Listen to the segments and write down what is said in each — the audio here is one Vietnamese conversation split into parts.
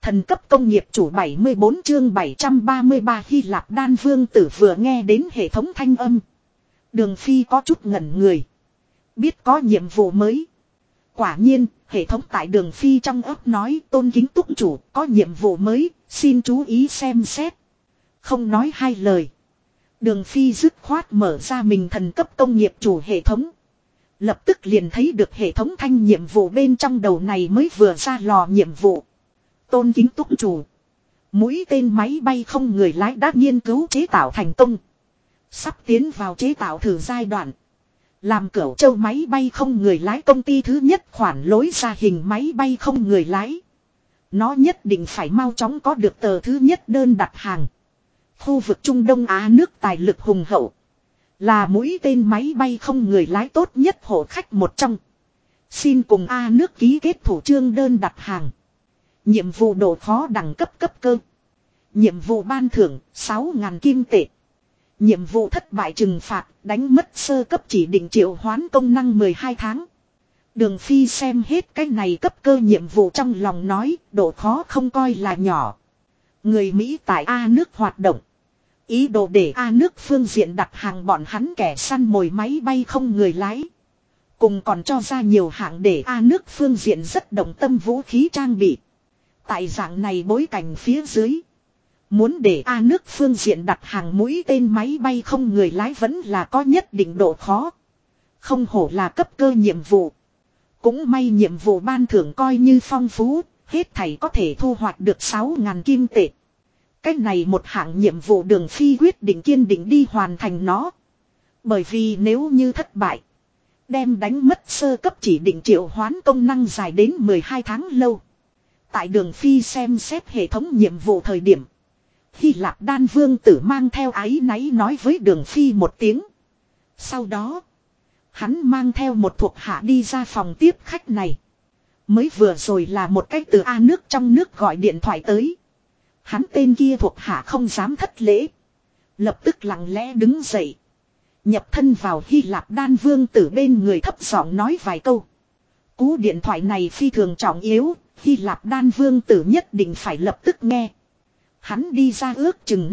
Thần cấp công nghiệp chủ 74 chương 733 Hy Lạp Đan Vương tử vừa nghe đến hệ thống thanh âm. Đường Phi có chút ngẩn người. Biết có nhiệm vụ mới. Quả nhiên, hệ thống tại Đường Phi trong ấp nói tôn kính túc chủ có nhiệm vụ mới, xin chú ý xem xét. Không nói hai lời. Đường Phi dứt khoát mở ra mình thần cấp công nghiệp chủ hệ thống. Lập tức liền thấy được hệ thống thanh nhiệm vụ bên trong đầu này mới vừa ra lò nhiệm vụ. Tôn kính túc chủ. Mũi tên máy bay không người lái đã nghiên cứu chế tạo thành công. Sắp tiến vào chế tạo thử giai đoạn. Làm Cửu Châu máy bay không người lái công ty thứ nhất khoản lối ra hình máy bay không người lái. Nó nhất định phải mau chóng có được tờ thứ nhất đơn đặt hàng. Khu vực Trung Đông Á nước tài lực hùng hậu. Là mũi tên máy bay không người lái tốt nhất hộ khách một trong. Xin cùng A nước ký kết thủ trương đơn đặt hàng. Nhiệm vụ độ khó đẳng cấp cấp cơ. Nhiệm vụ ban thưởng 6.000 kim tệ. Nhiệm vụ thất bại trừng phạt đánh mất sơ cấp chỉ định triệu hoán công năng 12 tháng. Đường Phi xem hết cái này cấp cơ nhiệm vụ trong lòng nói độ khó không coi là nhỏ. Người Mỹ tại A nước hoạt động. Ý đồ để A nước phương diện đặt hàng bọn hắn kẻ săn mồi máy bay không người lái. Cùng còn cho ra nhiều hạng để A nước phương diện rất động tâm vũ khí trang bị. Tại dạng này bối cảnh phía dưới. Muốn để A nước phương diện đặt hàng mũi tên máy bay không người lái vẫn là có nhất định độ khó. Không hổ là cấp cơ nhiệm vụ. Cũng may nhiệm vụ ban thưởng coi như phong phú, hết thảy có thể thu hoạch được 6.000 kim tệ. Cái này một hạng nhiệm vụ Đường Phi quyết định kiên định đi hoàn thành nó. Bởi vì nếu như thất bại, đem đánh mất sơ cấp chỉ định triệu hoán công năng dài đến 12 tháng lâu. Tại Đường Phi xem xét hệ thống nhiệm vụ thời điểm. Hy Lạp Đan Vương tử mang theo áy náy nói với Đường Phi một tiếng. Sau đó, hắn mang theo một thuộc hạ đi ra phòng tiếp khách này. Mới vừa rồi là một cách từ A nước trong nước gọi điện thoại tới. Hắn tên kia thuộc hạ không dám thất lễ. Lập tức lặng lẽ đứng dậy. Nhập thân vào Hy Lạp Đan Vương tử bên người thấp giọng nói vài câu. Cú điện thoại này phi thường trọng yếu. Hy Lạp Đan Vương tử nhất định phải lập tức nghe. Hắn đi ra ước chừng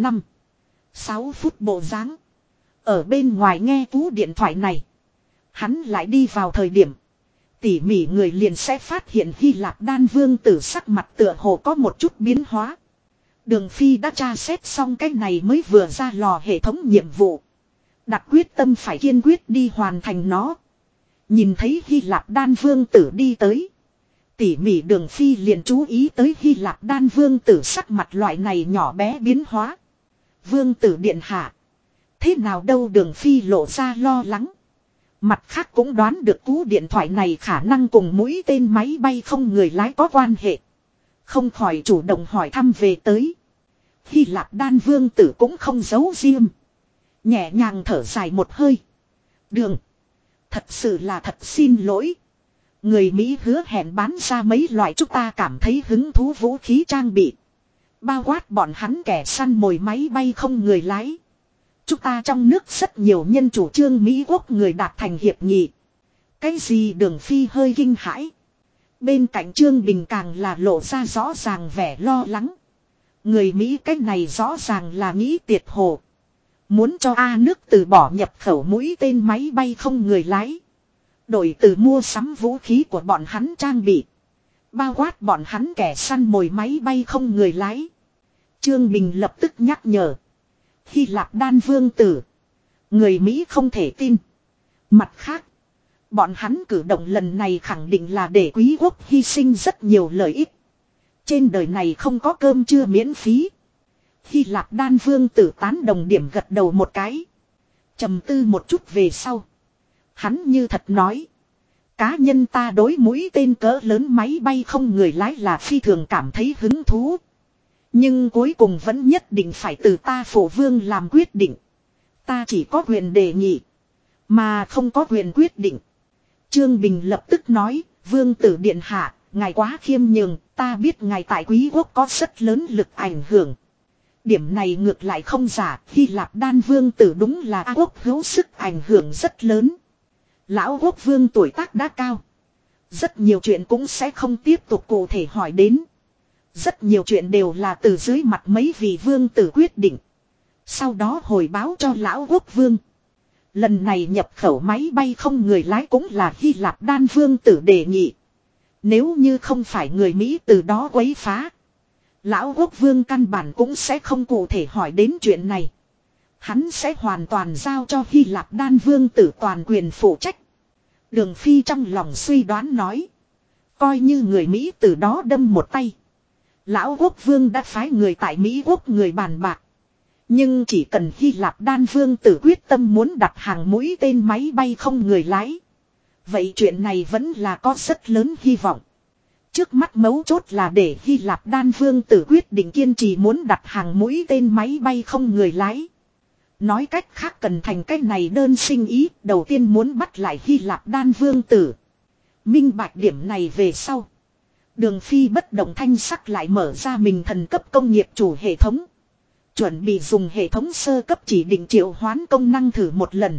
5-6 phút bộ dáng. Ở bên ngoài nghe cú điện thoại này. Hắn lại đi vào thời điểm. Tỉ mỉ người liền sẽ phát hiện Hy Lạp Đan Vương tử sắc mặt tựa hồ có một chút biến hóa. Đường Phi đã tra xét xong cái này mới vừa ra lò hệ thống nhiệm vụ. Đặt quyết tâm phải kiên quyết đi hoàn thành nó. Nhìn thấy Hy Lạp Đan Vương tử đi tới. Tỉ mỉ Đường Phi liền chú ý tới Hy Lạp Đan Vương tử sắc mặt loại này nhỏ bé biến hóa. Vương tử điện hạ. Thế nào đâu Đường Phi lộ ra lo lắng. Mặt khác cũng đoán được cú điện thoại này khả năng cùng mũi tên máy bay không người lái có quan hệ. Không khỏi chủ động hỏi thăm về tới. Hy Lạp Đan Vương tử cũng không giấu riêng. Nhẹ nhàng thở dài một hơi. Đường. Thật sự là thật xin lỗi. Người Mỹ hứa hẹn bán ra mấy loại chúng ta cảm thấy hứng thú vũ khí trang bị. Bao quát bọn hắn kẻ săn mồi máy bay không người lái. Chúng ta trong nước rất nhiều nhân chủ trương Mỹ Quốc người đạt thành hiệp nghị. Cái gì Đường Phi hơi kinh hãi. Bên cạnh Trương Bình càng là lộ ra rõ ràng vẻ lo lắng. Người Mỹ cách này rõ ràng là nghĩ tiệt hồ. Muốn cho A nước từ bỏ nhập khẩu mũi tên máy bay không người lái. Đổi từ mua sắm vũ khí của bọn hắn trang bị. Bao quát bọn hắn kẻ săn mồi máy bay không người lái. Trương Bình lập tức nhắc nhở. Hy Lạp Đan Vương tử. Người Mỹ không thể tin. Mặt khác. Bọn hắn cử động lần này khẳng định là để quý quốc hy sinh rất nhiều lợi ích. Trên đời này không có cơm trưa miễn phí. Hy Lạp Đan Vương tử tán đồng điểm gật đầu một cái. Trầm tư một chút về sau. Hắn như thật nói. Cá nhân ta đối mũi tên cỡ lớn máy bay không người lái là phi thường cảm thấy hứng thú. Nhưng cuối cùng vẫn nhất định phải từ ta phổ vương làm quyết định. Ta chỉ có quyền đề nghị. Mà không có quyền quyết định. Trương Bình lập tức nói. Vương tử điện hạ. Ngài quá khiêm nhường. Ta biết ngài tại quý quốc có rất lớn lực ảnh hưởng. Điểm này ngược lại không giả. Hy Lạp Đan Vương tử đúng là A quốc hữu sức ảnh hưởng rất lớn. Lão quốc vương tuổi tác đã cao. Rất nhiều chuyện cũng sẽ không tiếp tục cụ thể hỏi đến. Rất nhiều chuyện đều là từ dưới mặt mấy vị vương tử quyết định. Sau đó hồi báo cho lão quốc vương. Lần này nhập khẩu máy bay không người lái cũng là Hy Lạp đan vương tử đề nghị. Nếu như không phải người Mỹ từ đó quấy phá. Lão quốc vương căn bản cũng sẽ không cụ thể hỏi đến chuyện này. Hắn sẽ hoàn toàn giao cho Hy Lạp đan vương tử toàn quyền phụ trách. Đường Phi trong lòng suy đoán nói. Coi như người Mỹ từ đó đâm một tay. Lão quốc vương đã phái người tại Mỹ quốc người bàn bạc. Nhưng chỉ cần Hy Lạp đan vương tử quyết tâm muốn đặt hàng mũi tên máy bay không người lái. Vậy chuyện này vẫn là có rất lớn hy vọng. Trước mắt mấu chốt là để Hy Lạp đan vương tử quyết định kiên trì muốn đặt hàng mũi tên máy bay không người lái. Nói cách khác cần thành cách này đơn sinh ý, đầu tiên muốn bắt lại Hy Lạp đan vương tử. Minh bạch điểm này về sau. Đường Phi bất động thanh sắc lại mở ra mình thần cấp công nghiệp chủ hệ thống. Chuẩn bị dùng hệ thống sơ cấp chỉ định triệu hoán công năng thử một lần.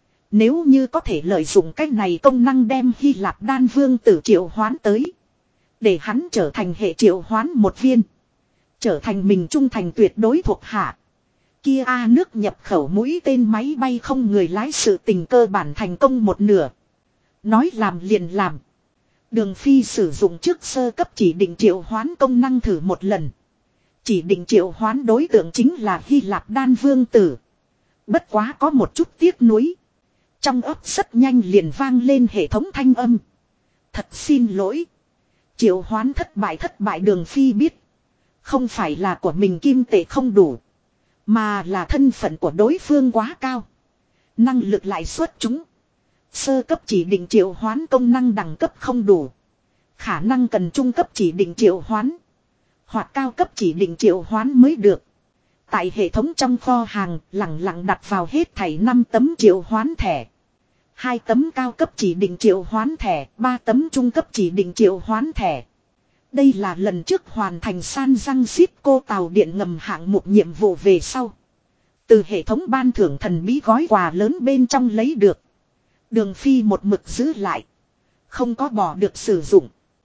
Nếu như có thể lợi dụng cách này công năng đem Hy Lạp đan vương tử triệu hoán tới. Để hắn trở thành hệ triệu hoán một viên. Trở thành mình trung thành tuyệt đối thuộc hạ. Kia nước nhập khẩu mũi tên máy bay không người lái sự tình cơ bản thành công một nửa. Nói làm liền làm. Đường Phi sử dụng trước sơ cấp chỉ định triệu hoán công năng thử một lần. Chỉ định triệu hoán đối tượng chính là Hy Lạp đan vương tử. Bất quá có một chút tiếc nuối. Trong ấp rất nhanh liền vang lên hệ thống thanh âm. Thật xin lỗi. Triệu hoán thất bại Đường Phi biết. Không phải là của mình kim tệ không đủ. Mà là thân phận của đối phương quá cao. Năng lực lại xuất chúng. Sơ cấp chỉ định triệu hoán công năng đẳng cấp không đủ. Khả năng cần trung cấp chỉ định triệu hoán. Hoặc cao cấp chỉ định triệu hoán mới được. Tại hệ thống trong kho hàng lẳng lặng đặt vào hết thảy 5 tấm triệu hoán thẻ. 2 tấm cao cấp chỉ định triệu hoán thẻ, 3 tấm trung cấp chỉ định triệu hoán thẻ. Đây là lần trước hoàn thành San Francisco tàu điện ngầm hạng mục nhiệm vụ về sau. Từ hệ thống ban thưởng thần bí gói quà lớn bên trong lấy được. Đường Phi một mực giữ lại. Không có bỏ được sử dụng.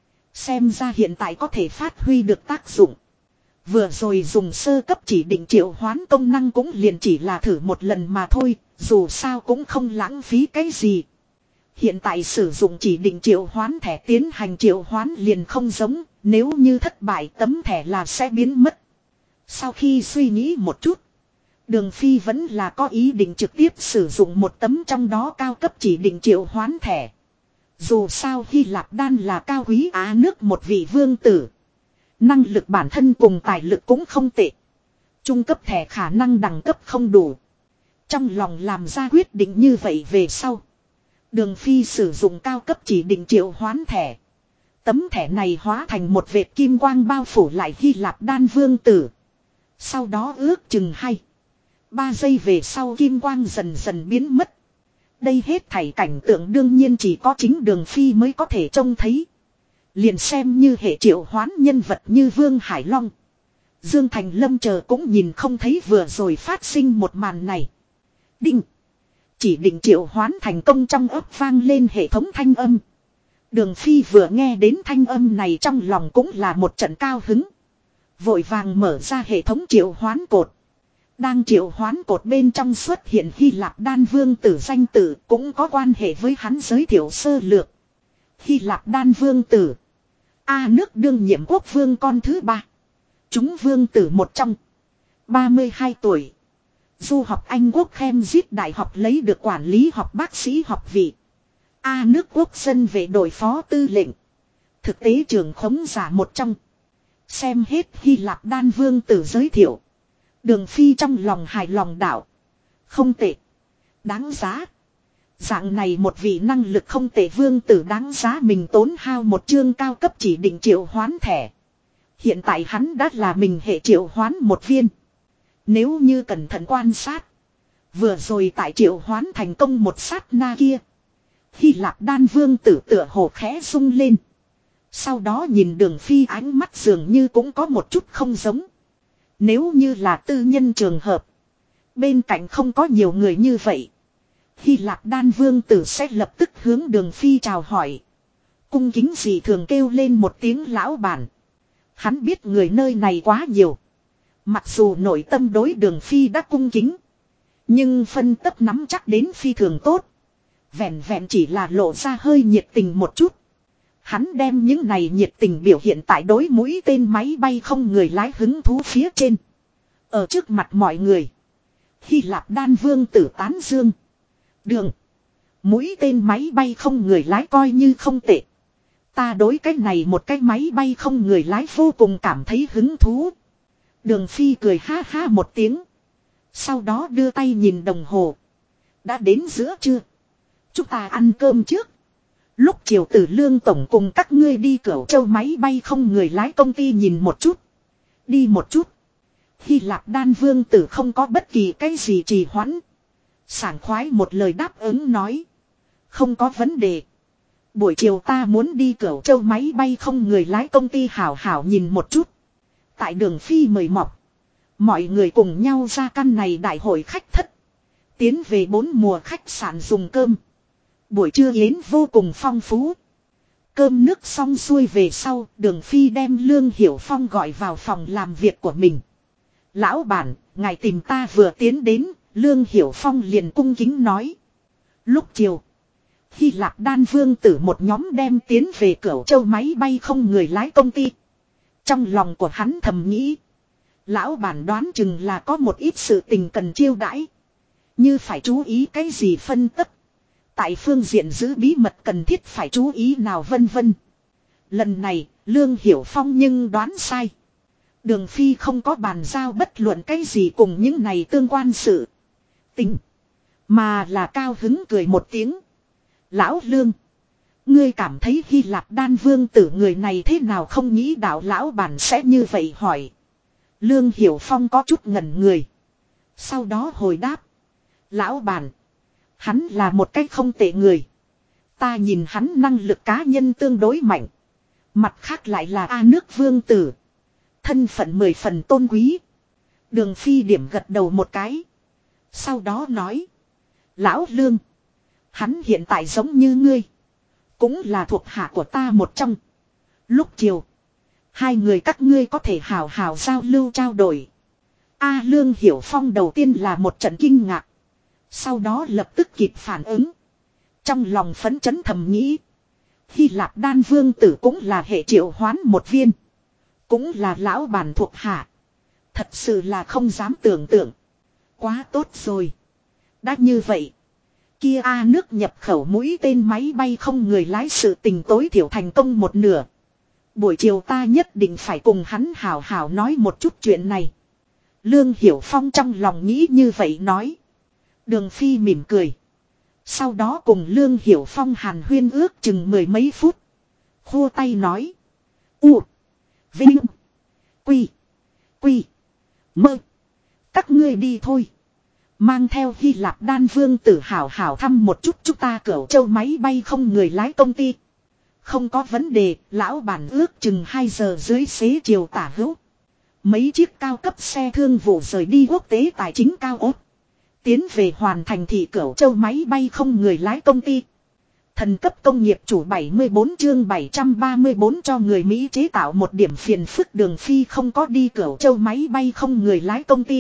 Xem ra hiện tại có thể phát huy được tác dụng. Vừa rồi dùng sơ cấp chỉ định triệu hoán công năng cũng liền chỉ là thử một lần mà thôi. Dù sao cũng không lãng phí cái gì. Hiện tại sử dụng chỉ định triệu hoán thẻ tiến hành triệu hoán liền không giống. Nếu như thất bại tấm thẻ là sẽ biến mất. Sau khi suy nghĩ một chút. Đường Phi vẫn là có ý định trực tiếp sử dụng một tấm trong đó cao cấp chỉ định triệu hoán thẻ. Dù sao Hy Lạp đan là cao quý Á nước một vị vương tử. Năng lực bản thân cùng tài lực cũng không tệ. Trung cấp thẻ khả năng đẳng cấp không đủ. Trong lòng làm ra quyết định như vậy về sau. Đường Phi sử dụng cao cấp chỉ định triệu hoán thẻ. Tấm thẻ này hóa thành một vệt kim quang bao phủ lại Hy Lạp đan vương tử. Sau đó ước chừng 3 giây về sau kim quang dần dần biến mất. Đây hết thảy cảnh tượng đương nhiên chỉ có chính Đường Phi mới có thể trông thấy. Liền xem như hệ triệu hoán nhân vật như Vương Hải Long. Dương Thành Lâm chờ cũng nhìn không thấy vừa rồi phát sinh một màn này. Đinh. Chỉ định triệu hoán thành công trong ấp vang lên hệ thống thanh âm. Đường Phi vừa nghe đến thanh âm này trong lòng cũng là một trận cao hứng. Vội vàng mở ra hệ thống triệu hoán cột. Đang triệu hoán cột bên trong xuất hiện Hy Lạp đan vương tử danh tử cũng có quan hệ với hắn giới thiệu sơ lược. Hy Lạp đan vương tử. Nước đương nhiệm quốc vương con thứ 3. Chúng vương tử một trong. 32 tuổi. Du học Anh quốc Cambridge đại học lấy được quản lý học bác sĩ học vị. Nước quốc dân vệ đội phó tư lệnh. Thực tế trưởng khống giả một trong. Xem hết Hy Lạp đan vương tử giới thiệu. Đường Phi trong lòng hài lòng đạo. Không tệ. Đáng giá. Dạng này một vị năng lực không tệ vương tử đáng giá mình tốn hao một chương cao cấp chỉ định triệu hoán thẻ. Hiện tại hắn đã là mình hệ triệu hoán một viên. Nếu như cẩn thận quan sát. Vừa rồi tại triệu hoán thành công một sát na kia. Hy Lạp đan vương tử tựa hồ khẽ rung lên. Sau đó nhìn Đường Phi ánh mắt dường như cũng có một chút không giống. Nếu như là tư nhân trường hợp. Bên cạnh không có nhiều người như vậy. Hy Lạp đan vương tử sẽ lập tức hướng Đường Phi chào hỏi. Cung kính gì thường kêu lên một tiếng lão bản. Hắn biết người nơi này quá nhiều. Mặc dù nội tâm đối Đường Phi đã cung kính. Nhưng phân tấp nắm chắc đến phi thường tốt. Vẹn vẹn chỉ là lộ ra hơi nhiệt tình một chút. Hắn đem những này nhiệt tình biểu hiện tại đối mũi tên máy bay không người lái hứng thú phía trên. Ở trước mặt mọi người. Hy Lạp Đan Vương tử tán dương. Đường. Mũi tên máy bay không người lái coi như không tệ. Ta đối cái này một cái máy bay không người lái vô cùng cảm thấy hứng thú. Đường Phi cười ha ha một tiếng. Sau đó đưa tay nhìn đồng hồ. Đã đến giữa trưa. Chúng ta ăn cơm trước. Lúc chiều Tử Lương tổng cùng các ngươi đi Cửu Châu máy bay không người lái công ty nhìn một chút. Đi một chút. Hy Lạp Đan Vương tử không có bất kỳ cái gì trì hoãn. Sảng khoái một lời đáp ứng nói. Không có vấn đề. Buổi chiều ta muốn đi Cửu Châu máy bay không người lái công ty hảo hảo nhìn một chút. Tại Đường Phi mời mọc. Mọi người cùng nhau ra căn này đại hội khách thất. Tiến về 4 mùa khách sạn dùng cơm. Buổi trưa yến vô cùng phong phú. Cơm nước xong xuôi về sau, Đường Phi đem Lương Hiểu Phong gọi vào phòng làm việc của mình. Lão bản, ngài tìm ta vừa tiến đến, Lương Hiểu Phong liền cung kính nói. Lúc chiều, Hy Lạp Đan Vương tử một nhóm đem tiến về Cửu Châu máy bay không người lái công ty. Trong lòng của hắn thầm nghĩ. Lão bản đoán chừng là có một ít sự tình cần chiêu đãi. Như phải chú ý cái gì phân tích. Tại phương diện giữ bí mật cần thiết phải chú ý nào vân vân. Lần này, Lương Hiểu Phong nhưng đoán sai. Đường Phi không có bàn giao bất luận cái gì cùng những này tương quan sự tình. Mà là cao hứng cười một tiếng. Lão Lương. Ngươi cảm thấy Hy Lạp Đan Vương tử người này thế nào không nghĩ đạo lão bản sẽ như vậy hỏi. Lương Hiểu Phong có chút ngẩn người. Sau đó hồi đáp. Lão bản. Hắn là một cách không tệ người. Ta nhìn hắn năng lực cá nhân tương đối mạnh. Mặt khác lại là A nước vương tử. Thân phận 10 phần tôn quý. Đường Phi điểm gật đầu một cái. Sau đó nói. Lão Lương. Hắn hiện tại giống như ngươi. Cũng là thuộc hạ của ta một trong. Lúc chiều. Hai người các ngươi có thể hào hào giao lưu trao đổi. A Lương Hiểu Phong đầu tiên là một trận kinh ngạc. Sau đó lập tức kịp phản ứng. Trong lòng phấn chấn thầm nghĩ. Hy Lạp Đan Vương tử cũng là hệ triệu hoán một viên. Cũng là lão bản thuộc hạ. Thật sự là không dám tưởng tượng. Quá tốt rồi. Đã như vậy. Kia A nước nhập khẩu mũi tên máy bay không người lái sự tình tối thiểu thành công một nửa. Buổi chiều ta nhất định phải cùng hắn hào hào nói một chút chuyện này. Lương Hiểu Phong trong lòng nghĩ như vậy nói. Đường Phi mỉm cười. Sau đó cùng Lương Hiểu Phong hàn huyên ước chừng 10 mấy phút. Khô tay nói. U. Vinh. Quy. Quy. Mơ. Các ngươi đi thôi. Mang theo Hy Lạp Đan Vương tử hảo hảo thăm một chút chúng ta Cửu Châu máy bay không người lái công ty. Không có vấn đề, lão bản ước chừng 2 giờ dưới xế chiều tả hữu. Mấy chiếc cao cấp xe thương vụ rời đi quốc tế tài chính cao ốt. Tiến về hoàn thành thị Cửu Châu máy bay không người lái công ty. Thần cấp công nghiệp chủ 74 chương 734 cho người Mỹ chế tạo một điểm phiền phức. Đường Phi không có đi Cửu Châu máy bay không người lái công ty.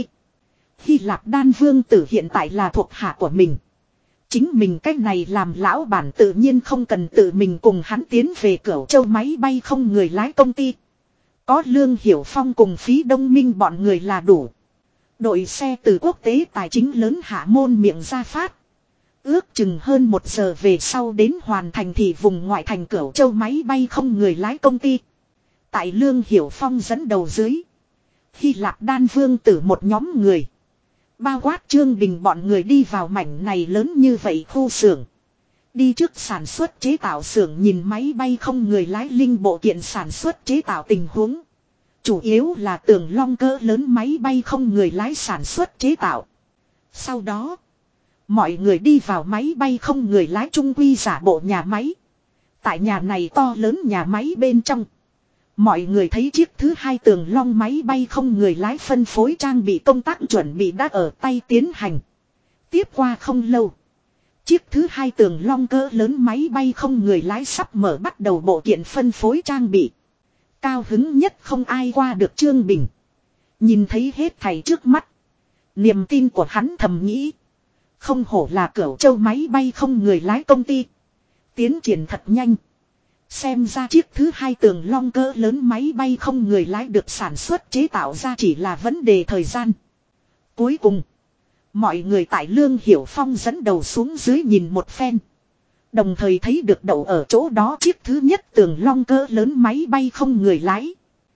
Hy Lạp Đan Vương tử hiện tại là thuộc hạ của mình. Chính mình cách này làm lão bản tự nhiên không cần tự mình cùng hắn tiến về Cửu Châu máy bay không người lái công ty. Có Lương Hiểu Phong cùng Phí Đông Minh bọn người là đủ. Đội xe từ quốc tế tài chính lớn hạ môn miệng ra phát. Ước chừng hơn 1 giờ về sau đến hoàn thành thì vùng ngoại thành Cửu Châu máy bay không người lái công ty. Tại Lương Hiểu Phong dẫn đầu dưới. Hy Lạp Đan Vương tử một nhóm người. Bao quát Trương Đình bọn người đi vào mảnh này lớn như vậy khu xưởng. Đi trước sản xuất chế tạo xưởng nhìn máy bay không người lái linh bộ kiện sản xuất chế tạo tình huống. Chủ yếu là tường long cỡ lớn máy bay không người lái sản xuất chế tạo. Sau đó, mọi người đi vào máy bay không người lái trung quy giả bộ nhà máy. Tại nhà này to lớn nhà máy bên trong. Mọi người thấy chiếc thứ 2 tường long máy bay không người lái phân phối trang bị công tác chuẩn bị đã ở tay tiến hành. Tiếp qua không lâu. Chiếc thứ 2 tường long cỡ lớn máy bay không người lái sắp mở bắt đầu bộ kiện phân phối trang bị. Cao hứng nhất không ai qua được Trương Bình. Nhìn thấy hết thảy trước mắt. Niềm tin của hắn thầm nghĩ. Không hổ là Cửu Châu máy bay không người lái công ty. Tiến triển thật nhanh. Xem ra chiếc thứ hai tường long cỡ lớn máy bay không người lái được sản xuất chế tạo ra chỉ là vấn đề thời gian. Cuối cùng, mọi người tại Lương Hiểu Phong dẫn đầu xuống dưới nhìn một phen. Đồng thời thấy được đậu ở chỗ đó chiếc thứ nhất tường long cỡ lớn máy bay không người lái.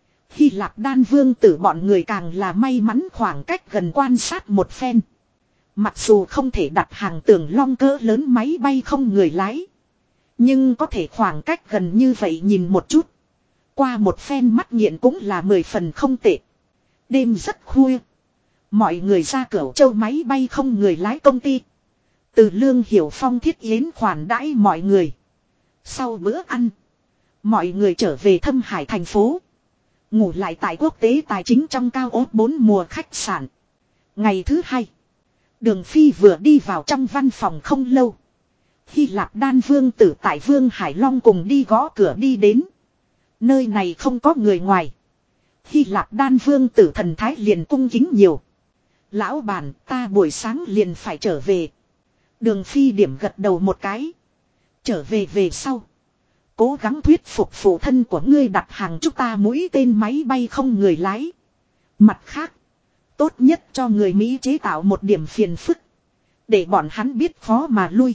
Hy Lạp Đan Vương tử bọn người càng là may mắn khoảng cách gần quan sát một phen. Mặc dù không thể đặt hàng tường long cỡ lớn máy bay không người lái. Nhưng có thể khoảng cách gần như vậy nhìn một chút. Qua một phen mắt nghiện cũng là 10 phần không tệ. Đêm rất khuya. Mọi người ra Cửu Châu máy bay không người lái công ty. Từ Lương Hiểu Phong thiết yến khoản đãi mọi người. Sau bữa ăn, mọi người trở về Thâm Hải thành phố. Ngủ lại tại quốc tế tài chính trong cao ốt 4 mùa khách sạn. Ngày thứ hai, Đường Phi vừa đi vào trong văn phòng không lâu. Hy Lạp Đan Vương tử tại Vương Hải Long cùng đi gõ cửa đi đến. Nơi này không có người ngoài. Hy Lạp Đan Vương tử thần thái liền cung kính nhiều. Lão bản, ta buổi sáng liền phải trở về. Đường Phi điểm gật đầu một cái. Trở về về sau. Cố gắng thuyết phục phụ thân của ngươi đặt hàng chúng ta mũi tên máy bay không người lái. Mặt khác, tốt nhất cho người Mỹ chế tạo một điểm phiền phức. Để bọn hắn biết khó mà lui.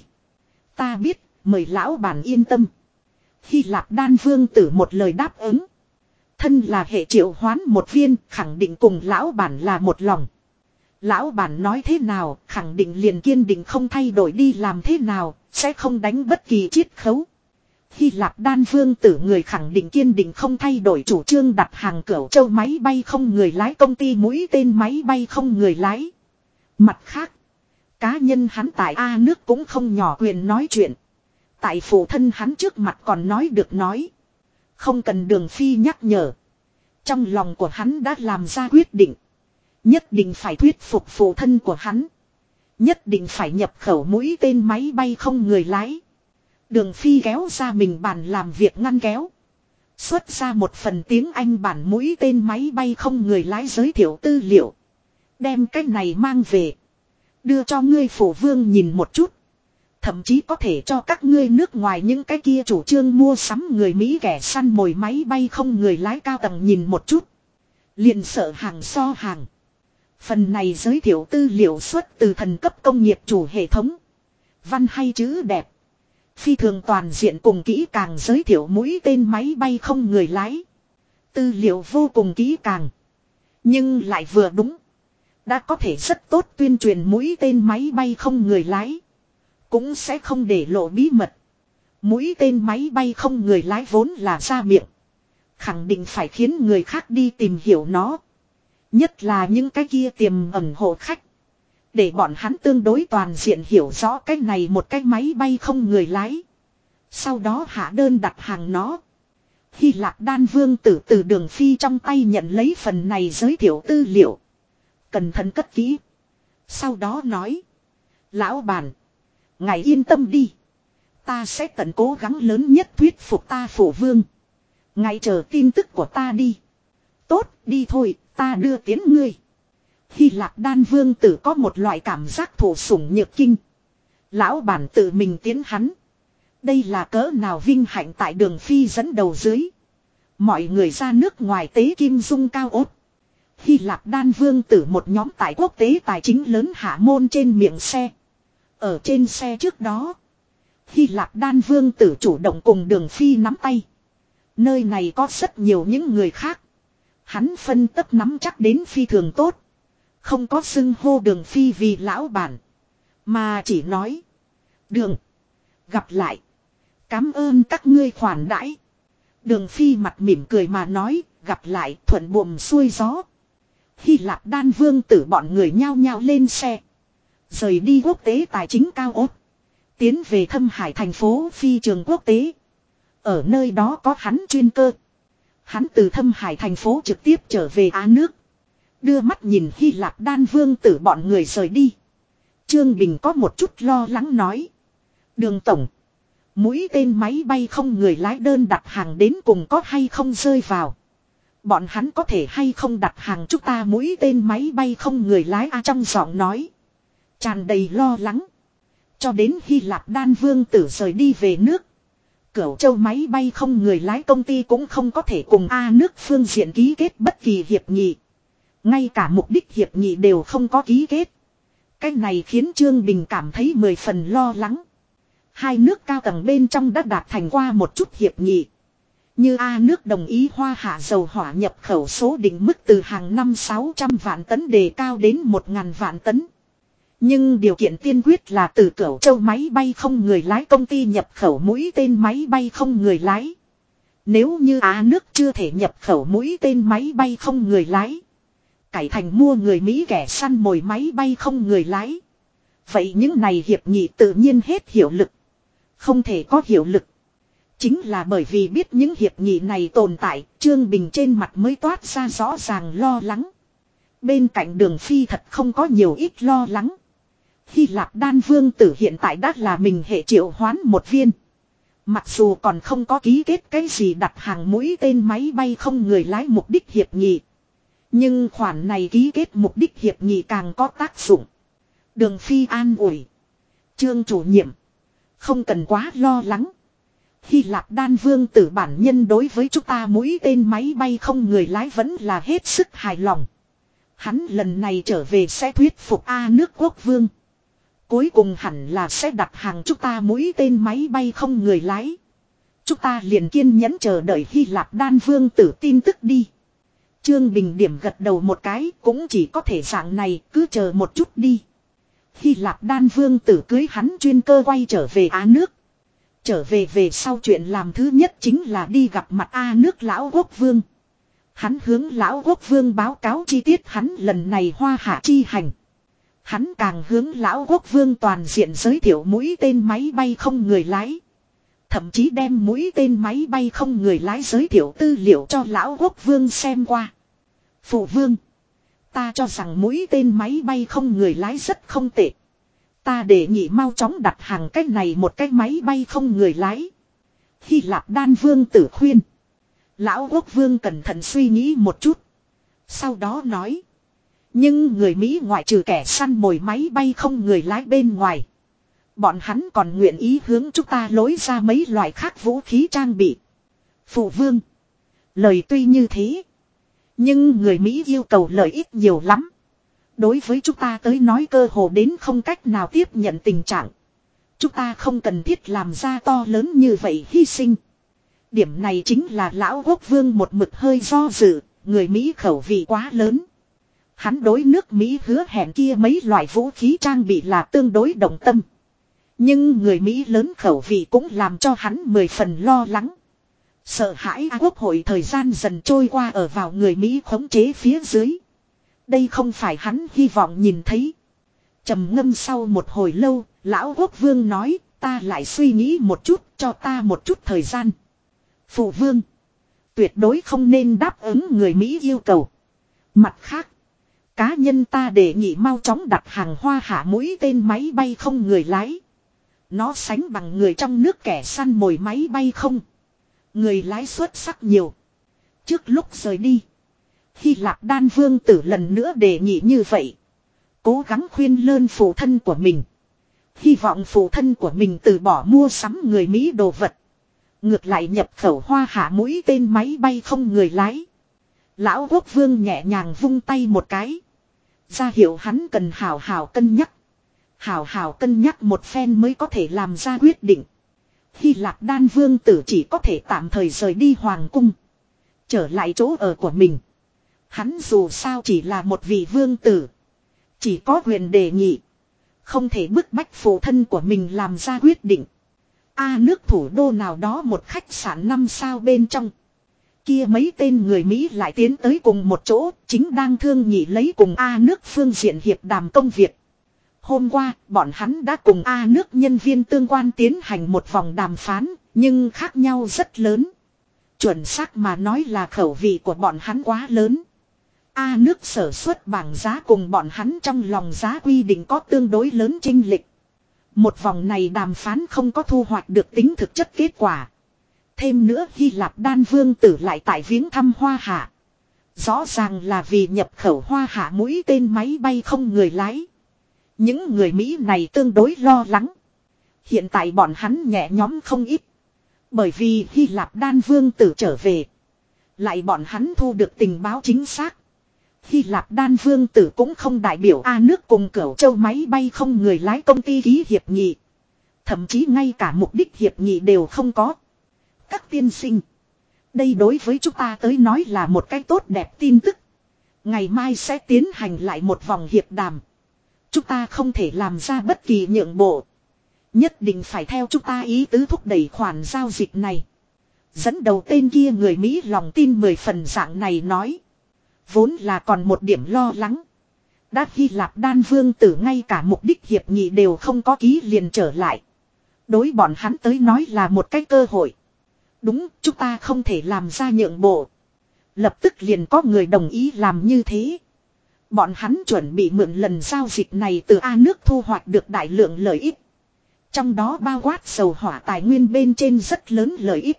Ta biết, mời lão bản yên tâm. Hy Lạp Đan Vương tử một lời đáp ứng. Thân là hệ triệu hoán một viên, khẳng định cùng lão bản là một lòng. Lão bản nói thế nào, khẳng định liền kiên định không thay đổi đi làm thế nào, sẽ không đánh bất kỳ chiết khấu. Hy Lạp Đan Vương tử người khẳng định kiên định không thay đổi chủ trương đặt hàng Cửu Châu máy bay không người lái công ty mũi tên máy bay không người lái. Mặt khác, cá nhân hắn tại A nước cũng không nhỏ quyền nói chuyện. Tại phụ thân hắn trước mặt còn nói được nói. Không cần Đường Phi nhắc nhở. Trong lòng của hắn đã làm ra quyết định. Nhất định phải thuyết phục phụ thân của hắn. Nhất định phải nhập khẩu mũi tên máy bay không người lái. Đường Phi kéo ra mình bàn làm việc ngăn kéo. Xuất ra một phần tiếng Anh bản mũi tên máy bay không người lái giới thiệu tư liệu. Đem cái này mang về. Đưa cho ngươi phủ vương nhìn một chút. Thậm chí có thể cho các ngươi nước ngoài những cái kia chủ trương mua sắm người Mỹ kẻ săn mồi máy bay không người lái cao tầng nhìn một chút. Liền sợ hàng so hàng. Phần này giới thiệu tư liệu xuất từ thần cấp công nghiệp chủ hệ thống. Văn hay chữ đẹp. Phi thường toàn diện cùng kỹ càng giới thiệu mũi tên máy bay không người lái. Tư liệu vô cùng kỹ càng. Nhưng lại vừa đúng. Đã có thể rất tốt tuyên truyền mũi tên máy bay không người lái. Cũng sẽ không để lộ bí mật. Mũi tên máy bay không người lái vốn là ra miệng. Khẳng định phải khiến người khác đi tìm hiểu nó. Nhất là những cái kia tiềm ẩn hộ khách. Để bọn hắn tương đối toàn diện hiểu rõ cái này một cái máy bay không người lái. Sau đó hạ đơn đặt hàng nó. Hy Lạp Đan Vương tử từ Đường Phi trong tay nhận lấy phần này giới thiệu tư liệu. Cẩn thận cất kỹ. Sau đó nói. Lão bản. Ngài yên tâm đi. Ta sẽ tận cố gắng lớn nhất thuyết phục ta phụ vương. Ngài chờ tin tức của ta đi. Tốt, đi thôi, ta đưa tiến ngươi. Hy Lạp Đan Vương tử có một loại cảm giác thụ sủng nhược kinh. Lão bản tự mình tiến hắn. Đây là cỡ nào vinh hạnh tại Đường Phi dẫn đầu dưới. Mọi người ra nước ngoài tế kim dung cao ốt. Hy Lạp Đan Vương tử một nhóm tại quốc tế tài chính lớn hạ môn trên miệng xe. Ở trên xe trước đó. Hy Lạp Đan Vương tử chủ động cùng Đường Phi nắm tay. Nơi này có rất nhiều những người khác. Hắn phân tấp nắm chắc đến phi thường tốt. Không có xưng hô Đường Phi vì lão bản. Mà chỉ nói. Đường. Gặp lại. Cám ơn các ngươi khoản đãi. Đường Phi mặt mỉm cười mà nói. Gặp lại thuận buồm xuôi gió. Hy Lạp Đan Vương tử bọn người nhao nhao lên xe. Rời đi quốc tế tài chính cao ốt. Tiến về Thâm Hải thành phố phi trường quốc tế. Ở nơi đó có hắn chuyên cơ. Hắn từ Thâm Hải thành phố trực tiếp trở về Á nước. Đưa mắt nhìn Hy Lạp Đan Vương tử bọn người rời đi. Trương Bình có một chút lo lắng nói. Đường tổng. Mũi tên máy bay không người lái đơn đặt hàng đến cùng có hay không rơi vào. Bọn hắn có thể hay không đặt hàng chúng ta mũi tên máy bay không người lái trong giọng nói. Tràn đầy lo lắng. Cho đến Hy Lạp Đan Vương Tử rời đi về nước. Cửu Châu máy bay không người lái công ty cũng không có thể cùng nước phương diện ký kết bất kỳ hiệp nghị. Ngay cả mục đích hiệp nghị đều không có ký kết. Cái này khiến Trương Bình cảm thấy 10 phần lo lắng. Hai nước cao tầng bên trong đã đạt thành qua một chút hiệp nghị. Như nước đồng ý Hoa Hạ dầu hỏa nhập khẩu số định mức từ hàng năm 600 vạn tấn đề cao đến 1.000 vạn tấn. Nhưng điều kiện tiên quyết là từ Cửu Châu máy bay không người lái công ty nhập khẩu mũi tên máy bay không người lái. Nếu như nước chưa thể nhập khẩu mũi tên máy bay không người lái, cải thành mua người Mỹ kẻ săn mồi máy bay không người lái, vậy những này hiệp nghị tự nhiên hết hiệu lực. Không thể có hiệu lực. Chính là bởi vì biết những hiệp nghị này tồn tại, Trương Bình trên mặt mới toát ra rõ ràng lo lắng. Bên cạnh Đường Phi thật không có nhiều ít lo lắng. Hy Lạp Đan Vương Tử hiện tại đã là mình hệ triệu hoán một viên. Mặc dù còn không có ký kết cái gì đặt hàng mũi tên máy bay không người lái mục đích hiệp nghị. Nhưng khoản này ký kết mục đích hiệp nghị càng có tác dụng. Đường Phi an ủi. Trương chủ nhiệm. Không cần quá lo lắng. Hy Lạp Đan Vương Tử bản nhân đối với chúng ta mũi tên máy bay không người lái vẫn là hết sức hài lòng. Hắn lần này trở về sẽ thuyết phục nước quốc vương. Cuối cùng hẳn là sẽ đặt hàng chúng ta mũi tên máy bay không người lái. Chúng ta liền kiên nhẫn chờ đợi Hy Lạp Đan Vương Tử tin tức đi. Trương Bình điểm gật đầu một cái, cũng chỉ có thể dạng này, cứ chờ một chút đi. Hy Lạp Đan Vương Tử cưới hắn chuyên cơ quay trở về nước. Trở về về sau chuyện làm thứ nhất chính là đi gặp mặt nước Lão Quốc Vương. Hắn hướng Lão Quốc Vương báo cáo chi tiết hắn lần này Hoa Hạ chi hành. Hắn càng hướng Lão Quốc Vương toàn diện giới thiệu mũi tên máy bay không người lái. Thậm chí đem mũi tên máy bay không người lái giới thiệu tư liệu cho Lão Quốc Vương xem qua. Phụ vương, ta cho rằng mũi tên máy bay không người lái rất không tệ. Ta đề nghị mau chóng đặt hàng cái này một cái máy bay không người lái. Hy Lạp Đan Vương Tử khuyên. Lão Quốc Vương cẩn thận suy nghĩ một chút. Sau đó nói. Nhưng người Mỹ ngoại trừ kẻ săn mồi máy bay không người lái bên ngoài. Bọn hắn còn nguyện ý hướng chúng ta lối ra mấy loại khác vũ khí trang bị. Phụ vương. Lời tuy như thế. Nhưng người Mỹ yêu cầu lợi ích nhiều lắm. Đối với chúng ta tới nói cơ hồ đến không cách nào tiếp nhận tình trạng. Chúng ta không cần thiết làm ra to lớn như vậy hy sinh. Điểm này chính là Lão Quốc Vương một mực hơi do dự, người Mỹ khẩu vị quá lớn. Hắn đối nước Mỹ hứa hẹn kia mấy loại vũ khí trang bị là tương đối động tâm. Nhưng người Mỹ lớn khẩu vị cũng làm cho hắn 10 phần lo lắng. Sợ hãi Quốc hội thời gian dần trôi qua ở vào người Mỹ khống chế phía dưới. Đây không phải hắn hy vọng nhìn thấy. Trầm ngâm sau một hồi lâu, Lão Quốc Vương nói, ta lại suy nghĩ một chút, cho ta một chút thời gian. Phụ vương, tuyệt đối không nên đáp ứng người Mỹ yêu cầu. Mặt khác, cá nhân ta đề nghị mau chóng đặt hàng Hoa Hạ mũi tên máy bay không người lái. Nó sánh bằng người trong nước kẻ săn mồi máy bay không. Người lái xuất sắc nhiều. Trước lúc rời đi, Hy Lạp Đan Vương Tử lần nữa đề nghị như vậy. Cố gắng khuyên lơn phụ thân của mình. Hy vọng phụ thân của mình từ bỏ mua sắm người Mỹ đồ vật. Ngược lại nhập khẩu Hoa Hạ mũi tên máy bay không người lái. Lão Quốc Vương nhẹ nhàng vung tay một cái. Ra hiệu hắn cần hào hào cân nhắc. Hào hào cân nhắc một phen mới có thể làm ra quyết định. Hy Lạp Đan Vương Tử chỉ có thể tạm thời rời đi hoàng cung. Trở lại chỗ ở của mình. Hắn dù sao chỉ là một vị vương tử. Chỉ có quyền đề nghị. Không thể bức bách phụ thân của mình làm ra quyết định. Nước thủ đô nào đó một khách sạn 5 sao bên trong. Kia mấy tên người Mỹ lại tiến tới cùng một chỗ. Chính đang thương nghị lấy cùng nước phương diện hiệp đàm công việc. Hôm qua bọn hắn đã cùng nước nhân viên tương quan tiến hành một vòng đàm phán. Nhưng khác nhau rất lớn. Chuẩn xác mà nói là khẩu vị của bọn hắn quá lớn. Nước sở xuất bảng giá cùng bọn hắn trong lòng giá quy định có tương đối lớn chênh lệch. Một vòng này đàm phán không có thu hoạch được tính thực chất kết quả. Thêm nữa Hy Lạp đan vương tử lại tại viếng thăm Hoa Hạ. Rõ ràng là vì nhập khẩu Hoa Hạ mũi tên máy bay không người lái. Những người Mỹ này tương đối lo lắng. Hiện tại bọn hắn nhẹ nhõm không ít. Bởi vì Hy Lạp đan vương tử trở về. Lại bọn hắn thu được tình báo chính xác. Hy Lạp đan vương tử cũng không đại biểu A nước cùng Cửu Châu máy bay không người lái công ty ký hiệp nghị. Thậm chí ngay cả mục đích hiệp nghị đều không có. Các tiên sinh. Đây đối với chúng ta tới nói là một cái tốt đẹp tin tức. Ngày mai sẽ tiến hành lại một vòng hiệp đàm. Chúng ta không thể làm ra bất kỳ nhượng bộ. Nhất định phải theo chúng ta ý tứ thúc đẩy khoản giao dịch này. Dẫn đầu tên kia người Mỹ lòng tin 10 phần dạng này nói. Vốn là còn một điểm lo lắng. Đã Hy Lạp đan vương tử ngay cả mục đích hiệp nghị đều không có ký liền trở lại. Đối bọn hắn tới nói là một cái cơ hội. Đúng, chúng ta không thể làm ra nhượng bộ. Lập tức liền có người đồng ý làm như thế. Bọn hắn chuẩn bị mượn lần giao dịch này từ A nước thu hoạch được đại lượng lợi ích. Trong đó bao quát dầu hỏa tài nguyên bên trên rất lớn lợi ích.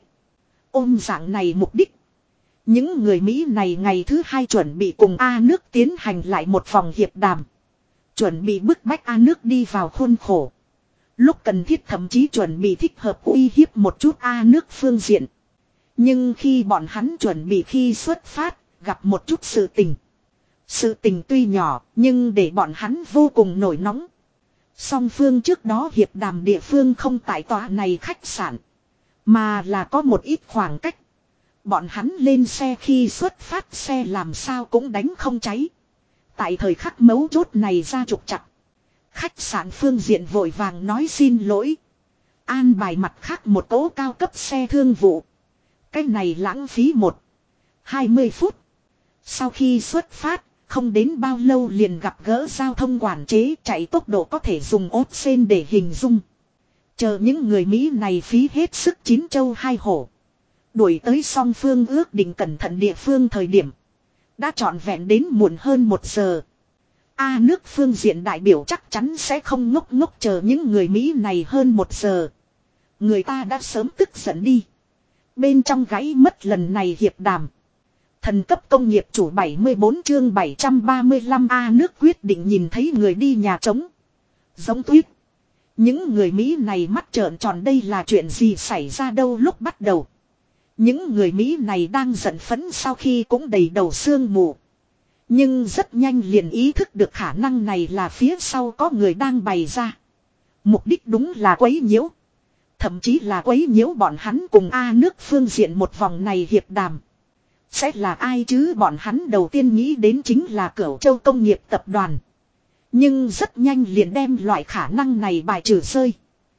Ôm dạng này mục đích. Những người Mỹ này ngày thứ 2 chuẩn bị cùng A nước tiến hành lại một vòng hiệp đàm. Chuẩn bị bức bách A nước đi vào khuôn khổ. Lúc cần thiết thậm chí chuẩn bị thích hợp uy hiếp một chút A nước phương diện. Nhưng khi bọn hắn chuẩn bị khi xuất phát, gặp một chút sự tình. Sự tình tuy nhỏ, nhưng để bọn hắn vô cùng nổi nóng. Song phương trước đó hiệp đàm địa phương không tại tòa này khách sạn. Mà là có một ít khoảng cách. Bọn hắn lên xe khi xuất phát xe làm sao cũng đánh không cháy. Tại thời khắc mấu chốt này ra trục trặc. Khách sạn phương diện vội vàng nói xin lỗi. An bài mặt khác một cỗ cao cấp xe thương vụ. Cái này lãng phí 20 phút. Sau khi xuất phát, không đến bao lâu liền gặp gỡ giao thông quản chế chạy tốc độ có thể dùng ốp sen để hình dung. Chờ những người Mỹ này phí hết sức 9 châu 2 hổ. Đuổi tới song phương ước định cẩn thận địa phương thời điểm. Đã trọn vẹn đến muộn hơn 1 giờ. A nước phương diện đại biểu chắc chắn sẽ không ngốc ngốc chờ những người Mỹ này hơn 1 giờ. Người ta đã sớm tức giận đi. Bên trong gãy mất lần này hiệp đàm. Thần cấp công nghiệp chủ 74 chương 735 A nước quyết định nhìn thấy người đi nhà trống. Giống tuyết. Những người Mỹ này mắt trợn tròn đây là chuyện gì xảy ra đâu lúc bắt đầu. Những người Mỹ này đang giận phẫn sau khi cũng đầy đầu sương mù. Nhưng rất nhanh liền ý thức được khả năng này là phía sau có người đang bày ra. Mục đích đúng là quấy nhiễu. Thậm chí là quấy nhiễu bọn hắn cùng A nước phương diện một vòng này hiệp đàm. Sẽ là ai chứ bọn hắn đầu tiên nghĩ đến chính là Cửu Châu công nghiệp tập đoàn. Nhưng rất nhanh liền đem loại khả năng này bài trừ rơi.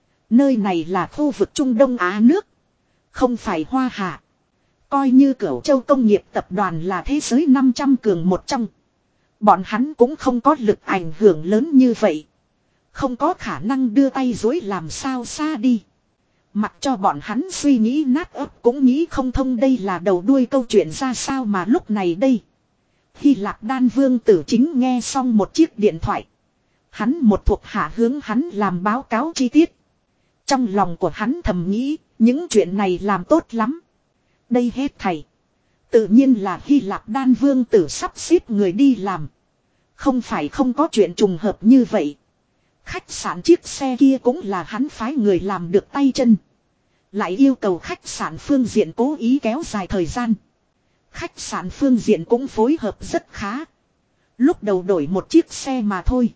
Nơi này là khu vực Trung Đông Á nước. Không phải Hoa Hạ. Coi như Cửu Châu công nghiệp tập đoàn là thế giới 500 cường một trong. Bọn hắn cũng không có lực ảnh hưởng lớn như vậy. Không có khả năng đưa tay dối làm sao xa đi. Mặc cho bọn hắn suy nghĩ nát ấp cũng nghĩ không thông đây là đầu đuôi câu chuyện ra sao mà lúc này đây. Hy Lạp đan vương tử chính nghe xong một chiếc điện thoại. Hắn một thuộc hạ hướng hắn làm báo cáo chi tiết. Trong lòng của hắn thầm nghĩ, những chuyện này làm tốt lắm. Đây hết thầy. Tự nhiên là Hy Lạp đan vương tử sắp xếp người đi làm. Không phải không có chuyện trùng hợp như vậy. Khách sạn chiếc xe kia cũng là hắn phái người làm được tay chân. Lại yêu cầu khách sạn phương diện cố ý kéo dài thời gian. Khách sạn phương diện cũng phối hợp rất khá. Lúc đầu đổi một chiếc xe mà thôi.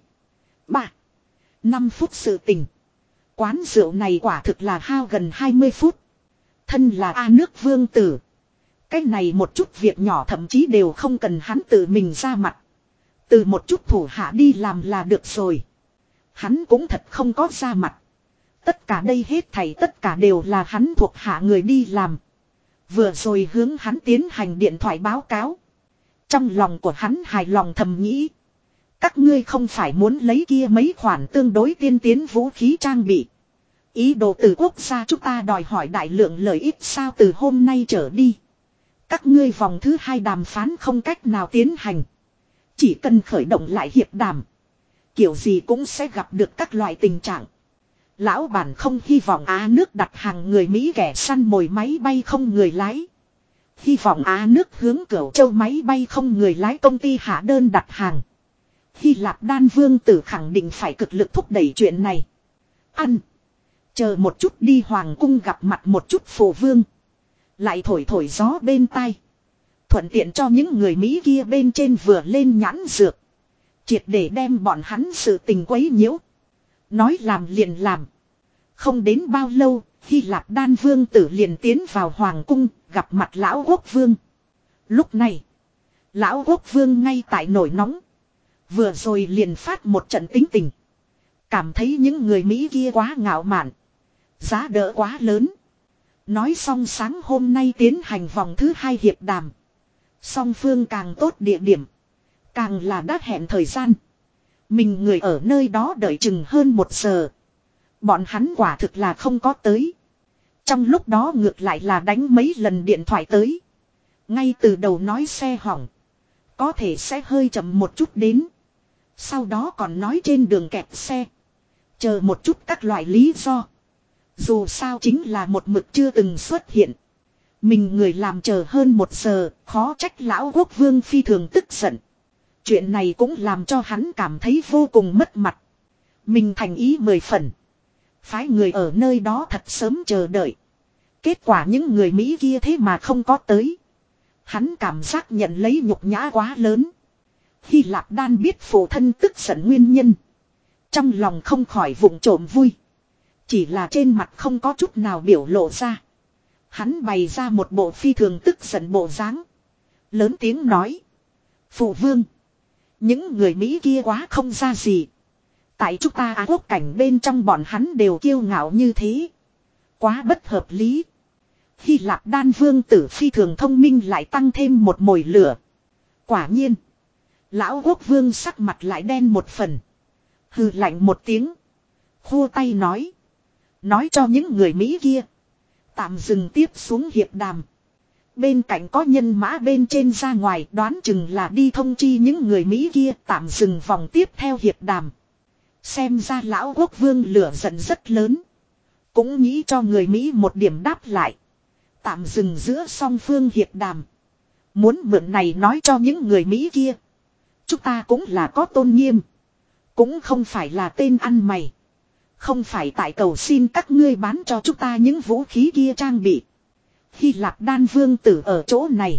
5 phút sự tình. Quán rượu này quả thực là hao gần 20 phút. Thân là A nước vương tử. Cái này một chút việc nhỏ thậm chí đều không cần hắn tự mình ra mặt. Từ một chút thủ hạ đi làm là được rồi. Hắn cũng thật không có ra mặt. Tất cả đây hết thảy tất cả đều là hắn thuộc hạ người đi làm. Vừa rồi hướng hắn tiến hành điện thoại báo cáo. Trong lòng của hắn hài lòng thầm nghĩ. Các ngươi không phải muốn lấy kia mấy khoản tương đối tiên tiến vũ khí trang bị. Ý đồ từ quốc gia chúng ta đòi hỏi đại lượng lợi ích sao từ hôm nay trở đi. Các ngươi vòng thứ 2 đàm phán không cách nào tiến hành. Chỉ cần khởi động lại hiệp đàm. Kiểu gì cũng sẽ gặp được các loại tình trạng. Lão bản không hy vọng Á nước đặt hàng người Mỹ kẻ săn mồi máy bay không người lái. Hy vọng Á nước hướng Cửu Châu máy bay không người lái công ty hạ đơn đặt hàng. Hy Lạp Đan Vương tử khẳng định phải cực lực thúc đẩy chuyện này. Ăn. Chờ một chút đi hoàng cung gặp mặt một chút phụ vương. Lại thổi thổi gió bên tai. Thuận tiện cho những người Mỹ kia bên trên vừa lên nhãn dược. Triệt để đem bọn hắn sự tình quấy nhiễu. Nói làm liền làm. Không đến bao lâu, Hy Lạp Đan Vương tử liền tiến vào hoàng cung, gặp mặt Lão Quốc Vương. Lúc này, Lão Quốc Vương ngay tại nổi nóng. Vừa rồi liền phát một trận tính tình. Cảm thấy những người Mỹ kia quá ngạo mạn. Giá đỡ quá lớn. Nói xong sáng hôm nay tiến hành vòng thứ 2 hiệp đàm. Song phương càng tốt địa điểm. Càng là đã hẹn thời gian. Mình người ở nơi đó đợi chừng hơn 1 giờ. Bọn hắn quả thực là không có tới. Trong lúc đó ngược lại là đánh mấy lần điện thoại tới. Ngay từ đầu nói xe hỏng. Có thể sẽ hơi chậm một chút đến. Sau đó còn nói trên đường kẹt xe. Chờ một chút các loại lý do. Dù sao chính là một mực chưa từng xuất hiện. Mình người làm chờ hơn 1 giờ, khó trách Lão Quốc Vương phi thường tức giận. Chuyện này cũng làm cho hắn cảm thấy vô cùng mất mặt. Mình thành ý 10 phần. Phái người ở nơi đó thật sớm chờ đợi. Kết quả những người Mỹ kia thế mà không có tới. Hắn cảm giác nhận lấy nhục nhã quá lớn. Hy Lạp Đan biết phụ thân tức giận nguyên nhân. Trong lòng không khỏi vụng trộm vui. Chỉ là trên mặt không có chút nào biểu lộ ra. Hắn bày ra một bộ phi thường tức giận bộ dáng. Lớn tiếng nói. Phụ vương. Những người Mỹ kia quá không ra gì. Tại chúng ta Á Quốc cảnh bên trong bọn hắn đều kiêu ngạo như thế. Quá bất hợp lý. Hy Lạp Đan Vương tử phi thường thông minh lại tăng thêm một mồi lửa. Quả nhiên. Lão Quốc Vương sắc mặt lại đen một phần. Hừ lạnh một tiếng. Khua tay nói. Nói cho những người Mỹ kia. Tạm dừng tiếp xuống hiệp đàm. Bên cạnh có nhân mã bên trên ra ngoài đoán chừng là đi thông chi những người Mỹ kia tạm dừng vòng tiếp theo hiệp đàm. Xem ra Lão Quốc Vương lửa giận rất lớn. Cũng nghĩ cho người Mỹ một điểm đáp lại. Tạm dừng giữa song phương hiệp đàm. Muốn mượn này nói cho những người Mỹ kia. Chúng ta cũng là có tôn nghiêm. Cũng không phải là tên ăn mày. Không phải tại cầu xin các ngươi bán cho chúng ta những vũ khí kia trang bị. Hy Lạp Đan Vương tử ở chỗ này.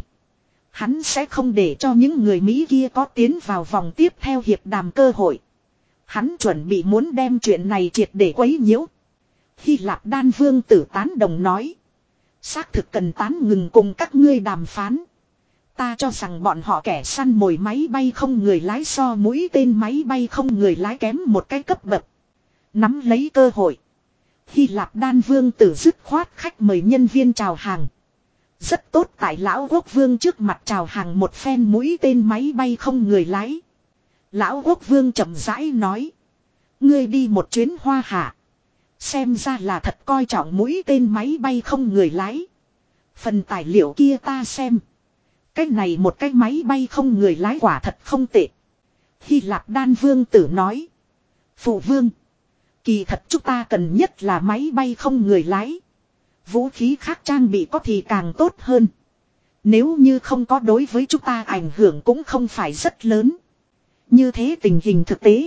Hắn sẽ không để cho những người Mỹ kia có tiến vào vòng tiếp theo hiệp đàm cơ hội. Hắn chuẩn bị muốn đem chuyện này triệt để quấy nhiễu. Hy Lạp Đan Vương tử tán đồng nói. Xác thực cần tán ngừng cùng các ngươi đàm phán. Ta cho rằng bọn họ kẻ săn mồi máy bay không người lái so mũi tên máy bay không người lái kém một cái cấp bậc. Nắm lấy cơ hội. Hy Lạp Đan Vương tử dứt khoát khách mời nhân viên chào hàng. Rất tốt tại Lão Quốc Vương trước mặt chào hàng một phen mũi tên máy bay không người lái. Lão Quốc Vương chậm rãi nói. Ngươi đi một chuyến Hoa Hạ. Xem ra là thật coi trọng mũi tên máy bay không người lái. Phần tài liệu kia ta xem. Cái này một cái máy bay không người lái quả thật không tệ. Hy Lạp Đan Vương tử nói. Phụ vương. Kỳ thật chúng ta cần nhất là máy bay không người lái. Vũ khí khác trang bị có thì càng tốt hơn. Nếu như không có đối với chúng ta ảnh hưởng cũng không phải rất lớn. Như thế tình hình thực tế.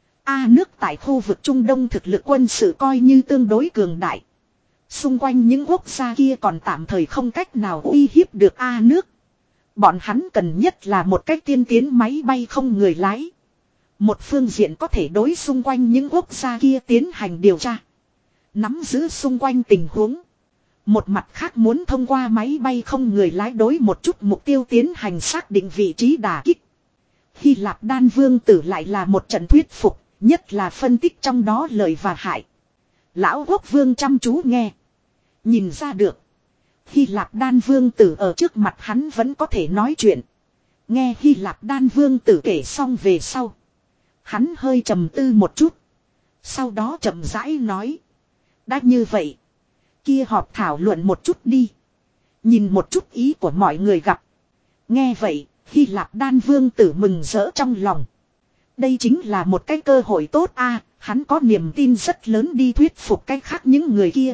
Nước tại khu vực Trung Đông thực lực quân sự coi như tương đối cường đại. Xung quanh những quốc gia kia còn tạm thời không cách nào uy hiếp được nước. Bọn hắn cần nhất là một cách tiên tiến máy bay không người lái. Một phương diện có thể đối xung quanh những quốc gia kia tiến hành điều tra. Nắm giữ xung quanh tình huống. Một mặt khác muốn thông qua máy bay không người lái đối một chút mục tiêu tiến hành xác định vị trí đả kích. Hy Lạp Đan Vương tử lại là một trận thuyết phục, nhất là phân tích trong đó lợi và hại. Lão Quốc Vương chăm chú nghe. Nhìn ra được. Hy Lạp Đan Vương tử ở trước mặt hắn vẫn có thể nói chuyện. Nghe Hy Lạp Đan Vương tử kể xong về sau. Hắn hơi trầm tư một chút. Sau đó chậm rãi nói. Đã như vậy. Kia họp thảo luận một chút đi. Nhìn một chút ý của mọi người gặp. Nghe vậy, Hy Lạp Đan Vương tử mừng rỡ trong lòng. Đây chính là một cái cơ hội tốt hắn có niềm tin rất lớn đi thuyết phục cách khác những người kia.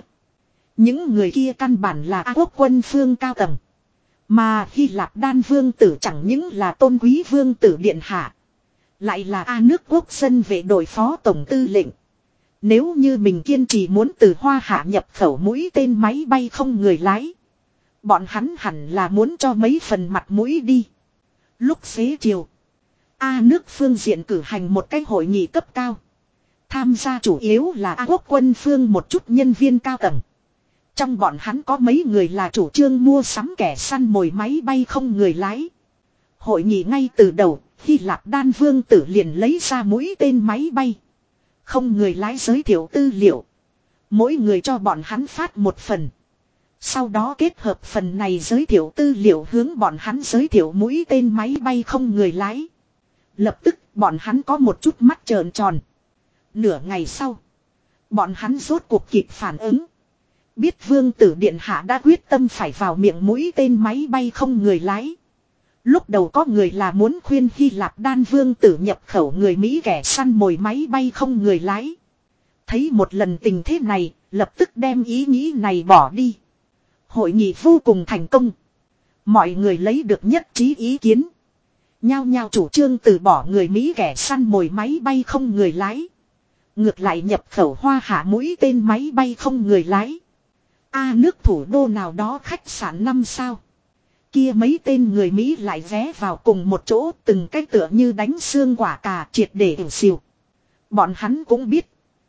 Những người kia căn bản là quốc quân phương cao tầng. Mà Hy Lạp Đan vương tử chẳng những là tôn quý vương tử điện hạ. Lại là nước quốc dân vệ đội phó tổng tư lệnh. Nếu như mình kiên trì muốn từ Hoa Hạ nhập khẩu mũi tên máy bay không người lái. Bọn hắn hẳn là muốn cho mấy phần mặt mũi đi. Lúc xế chiều. Nước phương diện cử hành một cái hội nghị cấp cao. Tham gia chủ yếu là quốc quân phương một chút nhân viên cao tầng. Trong bọn hắn có mấy người là chủ trương mua sắm kẻ săn mồi máy bay không người lái. Hội nghị ngay từ đầu, Hy Lạp Đan vương tử liền lấy ra mũi tên máy bay không người lái giới thiệu tư liệu. Mỗi người cho bọn hắn phát một phần. Sau đó kết hợp phần này giới thiệu tư liệu hướng bọn hắn giới thiệu mũi tên máy bay không người lái. Lập tức bọn hắn có một chút mắt trợn tròn. Nửa ngày sau, bọn hắn rốt cuộc kịp phản ứng. Biết vương tử điện hạ đã quyết tâm phải vào miệng mũi tên máy bay không người lái. Lúc đầu có người là muốn khuyên Hy Lạp Đan vương tử nhập khẩu người Mỹ kẻ săn mồi máy bay không người lái. Thấy một lần tình thế này, lập tức đem ý nghĩ này bỏ đi. Hội nghị vô cùng thành công. Mọi người lấy được nhất trí ý kiến. Nhao nhao chủ trương từ bỏ người Mỹ kẻ săn mồi máy bay không người lái. Ngược lại nhập khẩu Hoa Hạ mũi tên máy bay không người lái. Nước thủ đô nào đó khách sạn 5 sao. Kia mấy tên người Mỹ lại vé vào cùng một chỗ từng cái tựa như đánh xương quả cà triệt để ỉu xìu. Bọn hắn cũng biết.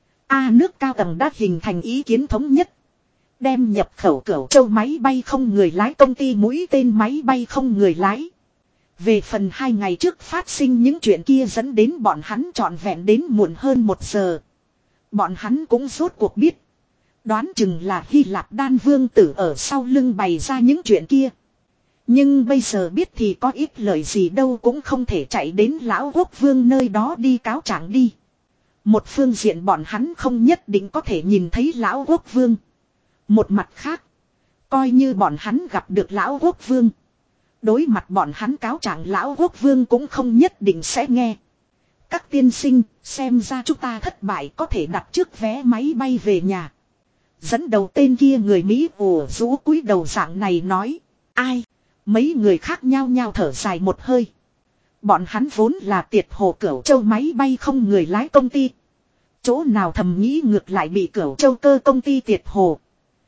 Nước cao tầng đã hình thành ý kiến thống nhất. Đem nhập khẩu Cửu Châu máy bay không người lái công ty mũi tên máy bay không người lái. Về phần 2 ngày trước phát sinh những chuyện kia dẫn đến bọn hắn trọn vẹn đến muộn hơn 1 giờ. Bọn hắn cũng rốt cuộc biết. Đoán chừng là Hy Lạp Đan vương tử ở sau lưng bày ra những chuyện kia. Nhưng bây giờ biết thì có ít lời gì đâu, cũng không thể chạy đến lão quốc vương nơi đó đi cáo trạng đi. Một phương diện bọn hắn không nhất định có thể nhìn thấy lão quốc vương. Một mặt khác, coi như bọn hắn gặp được lão quốc vương. Đối mặt bọn hắn cáo trạng lão quốc vương cũng không nhất định sẽ nghe. Các tiên sinh, xem ra chúng ta thất bại, có thể đặt trước vé máy bay về nhà. Dẫn đầu tên kia người Mỹ ủ rũ cúi đầu dạng này nói. Ai? Mấy người khác nhao nhao thở dài một hơi. Bọn hắn vốn là Tiệt Hồ Cửu Châu máy bay không người lái công ty. Chỗ nào thầm nghĩ ngược lại bị Cửu Châu cơ công ty Tiệt Hồ.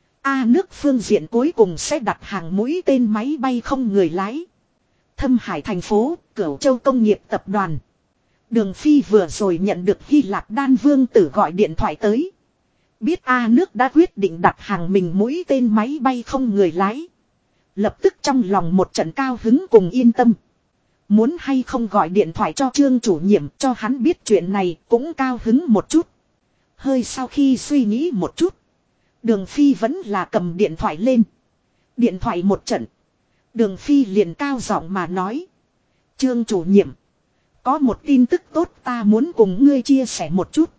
Nước phương diện cuối cùng sẽ đặt hàng mũi tên máy bay không người lái. Thâm Hải thành phố, Cửu Châu công nghiệp tập đoàn. Đường Phi vừa rồi nhận được Hy Lạp Đan vương tử gọi điện thoại tới. Biết nước đã quyết định đặt hàng mình mũi tên máy bay không người lái. Lập tức trong lòng một trận cao hứng cùng yên tâm. Muốn hay không gọi điện thoại cho Trương chủ nhiệm cho hắn biết chuyện này cũng cao hứng một chút. Hơi sau khi suy nghĩ một chút. Đường Phi vẫn là cầm điện thoại lên. Điện thoại một trận. Đường Phi liền cao giọng mà nói. Trương chủ nhiệm. Có một tin tức tốt ta muốn cùng ngươi chia sẻ một chút.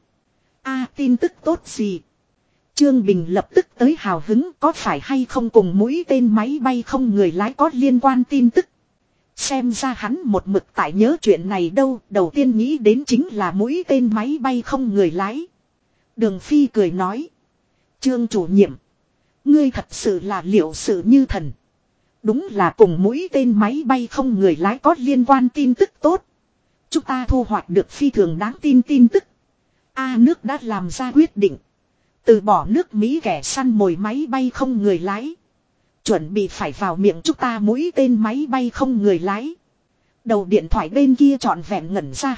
Tin tức tốt gì? Trương Bình lập tức tới hào hứng, có phải hay không cùng mũi tên máy bay không người lái có liên quan tin tức. Xem ra hắn một mực tại nhớ chuyện này đâu, đầu tiên nghĩ đến chính là mũi tên máy bay không người lái. Đường Phi cười nói. Trương chủ nhiệm. Ngươi thật sự là liệu sự như thần. Đúng là cùng mũi tên máy bay không người lái có liên quan tin tức tốt. Chúng ta thu hoạch được phi thường đáng tin tức. Nước đã làm ra quyết định. Từ bỏ nước Mỹ kẻ săn mồi máy bay không người lái. Chuẩn bị phải vào miệng chúng ta mũi tên máy bay không người lái. Đầu điện thoại bên kia trọn vẹn ngẩn ra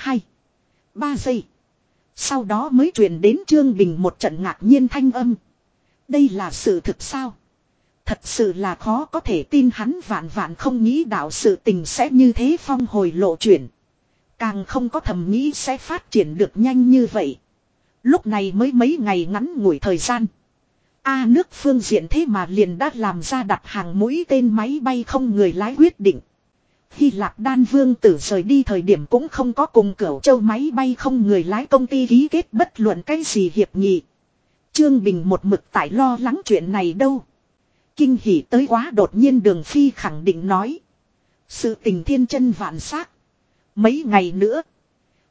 2-3 giây. Sau đó mới truyền đến Trương Bình một trận ngạc nhiên thanh âm. Đây là sự thực sao? Thật sự là khó có thể tin, hắn vạn vạn không nghĩ đạo sự tình sẽ như thế phong hồi lộ chuyển. Càng không có thầm nghĩ sẽ phát triển được nhanh như vậy. Lúc này mới mấy ngày ngắn ngủi thời gian. Nước phương diện thế mà liền đã làm ra đặt hàng mũi tên máy bay không người lái quyết định. Hy Lạp Đan vương tử rời đi thời điểm cũng không có cùng Cửu Châu máy bay không người lái công ty ký kết bất luận cái gì hiệp nghị. Trương Bình một mực tại lo lắng chuyện này đâu. Kinh hỉ tới quá đột nhiên, Đường Phi khẳng định nói. Sự tình thiên chân vạn xác. Mấy ngày nữa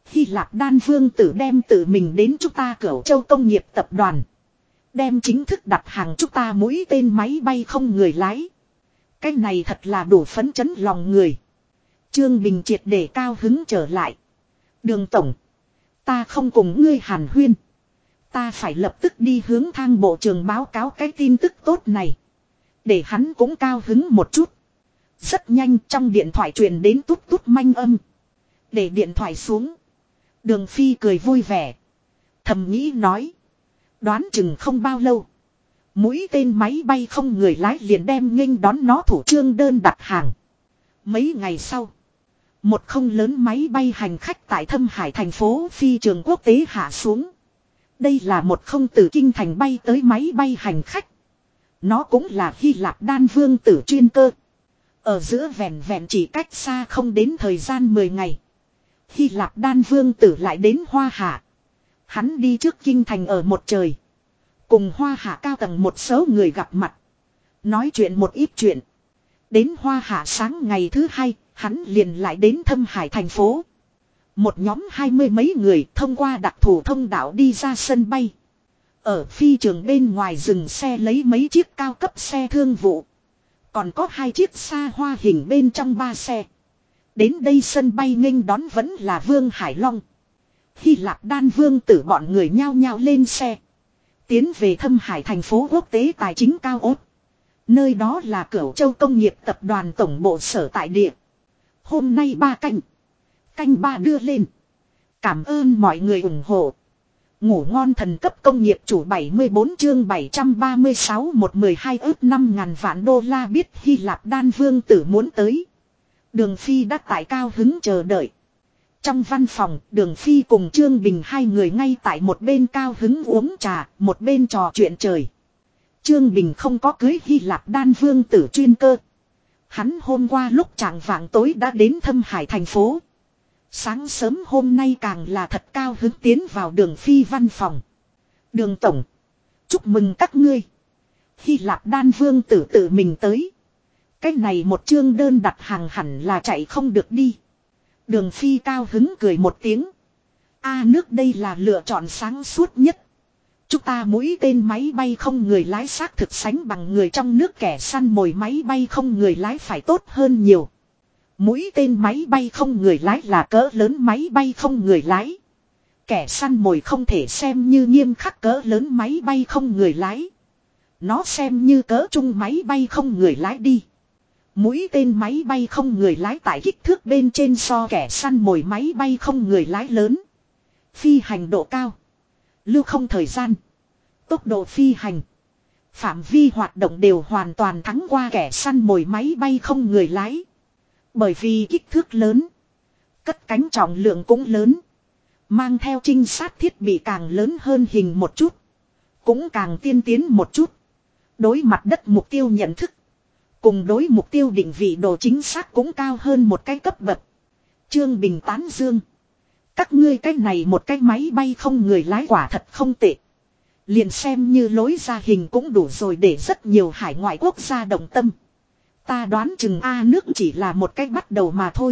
Hy Lạp Đan Vương Tử đem tự mình đến chúng ta Cửu Châu Công nghiệp tập đoàn. Đem chính thức đặt hàng chúng ta mũi tên máy bay không người lái. Cái này thật là đủ phấn chấn lòng người. Trương Bình triệt để cao hứng trở lại. Đường tổng. Ta không cùng ngươi hàn huyên. Ta phải lập tức đi hướng Thang bộ trưởng báo cáo cái tin tức tốt này. Để hắn cũng cao hứng một chút. Rất nhanh trong điện thoại truyền đến tút tút manh âm. Để điện thoại xuống. Đường Phi cười vui vẻ. Thầm nghĩ nói. Đoán chừng không bao lâu. Mũi tên máy bay không người lái liền đem nghênh đón nó thủ trương đơn đặt hàng. Mấy ngày sau. Một không lớn máy bay hành khách tại Thâm Hải thành phố phi trường quốc tế hạ xuống. Đây là một không từ kinh thành bay tới máy bay hành khách. Nó cũng là Hy Lạp Đan Vương Tử chuyên cơ. Ở giữa vẹn vẹn chỉ cách xa không đến thời gian 10 ngày. Hy Lạp Đan Vương Tử lại đến Hoa Hạ. Hắn đi trước kinh thành ở một trời. Cùng Hoa Hạ cao tầng một số người gặp mặt. Nói chuyện một ít chuyện. Đến Hoa Hạ sáng ngày thứ hai, hắn liền lại đến Thâm Hải thành phố. Một nhóm 20 mấy người thông qua đặc thù thông đạo đi ra sân bay. Ở phi trường bên ngoài dừng xe lấy mấy chiếc cao cấp xe thương vụ. Còn có 2 chiếc xa hoa hình bên trong 3 xe. Đến đây sân bay nghênh đón vẫn là Vương Hải Long. Hy Lạp Đan Vương Tử bọn người nhao nhao lên xe. Tiến về Thâm Hải thành phố quốc tế tài chính cao ốt. Nơi đó là Cửu Châu Công nghiệp tập đoàn tổng bộ sở tại địa. Hôm nay 3 canh. Canh 3 đưa lên. Cảm ơn mọi người ủng hộ. Ngủ ngon thần cấp công nghiệp chủ 74 chương 736 112 ước 5.000 vạn đô la biết Hy Lạp Đan Vương Tử muốn tới. Đường Phi đã tại cao hứng chờ đợi. Trong văn phòng, Đường Phi cùng Trương Bình hai người ngay tại một bên cao hứng uống trà, một bên trò chuyện trời. Trương Bình không có cưới Hy Lạp Đan Vương Tử chuyên cơ. Hắn hôm qua lúc chạng vạng tối đã đến Thâm Hải thành phố. Sáng sớm hôm nay càng là thật cao hứng tiến vào Đường Phi văn phòng. Đường Tổng. Chúc mừng các ngươi. Hy Lạp Đan Vương Tử tự mình tới. Cái này một chương đơn đặt hàng hẳn là chạy không được đi. Đường Phi cao hứng cười một tiếng. Nước đây là lựa chọn sáng suốt nhất. Chúng ta mũi tên máy bay không người lái xác thực sánh bằng người trong nước kẻ săn mồi máy bay không người lái phải tốt hơn nhiều. Mũi tên máy bay không người lái là cỡ lớn máy bay không người lái. Kẻ săn mồi không thể xem như nghiêm khắc cỡ lớn máy bay không người lái. Nó xem như cỡ trung máy bay không người lái đi. Mũi tên máy bay không người lái tại kích thước bên trên so kẻ săn mồi máy bay không người lái lớn. Phi hành độ cao. Lưu không thời gian. Tốc độ phi hành. Phạm vi hoạt động đều hoàn toàn thắng qua kẻ săn mồi máy bay không người lái. Bởi vì kích thước lớn. Cất cánh trọng lượng cũng lớn. Mang theo trinh sát thiết bị càng lớn hơn hình một chút. Cũng càng tiên tiến một chút. Đối mặt đất mục tiêu nhận thức. Cùng đối mục tiêu định vị độ chính xác cũng cao hơn một cái cấp bậc. Trương Bình tán dương. Các ngươi cái này một cái máy bay không người lái quả thật không tệ. Liền xem như lối ra hình cũng đủ rồi để rất nhiều hải ngoại quốc gia động tâm. Ta đoán chừng nước chỉ là một cái bắt đầu mà thôi.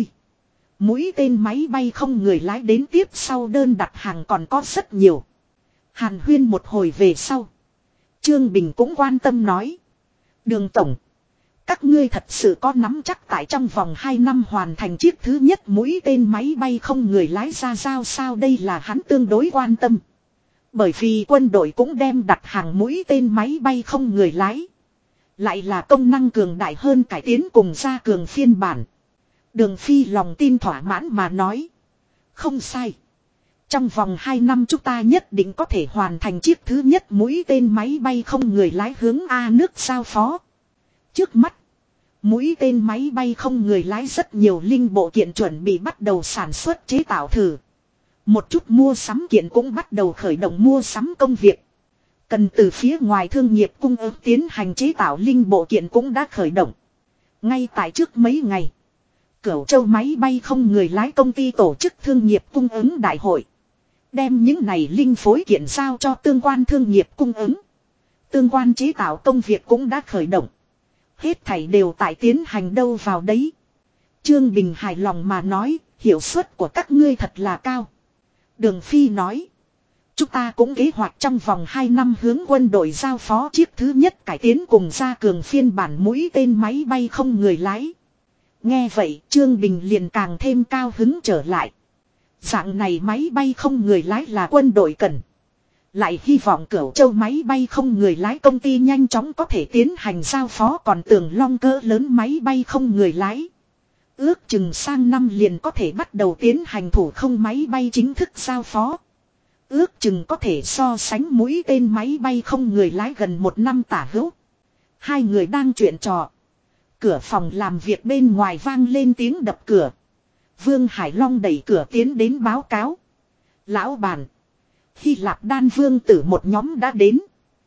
Mũi tên máy bay không người lái đến tiếp sau đơn đặt hàng còn có rất nhiều. Hàn huyên một hồi về sau. Trương Bình cũng quan tâm nói. Đường Tổng. Các ngươi thật sự có nắm chắc tại trong vòng 2 năm hoàn thành chiếc thứ nhất mũi tên máy bay không người lái ra giao sao đây là hắn tương đối quan tâm. Bởi vì quân đội cũng đem đặt hàng mũi tên máy bay không người lái. Lại là công năng cường đại hơn cải tiến cùng gia cường phiên bản. Đường Phi lòng tin thỏa mãn mà nói. Không sai. Trong vòng 2 năm chúng ta nhất định có thể hoàn thành chiếc thứ nhất mũi tên máy bay không người lái hướng nước giao phó. Trước mắt. Mũi tên máy bay không người lái rất nhiều linh bộ kiện chuẩn bị bắt đầu sản xuất chế tạo thử. Một chút mua sắm kiện cũng bắt đầu khởi động mua sắm công việc. Cần từ phía ngoài thương nghiệp cung ứng tiến hành chế tạo linh bộ kiện cũng đã khởi động. Ngay tại trước mấy ngày. Cửu Châu máy bay không người lái công ty tổ chức thương nghiệp cung ứng đại hội. Đem những này linh phối kiện giao cho tương quan thương nghiệp cung ứng. Tương quan chế tạo công việc cũng đã khởi động. Hết thảy đều tại tiến hành đâu vào đấy. Trương Bình hài lòng mà nói, hiệu suất của các ngươi thật là cao. Đường Phi nói. Chúng ta cũng kế hoạch trong vòng 2 năm hướng quân đội giao phó chiếc thứ nhất cải tiến cùng gia cường phiên bản mũi tên máy bay không người lái. Nghe vậy Trương Bình liền càng thêm cao hứng trở lại. Dạng này máy bay không người lái là quân đội cần. Lại hy vọng Cửu Châu máy bay không người lái công ty nhanh chóng có thể tiến hành giao phó còn Tường Long cỡ lớn máy bay không người lái. Ước chừng sang năm liền có thể bắt đầu tiến hành thủ không máy bay chính thức giao phó. Ước chừng có thể so sánh mũi tên máy bay không người lái gần 1 năm tả hữu. Hai người đang chuyện trò. Cửa phòng làm việc bên ngoài vang lên tiếng đập cửa. Vương Hải Long đẩy cửa tiến đến báo cáo. Lão bản. Hy Lạp Đan Vương tử một nhóm đã đến.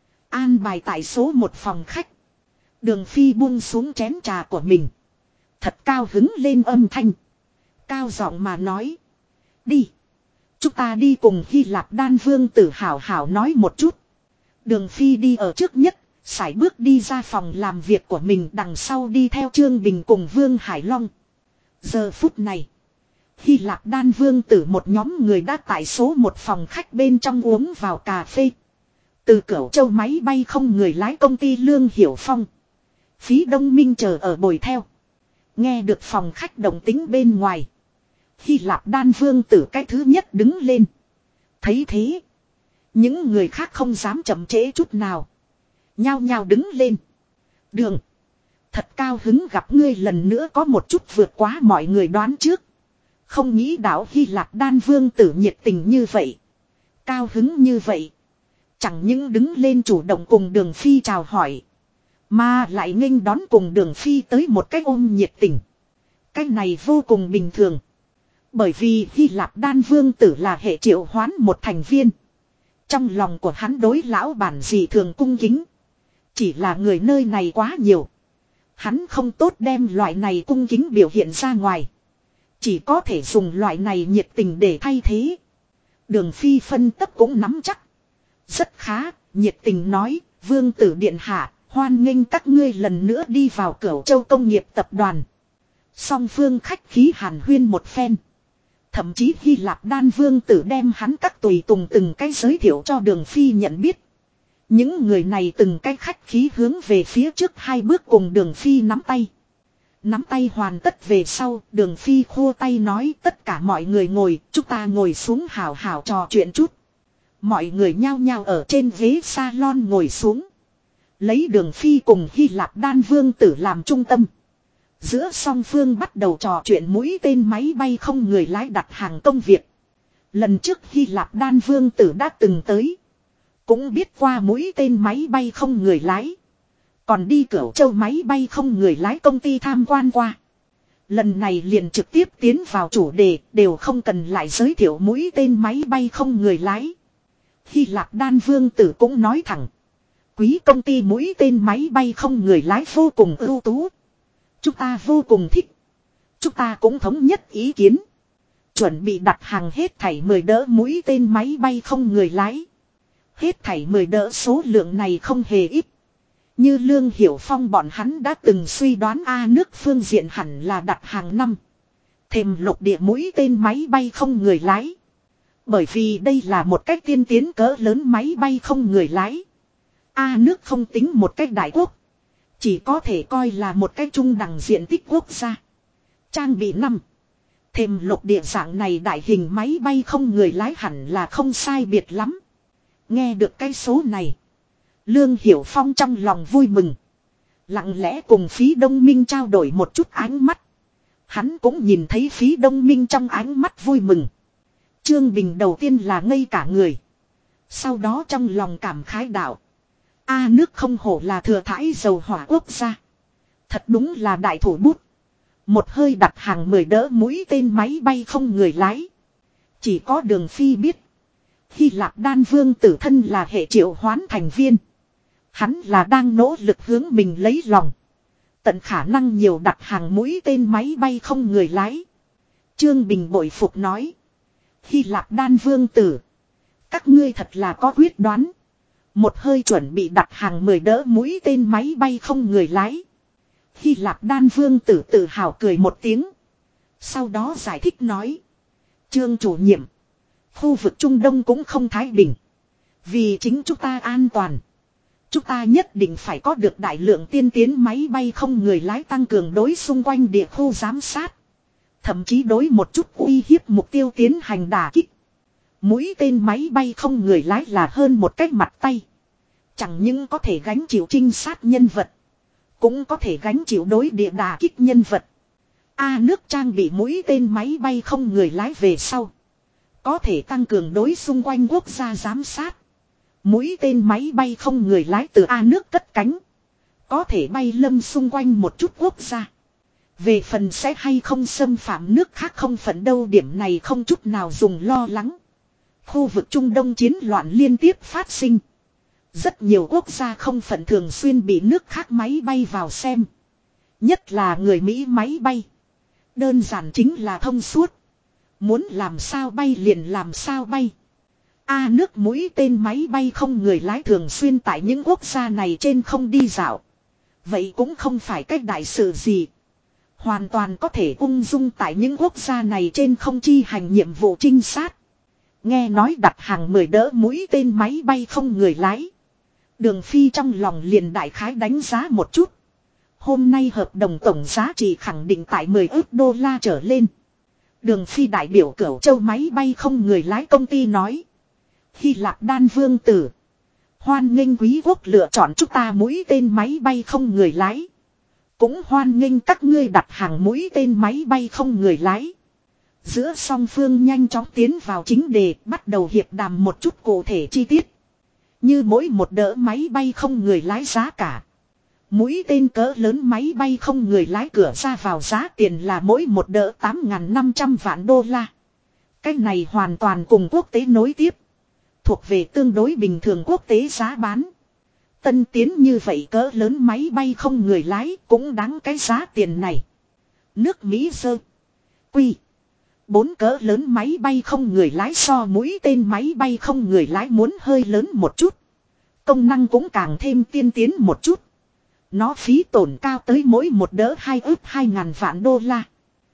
An bài tại số 1 phòng khách. Đường Phi buông xuống chén trà của mình. Thật cao hứng lên âm thanh. Cao giọng mà nói. Đi. Chúng ta đi cùng Hy Lạp Đan Vương tử hảo hảo nói một chút. Đường Phi đi ở trước nhất. Sải bước đi ra phòng làm việc của mình đằng sau đi theo Trương Bình cùng Vương Hải Long. Giờ phút này. Hy Lạp Đan Vương tử một nhóm người đã tại số 1 phòng khách bên trong uống vào cà phê. Từ Cửu Châu máy bay không người lái công ty Lương Hiểu Phong. Phí Đông Minh chờ ở bồi theo. Nghe được phòng khách động tính bên ngoài. Hy Lạp Đan Vương tử cái thứ nhất đứng lên. Thấy thế. Những người khác không dám chậm trễ chút nào. Nhao nhao đứng lên. Đường. Thật cao hứng gặp ngươi lần nữa có một chút vượt quá mọi người đoán trước. Không nghĩ đảo Hy Lạp Đan Vương tử nhiệt tình như vậy. Cao hứng như vậy. Chẳng những đứng lên chủ động cùng Đường Phi chào hỏi. Mà lại nghênh đón cùng Đường Phi tới một cái ôm nhiệt tình. Cái này vô cùng bình thường. Bởi vì Hy Lạp Đan Vương tử là hệ triệu hoán một thành viên. Trong lòng của hắn đối lão bản gì thường cung kính. Chỉ là người nơi này quá nhiều. Hắn không tốt đem loại này cung kính biểu hiện ra ngoài. Chỉ có thể dùng loại này nhiệt tình để thay thế. Đường Phi phân tích cũng nắm chắc. Rất khá, nhiệt tình nói, Vương tử điện hạ, hoan nghênh các ngươi lần nữa đi vào Cửu Châu công nghiệp tập đoàn. Song phương khách khí hàn huyên một phen. Thậm chí Hy Lạp Đan Vương tử đem hắn các tùy tùng từng cái giới thiệu cho Đường Phi nhận biết. Những người này từng cái khách khí hướng về phía trước 2 bước cùng Đường Phi nắm tay. Nắm tay hoàn tất về sau, Đường Phi khô tay nói tất cả mọi người ngồi, chúng ta ngồi xuống hào hào trò chuyện chút. Mọi người nhao nhao ở trên ghế salon ngồi xuống. Lấy Đường Phi cùng Hy Lạp Đan Vương tử làm trung tâm. Giữa song phương bắt đầu trò chuyện mũi tên máy bay không người lái đặt hàng công việc. Lần trước Hy Lạp Đan Vương tử đã từng tới. Cũng biết qua mũi tên máy bay không người lái. Còn đi Cửu Châu máy bay không người lái công ty tham quan qua. Lần này liền trực tiếp tiến vào chủ đề, đều không cần lại giới thiệu mũi tên máy bay không người lái. Hy Lạp Đan Vương tử cũng nói thẳng. Quý công ty mũi tên máy bay không người lái vô cùng ưu tú. Chúng ta vô cùng thích. Chúng ta cũng thống nhất ý kiến. Chuẩn bị đặt hàng hết thảy 10 đỡ mũi tên máy bay không người lái. Hết thảy 10 đỡ số lượng này không hề ít. Như Lương Hiểu Phong bọn hắn đã từng suy đoán nước phương diện hẳn là đặt hàng năm. Thềm lục địa mũi tên máy bay không người lái. Bởi vì đây là một cách tiên tiến cỡ lớn máy bay không người lái. Nước không tính một cách đại quốc. Chỉ có thể coi là một cái trung đẳng diện tích quốc gia. Trang bị 5. Thềm lục địa dạng này đại hình máy bay không người lái hẳn là không sai biệt lắm. Nghe được cái số này. Lương Hiểu Phong trong lòng vui mừng. Lặng lẽ cùng Phí Đông Minh trao đổi một chút ánh mắt. Hắn cũng nhìn thấy Phí Đông Minh trong ánh mắt vui mừng. Trương Bình đầu tiên là ngây cả người. Sau đó trong lòng cảm khái đạo. Nước không hổ là thừa thãi dầu hỏa quốc gia. Thật đúng là đại thủ bút. Một hơi đặt hàng 10 đỡ mũi tên máy bay không người lái. Chỉ có Đường Phi biết. Hy Lạp Đan Vương tử thân là hệ triệu hoán thành viên. Hắn là đang nỗ lực hướng mình lấy lòng. Tận khả năng nhiều đặt hàng mũi tên máy bay không người lái. Trương Bình bội phục nói. Hy Lạp Đan Vương tử. Các ngươi thật là có quyết đoán. Một hơi chuẩn bị đặt hàng 10 đỡ mũi tên máy bay không người lái. Hy Lạp Đan Vương tử tự hào cười một tiếng. Sau đó giải thích nói. Trương chủ nhiệm. Khu vực Trung Đông cũng không thái bình. Vì chính chúng ta an toàn. Chúng ta nhất định phải có được đại lượng tiên tiến máy bay không người lái tăng cường đối xung quanh địa khu giám sát. Thậm chí đối một chút uy hiếp mục tiêu tiến hành đả kích. Mũi tên máy bay không người lái là hơn một cái mặt tay. Chẳng những có thể gánh chịu trinh sát nhân vật. Cũng có thể gánh chịu đối địa đả kích nhân vật. Nước trang bị mũi tên máy bay không người lái về sau. Có thể tăng cường đối xung quanh quốc gia giám sát. Mũi tên máy bay không người lái từ nước cất cánh. Có thể bay lâm xung quanh một chút quốc gia. Về phần sẽ hay không xâm phạm nước khác không phận đâu, điểm này không chút nào dùng lo lắng. Khu vực Trung Đông chiến loạn liên tiếp phát sinh. Rất nhiều quốc gia không phận thường xuyên bị nước khác máy bay vào xem. Nhất là người Mỹ máy bay. Đơn giản chính là thông suốt. Muốn làm sao bay liền làm sao bay. Nước mũi tên máy bay không người lái thường xuyên tại những quốc gia này trên không đi dạo. Vậy cũng không phải cách đại sự gì. Hoàn toàn có thể ung dung tại những quốc gia này trên không chi hành nhiệm vụ trinh sát. Nghe nói đặt hàng 10 đỡ mũi tên máy bay không người lái. Đường Phi trong lòng liền đại khái đánh giá một chút. Hôm nay hợp đồng tổng giá trị khẳng định tại 10 ức đô la trở lên. Đường Phi đại biểu Cửu Châu máy bay không người lái công ty nói. Hy Lạp Đan Vương Tử. Hoan nghênh quý quốc lựa chọn chúng ta mũi tên máy bay không người lái. Cũng hoan nghênh các ngươi đặt hàng mũi tên máy bay không người lái. Giữa song phương nhanh chóng tiến vào chính đề, bắt đầu hiệp đàm một chút cụ thể chi tiết. Như mỗi một đỡ máy bay không người lái giá cả. Mũi tên cỡ lớn máy bay không người lái cửa ra vào giá tiền là mỗi một đỡ 8.500 vạn đô la. Cái này hoàn toàn cùng quốc tế nối tiếp. Thuộc về tương đối bình thường quốc tế giá bán. Tân tiến như vậy cỡ lớn máy bay không người lái cũng đáng cái giá tiền này. Nước Mỹ sơ. Quy. 4 cỡ lớn máy bay không người lái so mũi tên máy bay không người lái muốn hơi lớn một chút. Công năng cũng càng thêm tiên tiến một chút. Nó phí tổn cao tới mỗi một đỡ 2 ức 2.000 vạn đô la.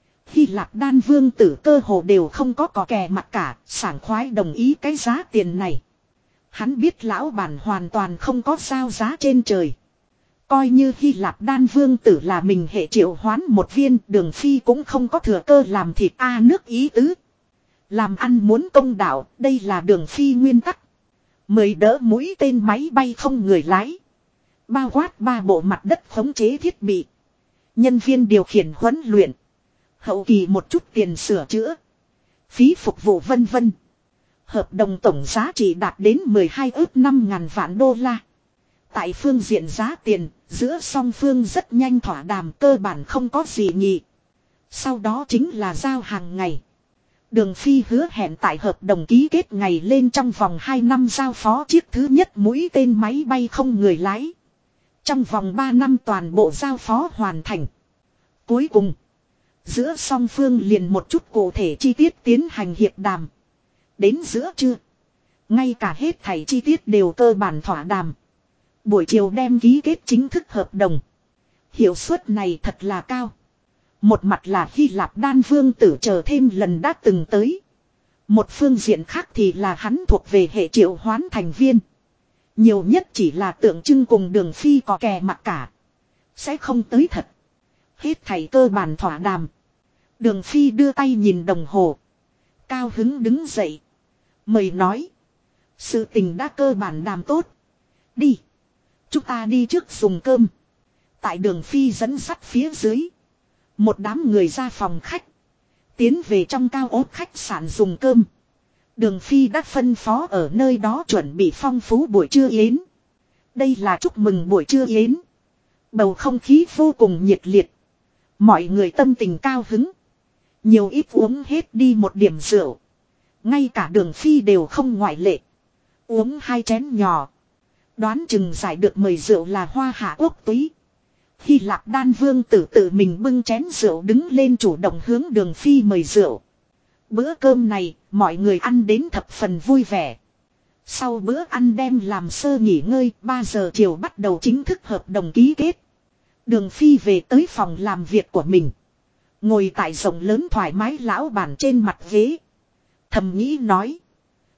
Hy Lạp Đan Vương Tử cơ hồ đều không có cò kè mặt cả, sảng khoái đồng ý cái giá tiền này. Hắn biết lão bản hoàn toàn không có giao giá trên trời. Coi như Hy Lạp Đan Vương Tử là mình hệ triệu hoán một viên, Đường Phi cũng không có thừa cơ làm thịt nước ý tứ. Làm ăn muốn công đạo, đây là Đường Phi nguyên tắc. 10 đỡ mũi tên máy bay không người lái. Bao quát 3 bộ mặt đất khống chế thiết bị. Nhân viên điều khiển huấn luyện. Hậu kỳ một chút tiền sửa chữa. Phí phục vụ vân vân. Hợp đồng tổng giá trị đạt đến 12 ức 5.000 vạn đô la. Tại phương diện giá tiền, giữa song phương rất nhanh thỏa đàm, cơ bản không có gì nhị. Sau đó chính là giao hàng ngày. Đường Phi hứa hẹn tại hợp đồng ký kết ngày lên trong vòng 2 năm giao phó chiếc thứ nhất mũi tên máy bay không người lái. Trong vòng 3 năm toàn bộ giao phó hoàn thành. Cuối cùng, giữa song phương liền một chút cụ thể chi tiết tiến hành hiệp đàm. Đến giữa trưa, ngay cả hết thảy chi tiết đều cơ bản thỏa đàm. Buổi chiều đem ký kết chính thức hợp đồng. Hiệu suất này thật là cao. Một mặt là Hy Lạp Đan Vương Tử chờ thêm lần đã từng tới. Một phương diện khác thì là hắn thuộc về hệ triệu hoán thành viên. Nhiều nhất chỉ là tượng trưng cùng Đường Phi có kè mặt cả. Sẽ không tới thật. Hết thảy cơ bản thỏa đàm. Đường Phi đưa tay nhìn đồng hồ. Cao hứng đứng dậy. Mời nói. Sự tình đã cơ bản đàm tốt. Đi. Chúng ta đi trước dùng cơm. Tại Đường Phi dẫn sắt phía dưới. Một đám người ra phòng khách. Tiến về trong cao ốt khách sạn dùng cơm. Đường Phi đã phân phó ở nơi đó chuẩn bị phong phú buổi trưa yến. Đây là chúc mừng buổi trưa yến. Bầu không khí vô cùng nhiệt liệt. Mọi người tâm tình cao hứng. Nhiều ít uống hết đi một điểm rượu. Ngay cả Đường Phi đều không ngoại lệ. Uống 2 chén nhỏ. Đoán chừng giải được mời rượu là Hoa Hạ Quốc túy. Hy Lạp Đan Vương Tử tự mình bưng chén rượu đứng lên chủ động hướng Đường Phi mời rượu. Bữa cơm này, mọi người ăn đến thập phần vui vẻ. Sau bữa ăn đem làm sơ nghỉ ngơi, 3 giờ chiều bắt đầu chính thức hợp đồng ký kết. Đường Phi về tới phòng làm việc của mình. Ngồi tại rộng lớn thoải mái lão bản trên mặt ghế. Thầm nghĩ nói.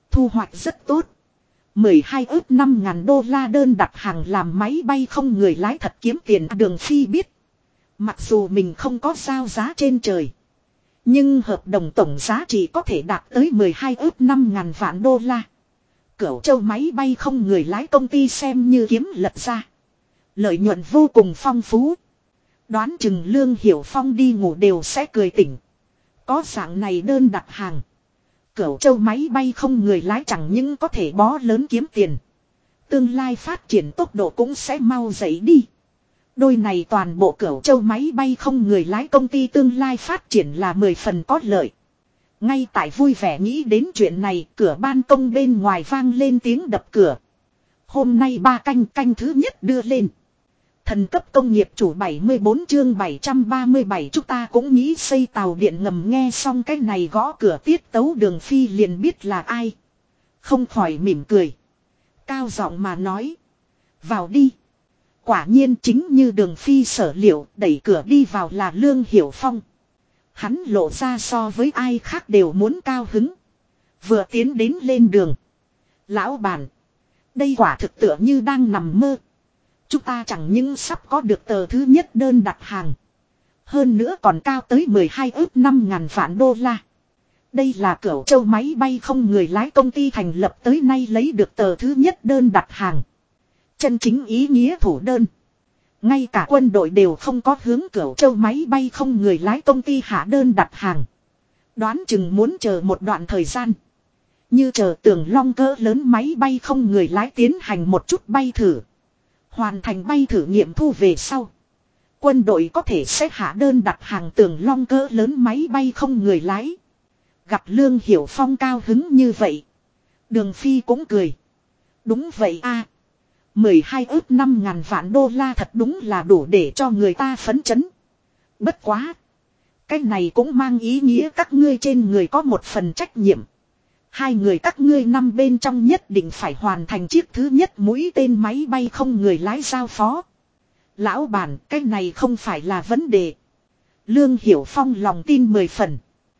Thu hoạch rất tốt. 12 ước 5.000 đô la đơn đặt hàng làm máy bay không người lái thật kiếm tiền. Đường Phi biết. Mặc dù mình không có giao giá trên trời. Nhưng hợp đồng tổng giá trị có thể đạt tới 12 ước 5.000 vạn đô la. Cửu Châu máy bay không người lái công ty xem như kiếm lật ra. Lợi nhuận vô cùng phong phú. Đoán chừng Lương Hiểu Phong đi ngủ đều sẽ cười tỉnh. Có dạng này đơn đặt hàng. Cửu Châu máy bay không người lái chẳng những có thể bó lớn kiếm tiền. Tương lai phát triển tốc độ cũng sẽ mau dậy đi. Đôi này toàn bộ Cửu Châu máy bay không người lái công ty tương lai phát triển là 10 phần có lợi. Ngay tại vui vẻ nghĩ đến chuyện này, cửa ban công bên ngoài vang lên tiếng đập cửa. Hôm nay 3 canh thứ nhất đưa lên. Thần cấp công nghiệp chủ 74 chương 737 chúng ta cũng nghĩ xây tàu điện ngầm. Nghe xong cái này gõ cửa tiết tấu Đường Phi liền biết là ai. Không khỏi mỉm cười. Cao giọng mà nói. Vào đi. Quả nhiên chính như Đường Phi sở liệu, đẩy cửa đi vào là Lương Hiểu Phong. Hắn lộ ra so với ai khác đều muốn cao hứng. Vừa tiến đến lên đường. Lão bản. Đây quả thực tựa như đang nằm mơ. Chúng ta chẳng những sắp có được tờ thứ nhất đơn đặt hàng. Hơn nữa còn cao tới 12 ước 5.000 vạn đô la. Đây là Cửu Châu máy bay không người lái công ty thành lập tới nay lấy được tờ thứ nhất đơn đặt hàng. Chân chính ý nghĩa thủ đơn. Ngay cả quân đội đều không có hướng Cửu Châu máy bay không người lái công ty hạ đơn đặt hàng. Đoán chừng muốn chờ một đoạn thời gian. Như chờ Tường Long cỡ lớn máy bay không người lái tiến hành một chút bay thử. Hoàn thành bay thử nghiệm thu về sau. Quân đội có thể sẽ hạ đơn đặt hàng Tường Long cỡ lớn máy bay không người lái. Gặp Lương Hiểu Phong cao hứng như vậy. Đường Phi cũng cười. Đúng vậy a, 12 ước 5.000 vạn đô la thật đúng là đủ để cho người ta phấn chấn. Bất quá. Cái này cũng mang ý nghĩa các ngươi trên người có một phần trách nhiệm. Hai người các ngươi năm bên trong nhất định phải hoàn thành chiếc thứ nhất mũi tên máy bay không người lái giao phó. Lão bản, cái này không phải là vấn đề. Lương Hiểu Phong lòng tin 10 phần.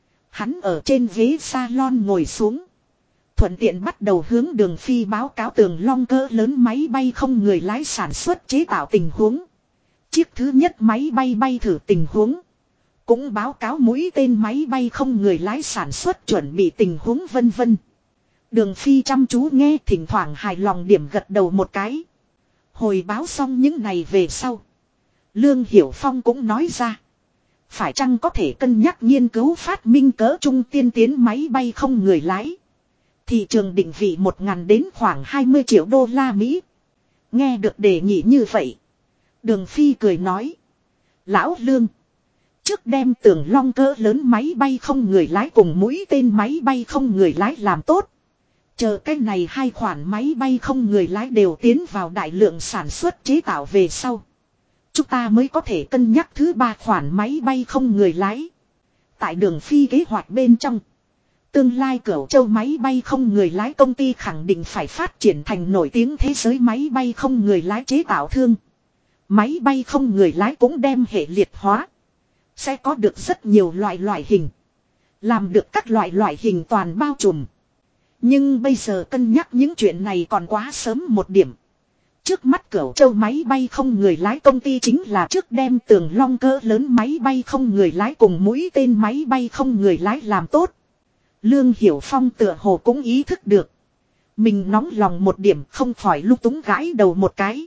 Hắn ở trên ghế salon ngồi xuống. Thuận tiện bắt đầu hướng Đường Phi báo cáo Tường Long cỡ lớn máy bay không người lái sản xuất chế tạo tình huống. Chiếc thứ nhất máy bay bay thử tình huống. Cũng báo cáo mũi tên máy bay không người lái sản xuất chuẩn bị tình huống vân vân. Đường Phi chăm chú nghe, thỉnh thoảng hài lòng điểm gật đầu một cái. Hồi báo xong những này về sau. Lương Hiểu Phong cũng nói ra. Phải chăng có thể cân nhắc nghiên cứu phát minh cỡ trung tiên tiến máy bay không người lái. Thị trường định vị 1.000 đến khoảng 20 triệu đô la Mỹ. Nghe được đề nghị như vậy. Đường Phi cười nói. Lão Lương. Trước đem Tường Long cỡ lớn máy bay không người lái cùng mũi tên máy bay không người lái làm tốt. Chờ cái này hai khoản máy bay không người lái đều tiến vào đại lượng sản xuất chế tạo về sau. Chúng ta mới có thể cân nhắc thứ ba khoản máy bay không người lái. Tại Đường Phi kế hoạch bên trong. Tương lai Cửu Châu máy bay không người lái công ty khẳng định phải phát triển thành nổi tiếng thế giới máy bay không người lái chế tạo thương. Máy bay không người lái cũng đem hệ liệt hóa. Sẽ có được rất nhiều loại hình. Làm được các loại hình toàn bao trùm. Nhưng bây giờ cân nhắc những chuyện này còn quá sớm một điểm. Trước mắt Cửu Châu máy bay không người lái công ty chính là trước đem Tường Long cỡ lớn máy bay không người lái cùng mũi tên máy bay không người lái làm tốt. Lương Hiểu Phong tựa hồ cũng ý thức được. Mình nóng lòng một điểm không khỏi lúc túng gãi đầu một cái.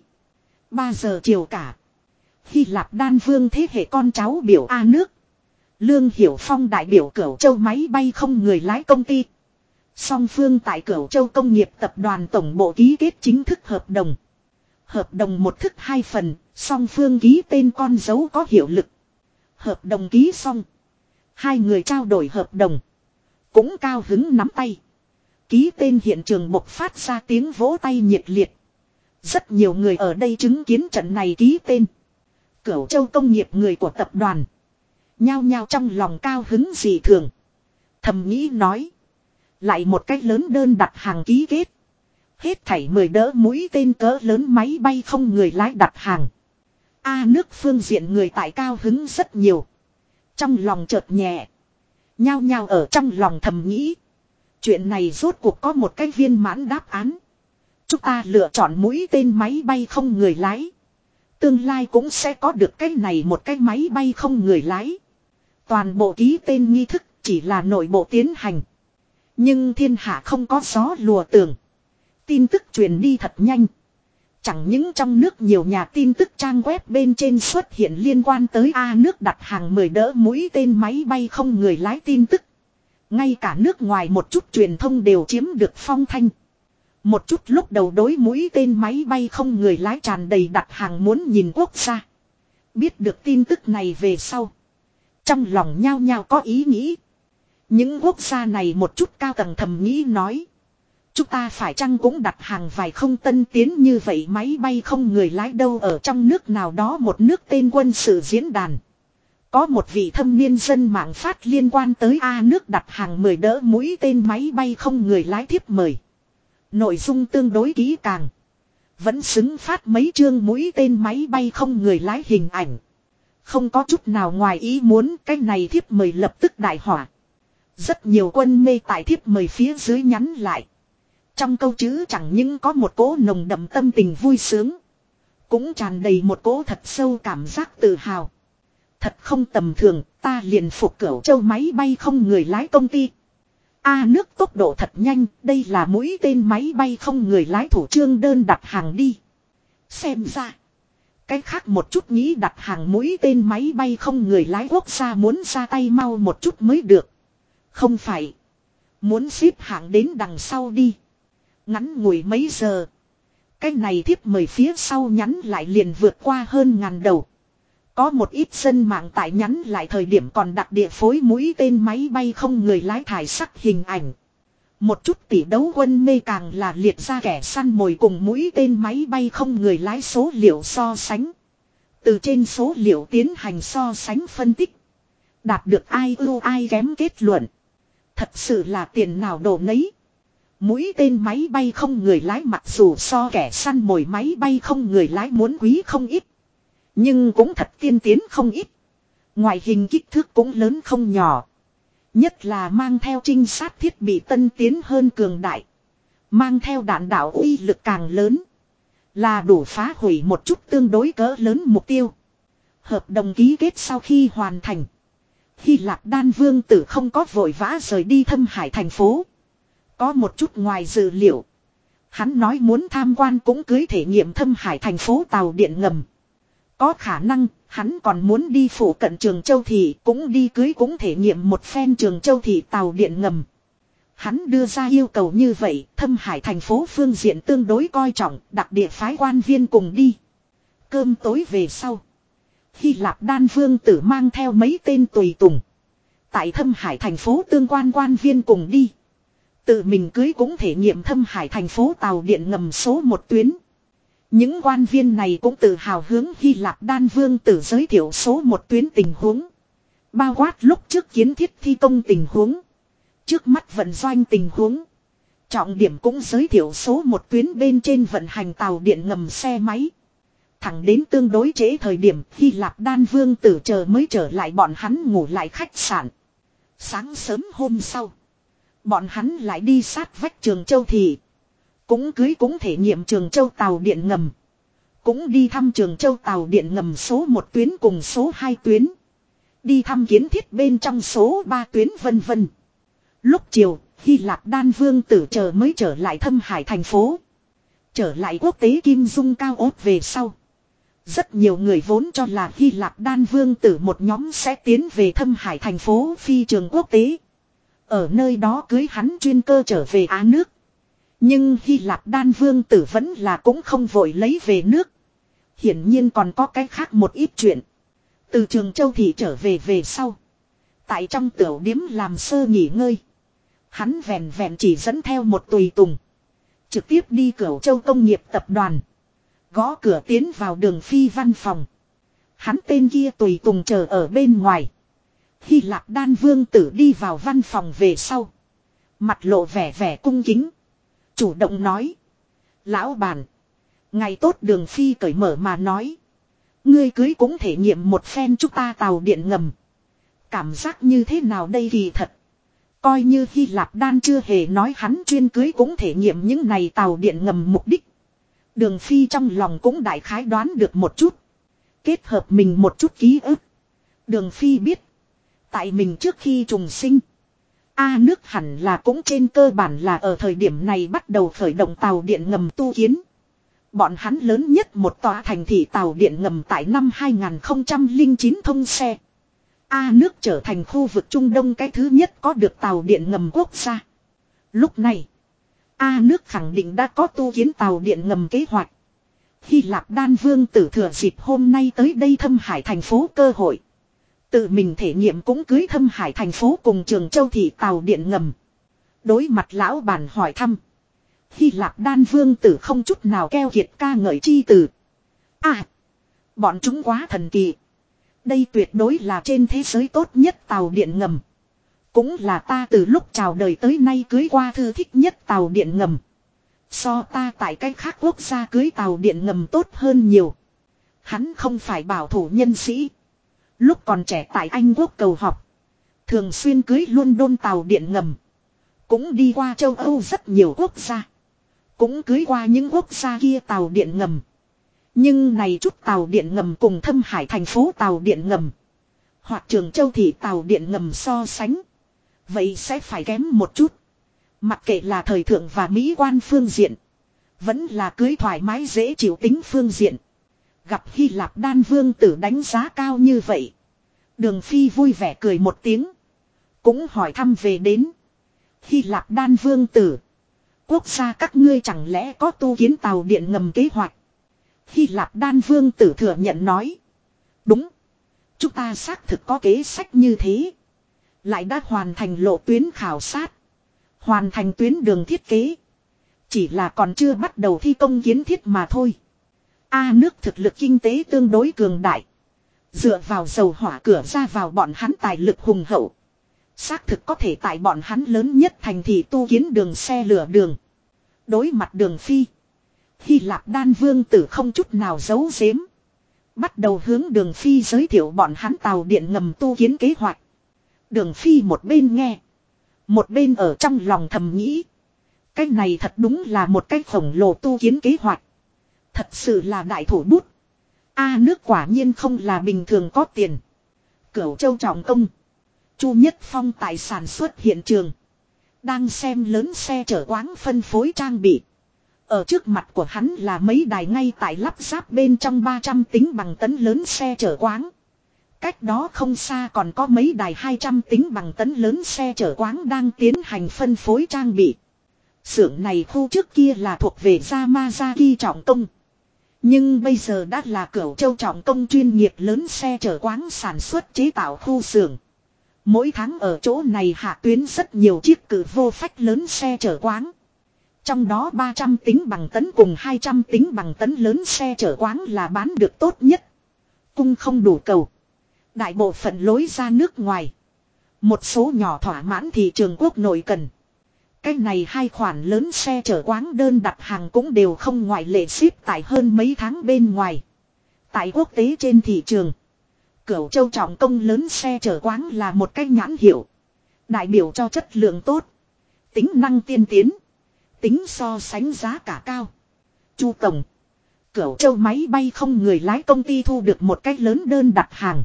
3 giờ chiều cả. Hy Lạp Đan Vương thế hệ con cháu biểu A nước. Lương Hiểu Phong đại biểu Cửu Châu máy bay không người lái công ty. Song phương tại Cửu Châu công nghiệp tập đoàn tổng bộ ký kết chính thức hợp đồng. Hợp đồng một thức 2 phần, song phương ký tên con dấu có hiệu lực. Hợp đồng ký xong. Hai người trao đổi hợp đồng. Cũng cao hứng nắm tay. Ký tên hiện trường bộc phát ra tiếng vỗ tay nhiệt liệt. Rất nhiều người ở đây chứng kiến trận này ký tên. Cửu Châu công nghiệp người của tập đoàn. Nhao nhao trong lòng cao hứng dị thường. Thầm nghĩ nói. Lại một cách lớn đơn đặt hàng ký kết. Hết thảy 10 đỡ mũi tên cỡ lớn máy bay không người lái đặt hàng. A nước phương diện người tại cao hứng rất nhiều. Trong lòng chợt nhẹ. Nhao nhao ở trong lòng thầm nghĩ. Chuyện này rốt cuộc có một cái viên mãn đáp án. Chúng ta lựa chọn mũi tên máy bay không người lái. Tương lai cũng sẽ có được cái này một cái máy bay không người lái. Toàn bộ ký tên nghi thức chỉ là nội bộ tiến hành. Nhưng thiên hạ không có gió lùa tường. Tin tức truyền đi thật nhanh. Chẳng những trong nước nhiều nhà tin tức trang web bên trên xuất hiện liên quan tới A nước đặt hàng 10 đỡ mũi tên máy bay không người lái tin tức. Ngay cả nước ngoài một chút truyền thông đều chiếm được phong thanh. Một chút lúc đầu đối mũi tên máy bay không người lái tràn đầy đặt hàng muốn nhìn quốc gia. Biết được tin tức này về sau. Trong lòng nhao nhao có ý nghĩ. Những quốc gia này một chút cao tầng thầm nghĩ nói. Chúng ta phải chăng cũng đặt hàng vài không tân tiến như vậy máy bay không người lái đâu ở trong nước nào đó một nước tên quân sự diễn đàn. Có một vị thâm niên dân mạng phát liên quan tới A nước đặt hàng 10 đỡ mũi tên máy bay không người lái thiếp mời. Nội dung tương đối kỹ càng. Vẫn xứng phát mấy chương mũi tên máy bay không người lái hình ảnh. Không có chút nào ngoài ý muốn cái này thiếp mời lập tức đại hỏa. Rất nhiều quân mê tại thiếp mời phía dưới nhắn lại. Trong câu chữ chẳng những có một cỗ nồng đậm tâm tình vui sướng. Cũng tràn đầy một cỗ thật sâu cảm giác tự hào. Thật không tầm thường, ta liền phục Cửu Châu máy bay không người lái công ty. A nước tốc độ thật nhanh, đây là mũi tên máy bay không người lái thủ trương đơn đặt hàng đi. Xem ra, cái khác một chút nghĩ đặt hàng mũi tên máy bay không người lái quốc gia muốn ra tay mau một chút mới được. Không phải, muốn xếp hạng đến đằng sau đi. Ngắn ngủi mấy giờ, cái này thiếp mời phía sau nhắn lại liền vượt qua hơn 1000 đầu. Có một ít dân mạng tại nhắn lại thời điểm còn đặt địa phối mũi tên máy bay không người lái thải sắc hình ảnh. Một chút tỷ đấu quân mê càng là liệt ra kẻ săn mồi cùng mũi tên máy bay không người lái số liệu so sánh. Từ trên số liệu tiến hành so sánh phân tích. Đạt được ai ưu ai kém kết luận. Thật sự là tiền nào đổ nấy. Mũi tên máy bay không người lái mặc dù so kẻ săn mồi máy bay không người lái muốn quý không ít. Nhưng cũng thật tiên tiến không ít. Ngoại hình kích thước cũng lớn không nhỏ. Nhất là mang theo trinh sát thiết bị tân tiến hơn cường đại. Mang theo đạn đạo uy lực càng lớn. Là đủ phá hủy một chút tương đối cỡ lớn mục tiêu. Hợp đồng ký kết sau khi hoàn thành. Hy Lạp Đan Vương Tử không có vội vã rời đi Thâm Hải thành phố. Có một chút ngoài dự liệu. Hắn nói muốn tham quan cũng cưới thể nghiệm Thâm Hải thành phố tàu điện ngầm. Có khả năng, hắn còn muốn đi phủ cận Trường Châu Thị cũng đi cưới cũng thể nghiệm một phen Trường Châu Thị tàu điện ngầm. Hắn đưa ra yêu cầu như vậy, Thâm Hải thành phố phương diện tương đối coi trọng, đặc địa phái quan viên cùng đi. Cơm tối về sau. Hy Lạp Đan Vương Tử mang theo mấy tên tùy tùng. Tại Thâm Hải thành phố tương quan quan viên cùng đi. Tự mình cưới cũng thể nghiệm Thâm Hải thành phố tàu điện ngầm số 1 tuyến. Những quan viên này cũng tự hào hướng Hy Lạp Đan Vương Tử giới thiệu số 1 tuyến tình huống. Bao quát lúc trước kiến thiết thi công tình huống. Trước mắt vận doanh tình huống. Trọng điểm cũng giới thiệu số 1 tuyến bên trên vận hành tàu điện ngầm xe máy. Thẳng đến tương đối trễ thời điểm Hy Lạp Đan Vương Tử chờ mới trở lại bọn hắn ngủ lại khách sạn. Sáng sớm hôm sau. Bọn hắn lại đi sát vách Trường Châu Thị. Cũng cưới cũng thể nghiệm Trường Châu tàu điện ngầm. Cũng đi thăm Trường Châu tàu điện ngầm số 1 tuyến cùng số 2 tuyến. Đi thăm kiến thiết bên trong số 3 tuyến vân vân. Lúc chiều, Hy Lạp Đan Vương Tử chờ mới trở lại Thâm Hải thành phố. Trở lại quốc tế Kim Dung cao ốt về sau. Rất nhiều người vốn cho là Hy Lạp Đan Vương Tử một nhóm sẽ tiến về Thâm Hải thành phố phi trường quốc tế. Ở nơi đó cưới hắn chuyên cơ trở về Á nước. Nhưng Hy Lạp Đan Vương Tử vẫn là cũng không vội lấy về nước. Hiển nhiên còn có cái khác một ít chuyện. Từ Trường Châu Thị trở về sau. Tại trong tiểu điếm làm sơ nghỉ ngơi. Hắn vẹn vẹn chỉ dẫn theo một tùy tùng. Trực tiếp đi Cửu Châu Công nghiệp tập đoàn. Gõ cửa tiến vào Đường Phi văn phòng. Hắn tên kia tùy tùng chờ ở bên ngoài. Hy Lạp Đan Vương Tử đi vào văn phòng về sau. Mặt lộ vẻ cung kính. Chủ động nói. Lão bản. Ngày tốt Đường Phi cởi mở mà nói. Ngươi cưới cũng thể nghiệm một phen chúng ta tàu điện ngầm. Cảm giác như thế nào đây kỳ thật. Coi như Hy Lạp Đan chưa hề nói hắn chuyên cưới cũng thể nghiệm những này tàu điện ngầm mục đích. Đường Phi trong lòng cũng đại khái đoán được một chút. Kết hợp mình một chút ký ức. Đường Phi biết. Tại mình trước khi trùng sinh. Nước hẳn là cũng trên cơ bản là ở thời điểm này bắt đầu khởi động tàu điện ngầm tu kiến. Bọn hắn lớn nhất một tòa thành thị tàu điện ngầm tại năm 2009 thông xe. Nước trở thành khu vực Trung Đông cái thứ nhất có được tàu điện ngầm quốc gia. Lúc này, nước khẳng định đã có tu kiến tàu điện ngầm kế hoạch. Hy Lạp Đan Vương tử thừa dịp hôm nay tới đây Thâm Hải thành phố cơ hội. Tự mình thể nghiệm cũng cưới Thâm Hải thành phố cùng Trường Châu thị tàu điện ngầm. Đối mặt lão bản hỏi thăm. Hy Lạp Đan Vương tử không chút nào keo kiệt ca ngợi chi từ. Bọn chúng quá thần kỳ. Đây tuyệt đối là trên thế giới tốt nhất tàu điện ngầm. Cũng là ta từ lúc chào đời tới nay cưới qua thư thích nhất tàu điện ngầm. So ta tại cách khác quốc gia cưới tàu điện ngầm tốt hơn nhiều. Hắn không phải bảo thủ nhân sĩ. Lúc còn trẻ tại Anh Quốc cầu học. Thường xuyên cưới London tàu điện ngầm. Cũng đi qua châu Âu rất nhiều quốc gia. Cũng cưới qua những quốc gia kia tàu điện ngầm. Nhưng này chút tàu điện ngầm cùng Thâm Hải thành phố tàu điện ngầm. Hoặc Trường Châu thị tàu điện ngầm so sánh. Vậy sẽ phải kém một chút. Mặc kệ là thời thượng và mỹ quan phương diện. Vẫn là cưới thoải mái dễ chịu tính phương diện. Gặp Hy Lạp Đan Vương tử đánh giá cao như vậy. Đường Phi vui vẻ cười một tiếng. Cũng hỏi thăm về đến. Hy Lạp Đan Vương tử. Quốc gia các ngươi chẳng lẽ có tu kiến tàu điện ngầm kế hoạch. Hy Lạp Đan Vương tử thừa nhận nói. Đúng. Chúng ta xác thực có kế sách như thế. Lại đã hoàn thành lộ tuyến khảo sát. Hoàn thành tuyến đường thiết kế. Chỉ là còn chưa bắt đầu thi công kiến thiết mà thôi. Nước thực lực kinh tế tương đối cường đại. Dựa vào dầu hỏa cửa ra vào bọn hắn tài lực hùng hậu. Xác thực có thể tại bọn hắn lớn nhất thành thị tu kiến đường xe lửa đường. Đối mặt Đường Phi. Hy Lạp Đan Vương tử không chút nào giấu giếm. Bắt đầu hướng Đường Phi giới thiệu bọn hắn tàu điện ngầm tu kiến kế hoạch. Đường Phi một bên nghe. Một bên ở trong lòng thầm nghĩ. Cái này thật đúng là một cái khổng lồ tu kiến kế hoạch. Thật sự là đại thủ bút. Nước quả nhiên không là bình thường có tiền. Cửu Châu trọng công. Chu Nhất Phong tại sản xuất hiện trường. Đang xem lớn xe chở quáng phân phối trang bị. Ở trước mặt của hắn là mấy đài ngay tại lắp ráp bên trong 300 tính bằng tấn lớn xe chở quáng. Cách đó không xa còn có mấy đài 200 tính bằng tấn lớn xe chở quáng đang tiến hành phân phối trang bị. Xưởng này khu trước kia là thuộc về Yamazaki trọng công. Nhưng bây giờ đã là Cửu Châu trọng công chuyên nghiệp lớn xe chở quáng sản xuất chế tạo khu xưởng. Mỗi tháng ở chỗ này hạ tuyến rất nhiều chiếc cự vô phách lớn xe chở quáng. Trong đó 300 tính bằng tấn cùng 200 tính bằng tấn lớn xe chở quáng là bán được tốt nhất. Cung không đủ cầu. Đại bộ phận lối ra nước ngoài. Một số nhỏ thỏa mãn thị trường quốc nội cần. Cái này hai khoản lớn xe chở quáng đơn đặt hàng cũng đều không ngoại lệ ship tại hơn mấy tháng bên ngoài. Tại quốc tế trên thị trường. Cửu Châu trọng công lớn xe chở quáng là một cái nhãn hiệu. Đại biểu cho chất lượng tốt. Tính năng tiên tiến. Tính so sánh giá cả cao. Chu tổng. Cửu Châu máy bay không người lái công ty thu được một cái lớn đơn đặt hàng.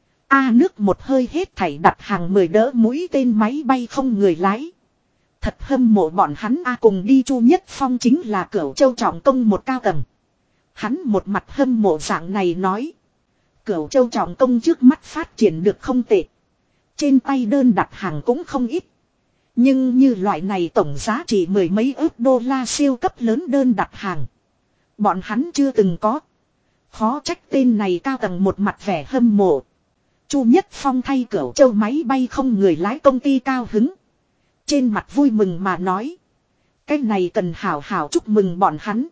Nước một hơi hết thảy đặt hàng 10 đỡ mũi tên máy bay không người lái. Thật hâm mộ bọn hắn cùng đi Chu Nhất Phong chính là Cửu Châu trọng công một cao tầng. Hắn một mặt hâm mộ dạng này nói. Cửu Châu trọng công trước mắt phát triển được không tệ. Trên tay đơn đặt hàng cũng không ít. Nhưng như loại này tổng giá trị mười mấy ức đô la siêu cấp lớn đơn đặt hàng. Bọn hắn chưa từng có. Khó trách tên này cao tầng một mặt vẻ hâm mộ. Chu Nhất Phong thay Cửu Châu máy bay không người lái công ty cao hứng. Trên mặt vui mừng mà nói. Cái này cần hảo hảo chúc mừng bọn hắn.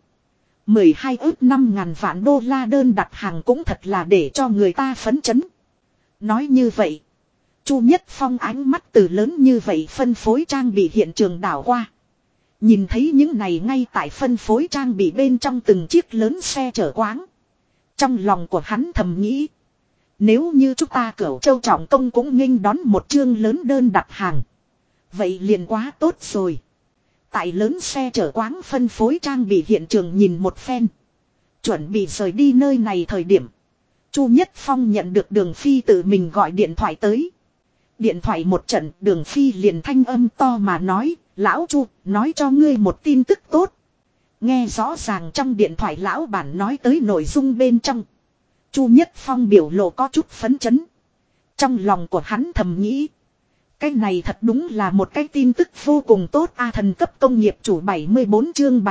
12 ức 5.000 vạn đô la đơn đặt hàng cũng thật là để cho người ta phấn chấn. Nói như vậy. Chu Nhất Phong ánh mắt từ lớn như vậy phân phối trang bị hiện trường đảo qua. Nhìn thấy những này ngay tại phân phối trang bị bên trong từng chiếc lớn xe chở quáng. Trong lòng của hắn thầm nghĩ. Nếu như chúng ta Cửu Châu trọng công cũng nghênh đón một chương lớn đơn đặt hàng. Vậy liền quá tốt rồi. Tại lớn xe chở quáng phân phối trang bị hiện trường nhìn một phen. Chuẩn bị rời đi nơi này thời điểm. Chu Nhất Phong nhận được Đường Phi tự mình gọi điện thoại tới. Điện thoại một trận, Đường Phi liền thanh âm to mà nói, lão Chu, nói cho ngươi một tin tức tốt. Nghe rõ ràng trong điện thoại lão bản nói tới nội dung bên trong. Chu Nhất Phong biểu lộ có chút phấn chấn. Trong lòng của hắn thầm nghĩ. Cái này thật đúng là một cái tin tức vô cùng tốt a. Thần cấp công nghiệp chủ 74 chương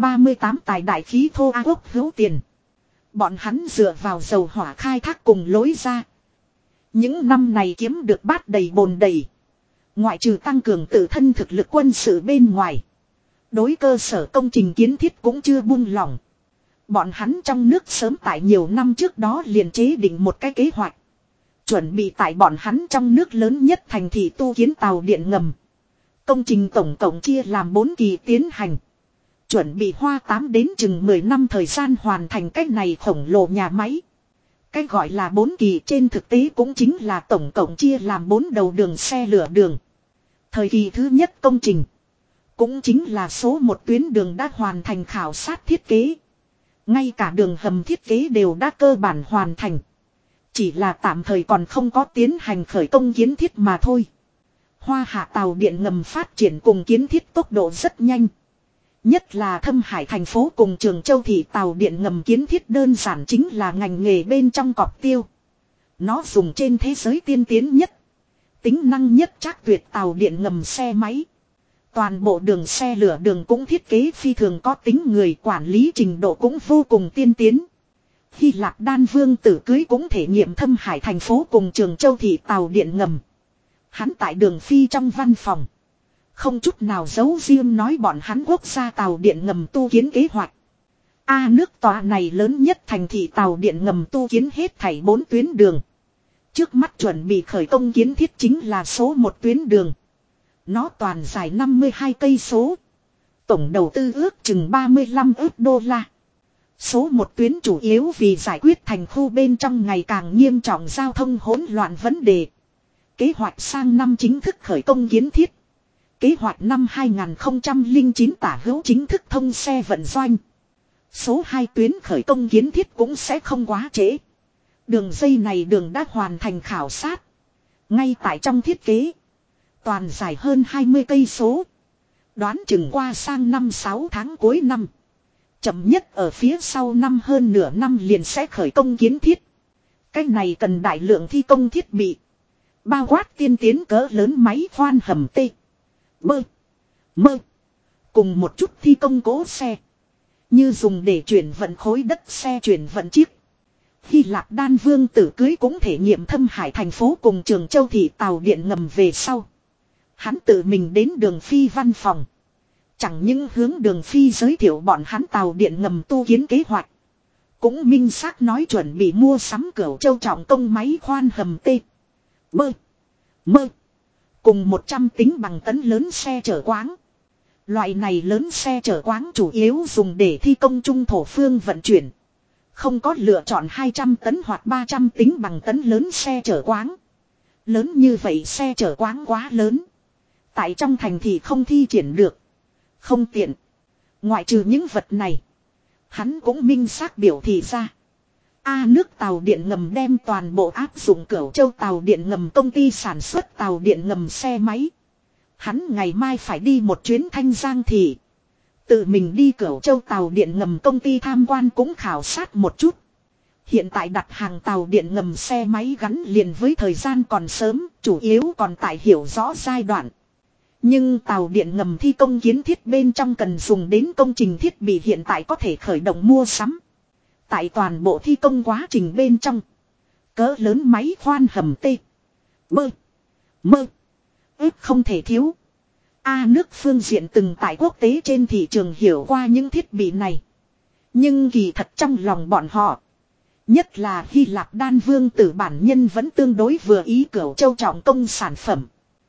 738 tài đại khí thô a quốc hữu tiền. Bọn hắn dựa vào dầu hỏa khai thác cùng lối ra. Những năm này kiếm được bát đầy bồn đầy. Ngoại trừ tăng cường tự thân thực lực quân sự bên ngoài. Đối cơ sở công trình kiến thiết cũng chưa buông lỏng. Bọn hắn trong nước sớm tại nhiều năm trước đó liền chế định một cái kế hoạch. Chuẩn bị tại bọn hắn trong nước lớn nhất thành thị tu kiến tàu điện ngầm. Công trình tổng cộng chia làm 4 kỳ tiến hành. Chuẩn bị hoa 8 đến chừng 10 năm thời gian hoàn thành cái này khổng lồ nhà máy. Cái gọi là 4 kỳ trên thực tế cũng chính là tổng cộng chia làm 4 đầu đường xe lửa đường. Thời kỳ thứ nhất công trình. Cũng chính là số 1 tuyến đường đã hoàn thành khảo sát thiết kế. Ngay cả đường hầm thiết kế đều đã cơ bản hoàn thành. Chỉ là tạm thời còn không có tiến hành khởi công kiến thiết mà thôi. Hoa Hạ tàu điện ngầm phát triển cùng kiến thiết tốc độ rất nhanh. Nhất là Thâm Hải thành phố cùng Trường Châu thị tàu điện ngầm kiến thiết đơn giản chính là ngành nghề bên trong cọp tiêu. Nó dùng trên thế giới tiên tiến nhất, tính năng nhất trác tuyệt tàu điện ngầm xe máy. Toàn bộ đường xe lửa đường cũng thiết kế phi thường có tính người, quản lý trình độ cũng vô cùng tiên tiến. Hy Lạp Đan Vương tử cưới cũng thể nghiệm Thâm Hải thành phố cùng Trường Châu thị tàu điện ngầm. Hắn tại Đường Phi trong văn phòng. Không chút nào giấu riêng nói bọn hắn quốc gia tàu điện ngầm tu kiến kế hoạch. Nước tòa này lớn nhất thành thị tàu điện ngầm tu kiến hết thảy 4 tuyến đường. Trước mắt chuẩn bị khởi công kiến thiết chính là số 1 tuyến đường. Nó toàn dài 52 cây số. Tổng đầu tư ước chừng 35 ức đô la. Số 1 tuyến chủ yếu vì giải quyết thành khu bên trong ngày càng nghiêm trọng giao thông hỗn loạn vấn đề. Kế hoạch sang năm chính thức khởi công kiến thiết. Kế hoạch năm 2009 tả hữu chính thức thông xe vận doanh. Số 2 tuyến khởi công kiến thiết cũng sẽ không quá trễ. Đường dây này đường đã hoàn thành khảo sát. Ngay tại trong thiết kế. Toàn dài hơn 20 cây số. Đoán chừng qua sang năm 6 tháng cuối năm. Chậm nhất ở phía sau năm hơn nửa năm liền sẽ khởi công kiến thiết. Cái này cần đại lượng thi công thiết bị. Bao quát tiên tiến cỡ lớn máy khoan hầm T. Bơ. Mơ. Cùng một chút thi công cố xe. Như dùng để chuyển vận khối đất xe chuyển vận chiếc. Hy Lạp Đan Vương tử cưới cũng thể nghiệm Thâm Hải thành phố cùng Trường Châu thị tàu điện ngầm về sau. Hắn tự mình đến Đường Phi văn phòng. Chẳng những hướng Đường Phi giới thiệu bọn hắn tàu điện ngầm tu kiến kế hoạch. Cũng minh xác nói chuẩn bị mua sắm Cửu Châu trọng công máy khoan hầm T. Bơ. Mơ. Cùng 100 tính bằng tấn lớn xe chở quáng. Loại này lớn xe chở quáng chủ yếu dùng để thi công trung thổ phương vận chuyển. Không có lựa chọn 200 tấn hoặc 300 tính bằng tấn lớn xe chở quáng. Lớn như vậy xe chở quáng quá lớn. Tại trong thành thì không thi triển được. Không tiện. Ngoại trừ những vật này. Hắn cũng minh xác biểu thị ra. Nước tàu điện ngầm đem toàn bộ áp dụng Cửu Châu tàu điện ngầm công ty sản xuất tàu điện ngầm xe máy. Hắn ngày mai phải đi một chuyến Thanh Giang thị. Tự mình đi Cửu Châu tàu điện ngầm công ty tham quan cũng khảo sát một chút. Hiện tại đặt hàng tàu điện ngầm xe máy gắn liền với thời gian còn sớm, chủ yếu còn tại hiểu rõ giai đoạn. Nhưng tàu điện ngầm thi công kiến thiết bên trong cần dùng đến công trình thiết bị hiện tại có thể khởi động mua sắm. Tại toàn bộ thi công quá trình bên trong. Cỡ lớn máy khoan hầm T. Bơ. Mơ. Ước không thể thiếu. Nước phương diện từng tại quốc tế trên thị trường hiểu qua những thiết bị này. Nhưng kỳ thật trong lòng bọn họ. Nhất là Hy Lạp Đan Vương tử bản nhân vẫn tương đối vừa ý Cửu Châu trọng công sản phẩm.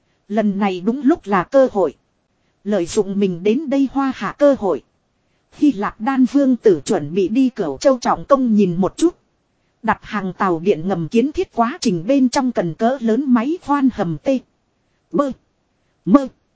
Lần này đúng lúc là cơ hội. Lợi dụng mình đến đây Hoa Hạ cơ hội. Hy Lạp Đan Vương tử chuẩn bị đi Cửu Châu trọng công nhìn một chút. Đặt hàng tàu điện ngầm kiến thiết quá trình bên trong cần cỡ lớn máy khoan hầm T. Bơ. Mơ.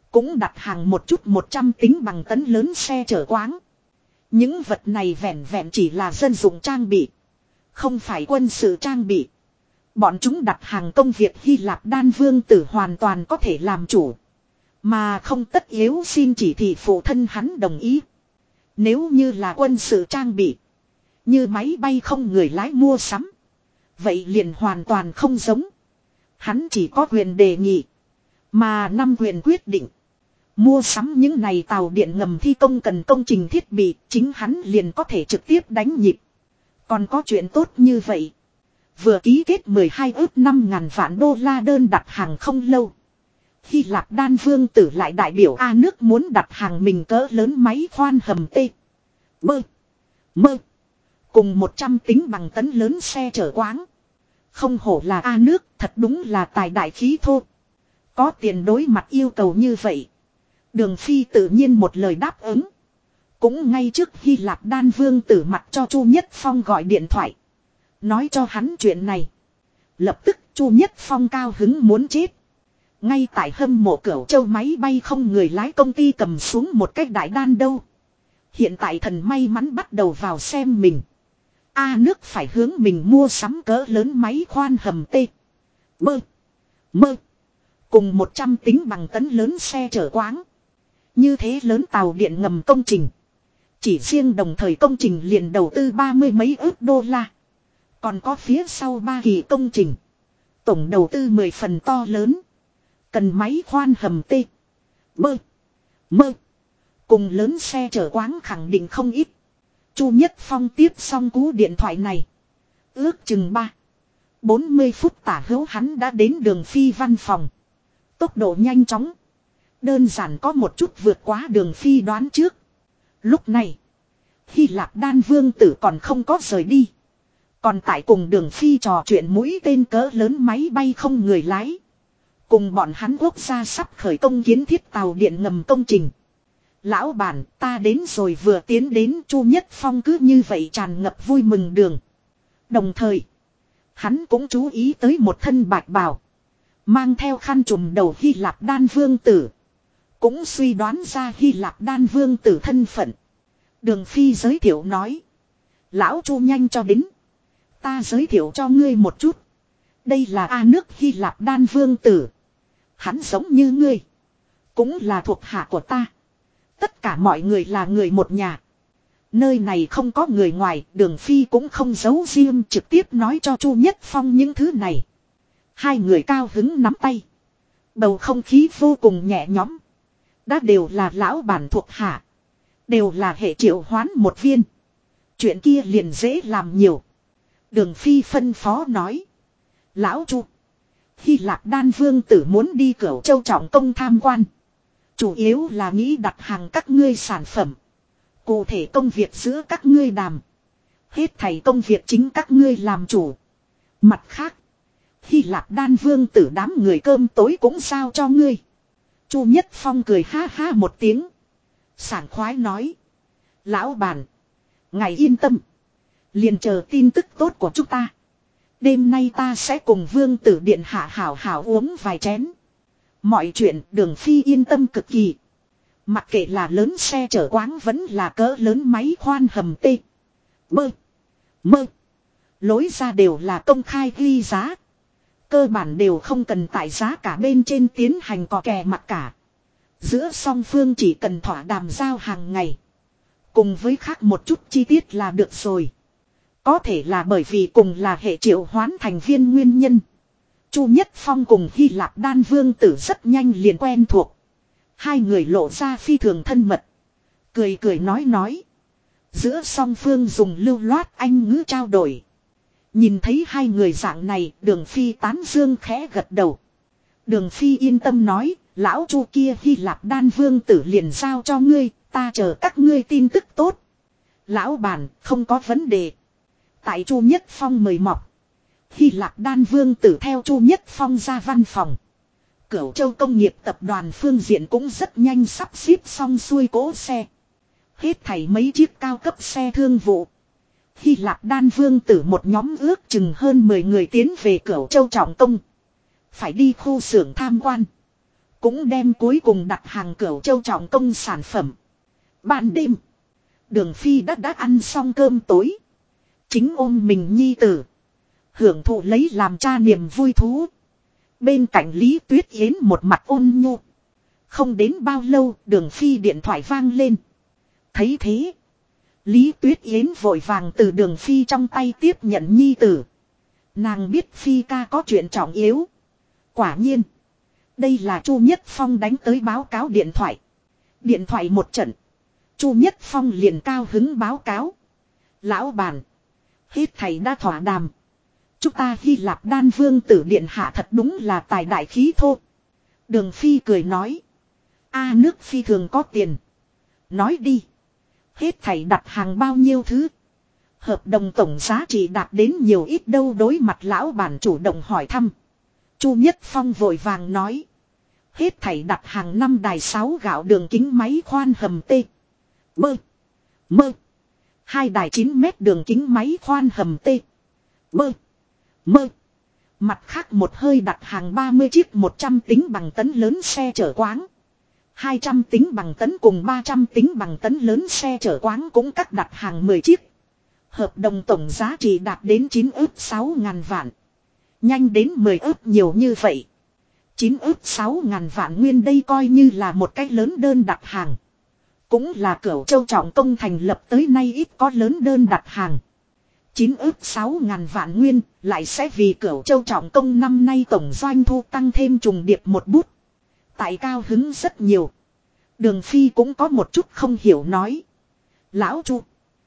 Cũng đặt hàng một chút 100 tính bằng tấn lớn xe chở quáng. Những vật này vẹn vẹn chỉ là dân dụng trang bị. Không phải quân sự trang bị. Bọn chúng đặt hàng công việc Hy Lạp Đan Vương Tử hoàn toàn có thể làm chủ. Mà không tất yếu xin chỉ thị phụ thân hắn đồng ý. Nếu như là quân sự trang bị. Như máy bay không người lái mua sắm. Vậy liền hoàn toàn không giống. Hắn chỉ có quyền đề nghị. Mà năm quyền quyết định. Mua sắm những này tàu điện ngầm thi công cần công trình thiết bị. Chính hắn liền có thể trực tiếp đánh nhịp. Còn có chuyện tốt như vậy. Vừa ký kết 12 ước 5.000 vạn đô la đơn đặt hàng không lâu. Hy Lạp Đan Vương Tử lại đại biểu A nước muốn đặt hàng mình cỡ lớn máy khoan hầm T. Bơ. Mơ. Cùng 100 tính bằng tấn lớn xe chở quáng. Không hổ là A nước, thật đúng là tài đại khí thô. Có tiền đối mặt yêu cầu như vậy. Đường Phi tự nhiên một lời đáp ứng. Cũng ngay trước Hy Lạp Đan Vương Tử mặt cho Chu Nhất Phong gọi điện thoại. Nói cho hắn chuyện này. Lập tức Chu Nhất Phong cao hứng muốn chết. Ngay tại hâm mộ Cửu Châu máy bay không người lái công ty cầm xuống một cách đại đan đâu. Hiện tại thần may mắn bắt đầu vào xem mình. A nước phải hướng mình mua sắm cỡ lớn máy khoan hầm T. Bơ. Mơ. Cùng 100 tính bằng tấn lớn xe chở quáng. Như thế lớn tàu điện ngầm công trình. Chỉ riêng đồng thời công trình liền đầu tư 30 mấy ước đô la. Còn có phía sau 3 kỳ công trình. Tổng đầu tư 10 phần to lớn. Cần máy khoan hầm T. Bơ. Mơ. Cùng lớn xe chở quáng khẳng định không ít. Chu Nhất Phong tiếp xong cú điện thoại này. Ước chừng 40 phút tả hữu hắn đã đến Đường Phi văn phòng. Tốc độ nhanh chóng. Đơn giản có một chút vượt quá Đường Phi đoán trước. Lúc này. Hy Lạp Đan Vương Tử còn không có rời đi. Còn tại cùng Đường Phi trò chuyện mũi tên cỡ lớn máy bay không người lái. Cùng bọn hắn quốc gia sắp khởi công kiến thiết tàu điện ngầm công trình. Lão bản ta đến rồi vừa tiến đến Chu Nhất Phong cứ như vậy tràn ngập vui mừng đường. Đồng thời. Hắn cũng chú ý tới một thân bạch bào. Mang theo khăn trùm đầu Hy Lạp Đan Vương Tử. Cũng suy đoán ra Hy Lạp Đan Vương Tử thân phận. Đường Phi giới thiệu nói. Lão Chu nhanh cho đến. Ta giới thiệu cho ngươi một chút. Đây là A nước Hy Lạp Đan Vương Tử. Hắn giống như ngươi. Cũng là thuộc hạ của ta. Tất cả mọi người là người một nhà. Nơi này không có người ngoài. Đường Phi cũng không giấu riêng trực tiếp nói cho Chu Nhất Phong những thứ này. Hai người cao hứng nắm tay. Bầu không khí vô cùng nhẹ nhõm. Đã đều là lão bản thuộc hạ. Đều là hệ triệu hoán một viên. Chuyện kia liền dễ làm nhiều. Đường Phi phân phó nói. Lão Chu. Hy Lạp Đan Vương Tử muốn đi Cửu Châu trọng công tham quan. Chủ yếu là nghĩ đặt hàng các ngươi sản phẩm. Cụ thể công việc giữa các ngươi đàm. Hết thảy công việc chính các ngươi làm chủ. Mặt khác. Hy Lạp Đan Vương Tử đám người cơm tối cũng giao cho ngươi. Chu Nhất Phong cười ha ha một tiếng. Sảng khoái nói. Lão bản. Ngài yên tâm. Liền chờ tin tức tốt của chúng ta. Đêm nay ta sẽ cùng Vương Tử Điện hạ hảo hảo uống vài chén. Mọi chuyện Đường Phi yên tâm cực kỳ. Mặc kệ là lớn xe chở quáng vẫn là cỡ lớn máy khoan hầm T. Bơ. Mơ. Lối ra đều là công khai ghi giá. Cơ bản đều không cần tại giá cả bên trên tiến hành cò kè mặt cả. Giữa song phương chỉ cần thỏa đàm giao hàng ngày. Cùng với khác một chút chi tiết là được rồi. Có thể là bởi vì cùng là hệ triệu hoán thành viên nguyên nhân. Chu Nhất Phong cùng Hy Lạp Đan Vương Tử rất nhanh liền quen thuộc. Hai người lộ ra phi thường thân mật. Cười cười nói. Giữa song phương dùng lưu loát anh ngữ trao đổi. Nhìn thấy hai người dạng này, Đường Phi tán dương khẽ gật đầu. Đường Phi yên tâm nói, lão Chu kia Hy Lạp Đan Vương Tử liền giao cho ngươi, ta chờ các ngươi tin tức tốt. Lão bản, không có vấn đề. Tại Chu Nhất Phong mời mọc. Hy Lạp Đan Vương Tử theo Chu Nhất Phong ra văn phòng. Cửu Châu công nghiệp tập đoàn phương diện cũng rất nhanh sắp xếp xong xuôi cỗ xe. Hết thảy mấy chiếc cao cấp xe thương vụ. Hy Lạp Đan Vương Tử một nhóm ước chừng hơn 10 người tiến về Cửu Châu trọng công. Phải đi khu xưởng tham quan. Cũng đem cuối cùng đặt hàng Cửu Châu trọng công sản phẩm. Ban đêm. Đường Phi đã ăn xong cơm tối. Chính ôm mình nhi tử. Hưởng thụ lấy làm cha niềm vui thú. Bên cạnh Lý Tuyết Yến một mặt ôn nhu. Không đến bao lâu Đường Phi điện thoại vang lên. Thấy thế. Lý Tuyết Yến vội vàng từ Đường Phi trong tay tiếp nhận nhi tử. Nàng biết Phi ca có chuyện trọng yếu. Quả nhiên. Đây là Chu Nhất Phong đánh tới báo cáo điện thoại. Điện thoại một trận. Chu Nhất Phong liền cao hứng báo cáo. Lão bản. Hết thầy đã thỏa đàm. Chúng ta Hy Lạp Đan Vương tử điện hạ thật đúng là tài đại khí thô. Đường Phi cười nói. Nước Phi thường có tiền. Nói đi. Hết thầy đặt hàng bao nhiêu thứ. Hợp đồng tổng giá trị đạt đến nhiều ít đâu đối mặt lão bản chủ động hỏi thăm. Chu Nhất Phong vội vàng nói. Hết thảy đặt hàng 5 đài 6 gạo đường kính máy khoan hầm T. Bơ. Mơ. 2 đài 9 mét đường kính máy khoan hầm T. Bơ. Mơ. Mặt khác một hơi đặt hàng 30 chiếc 100 tính bằng tấn lớn xe chở quáng. 200 tính bằng tấn cùng 300 tính bằng tấn lớn xe chở quáng cũng cắt đặt hàng 10 chiếc. Hợp đồng tổng giá trị đạt đến 9 ức 6 ngàn vạn. Nhanh đến 10 ức nhiều như vậy. 9 ức 6 ngàn vạn nguyên đây coi như là một cái lớn đơn đặt hàng. Cũng là Cửu Châu trọng công thành lập tới nay ít có lớn đơn đặt hàng. 9 ức 6 ngàn vạn nguyên lại sẽ vì Cửu Châu trọng công năm nay tổng doanh thu tăng thêm trùng điệp một bút. Tại cao hứng rất nhiều. Đường Phi cũng có một chút không hiểu nói. Lão Chu.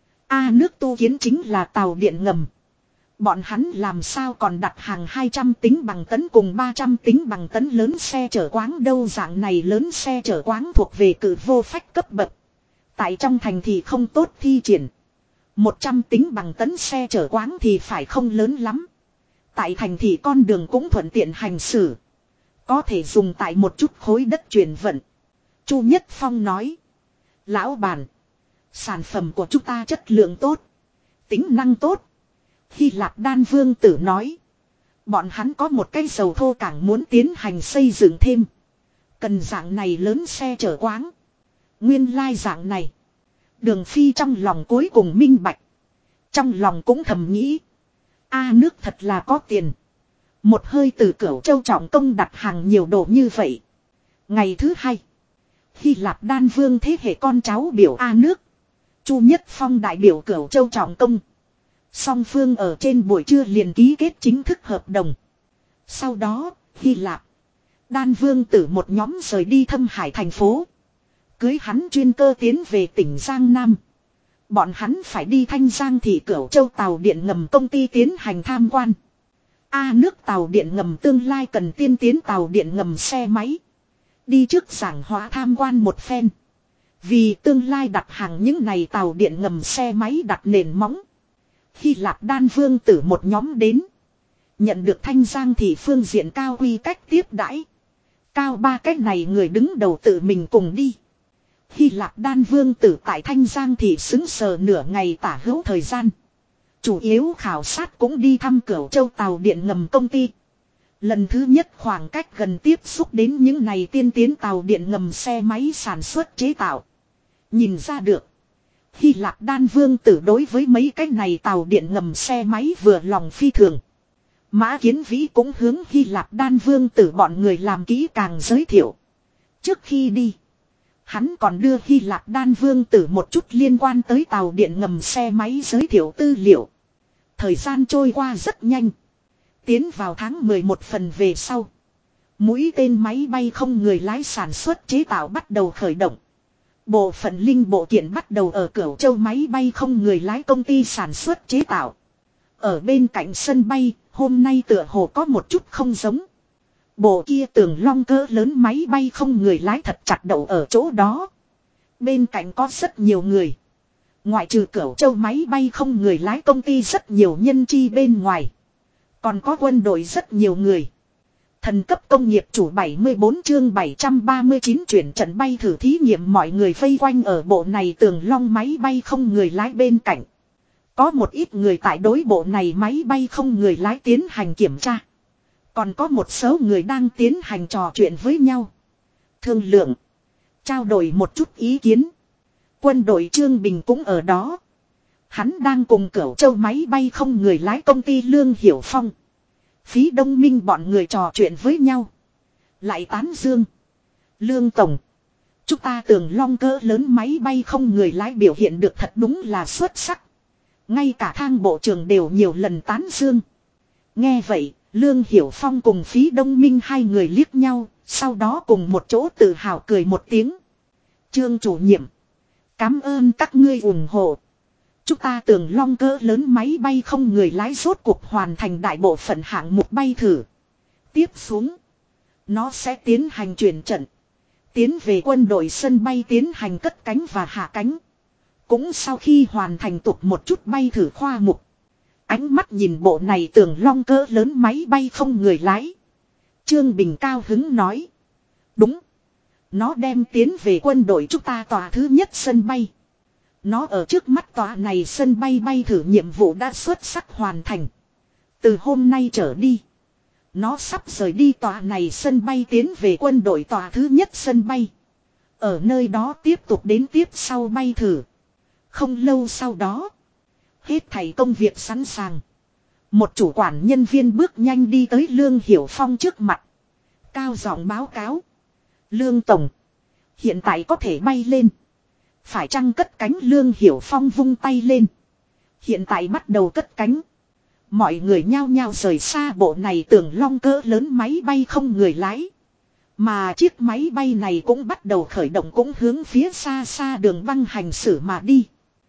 Nước tu kiến chính là tàu điện ngầm. Bọn hắn làm sao còn đặt hàng 200 tính bằng tấn cùng 300 tính bằng tấn lớn xe chở quáng đâu dạng này lớn xe chở quáng thuộc về cử vô phách cấp bậc. Tại trong thành thì không tốt thi triển. 100 tính bằng tấn xe chở quáng thì phải không lớn lắm. Tại thành thì con đường cũng thuận tiện hành xử. Có thể dùng tại một chút khối đất chuyển vận. Chu Nhất Phong nói. Lão bản. Sản phẩm của chúng ta chất lượng tốt. Tính năng tốt. Hy Lạp Đan Vương tử nói. Bọn hắn có một cây dầu thô cảng muốn tiến hành xây dựng thêm. Cần dạng này lớn xe chở quáng. Nguyên lai dạng này. Đường Phi trong lòng cuối cùng minh bạch. Trong lòng cũng thầm nghĩ. Nước thật là có tiền. Một hơi từ Cửu Châu trọng công đặt hàng nhiều đồ như vậy. Ngày thứ hai. Hy Lạp Đan Vương thế hệ con cháu biểu nước. Chu Nhất Phong đại biểu Cửu Châu trọng công. Song phương ở trên buổi trưa liền ký kết chính thức hợp đồng. Sau đó, Hy Lạp, Đan Vương tử một nhóm rời đi Thâm Hải thành phố. Cưới hắn chuyên cơ tiến về tỉnh Giang Nam. Bọn hắn phải đi Thanh Giang thị Cửu Châu tàu điện ngầm công ty tiến hành tham quan. Nước tàu điện ngầm tương lai cần tiên tiến tàu điện ngầm xe máy. Đi trước giảng hóa tham quan một phen. Vì tương lai đặt hàng những này tàu điện ngầm xe máy đặt nền móng. Hy Lạp Đan Vương tử một nhóm đến. Nhận được Thanh Giang thị phương diện cao quy cách tiếp đãi. Cao ba cách này người đứng đầu tự mình cùng đi. Hy Lạp Đan Vương tử tại Thanh Giang thị xứng sờ nửa ngày tả hữu thời gian. Chủ yếu khảo sát cũng đi thăm Cửu Châu tàu điện ngầm công ty. Lần thứ nhất khoảng cách gần tiếp xúc đến những này tiên tiến tàu điện ngầm xe máy sản xuất chế tạo. Nhìn ra được. Hy Lạp Đan Vương tử đối với mấy cái này tàu điện ngầm xe máy vừa lòng phi thường. Mã Kiến Vĩ cũng hướng Hy Lạp Đan Vương tử bọn người làm kỹ càng giới thiệu. Trước khi đi, hắn còn đưa Hy Lạp Đan Vương tử một chút liên quan tới tàu điện ngầm xe máy giới thiệu tư liệu. Thời gian trôi qua rất nhanh. Tiến vào tháng 11 phần về sau. Mũi tên máy bay không người lái sản xuất chế tạo bắt đầu khởi động. Bộ phận linh bộ kiện bắt đầu ở Cửu Châu máy bay không người lái công ty sản xuất chế tạo. Ở bên cạnh sân bay, hôm nay tựa hồ có một chút không giống. Bộ kia tường long cỡ lớn máy bay không người lái thật chặt đậu ở chỗ đó. Bên cạnh có rất nhiều người. Ngoại trừ Cửu Châu máy bay không người lái công ty rất nhiều nhân chi bên ngoài. Còn có quân đội rất nhiều người. Thần cấp công nghiệp chủ 74 chương 739 chuyển trận bay thử thí nghiệm mọi người vây quanh ở bộ này tường long máy bay không người lái bên cạnh. Có một ít người tại đối bộ này máy bay không người lái tiến hành kiểm tra. Còn có một số người đang tiến hành trò chuyện với nhau. Thương lượng. Trao đổi một chút ý kiến. Quân đội Trương Bình cũng ở đó. Hắn đang cùng Cửu Châu máy bay không người lái công ty Lương Hiểu Phong. Phí Đông Minh bọn người trò chuyện với nhau. Lại tán dương. Lương Tổng. Chúng ta Tường Long cỡ lớn máy bay không người lái biểu hiện được thật đúng là xuất sắc. Ngay cả Thang bộ trưởng đều nhiều lần tán dương. Nghe vậy, Lương Hiểu Phong cùng Phí Đông Minh hai người liếc nhau, sau đó cùng một chỗ tự hào cười một tiếng. Trương chủ nhiệm. Cảm ơn các ngươi ủng hộ. Chúng ta Tường Long cỡ lớn máy bay không người lái rốt cuộc hoàn thành đại bộ phận hạng mục bay thử. Tiếp xuống. Nó sẽ tiến hành chuyển trận. Tiến về quân đội sân bay tiến hành cất cánh và hạ cánh. Cũng sau khi hoàn thành tục một chút bay thử khoa mục. Ánh mắt nhìn bộ này Tường Long cỡ lớn máy bay không người lái. Trương Bình cao hứng nói. Đúng. Nó đem tiến về quân đội chúng ta tòa thứ nhất sân bay. Nó ở trước mắt tòa này sân bay bay thử nhiệm vụ đã xuất sắc hoàn thành. Từ hôm nay trở đi. Nó sắp rời đi tòa này sân bay tiến về quân đội tòa thứ nhất sân bay. Ở nơi đó tiếp tục đến tiếp sau bay thử. Không lâu sau đó. Hết thảy công việc sẵn sàng. Một chủ quản nhân viên bước nhanh đi tới Lương Hiểu Phong trước mặt. Cao giọng báo cáo. Lương Tổng. Hiện tại có thể bay lên. Phải chăng cất cánh Lương Hiểu Phong vung tay lên. Hiện tại bắt đầu cất cánh. Mọi người nhao nhao rời xa bộ này Tường Long cỡ lớn máy bay không người lái. Mà chiếc máy bay này cũng bắt đầu khởi động cũng hướng phía xa xa đường băng hành xử mà đi.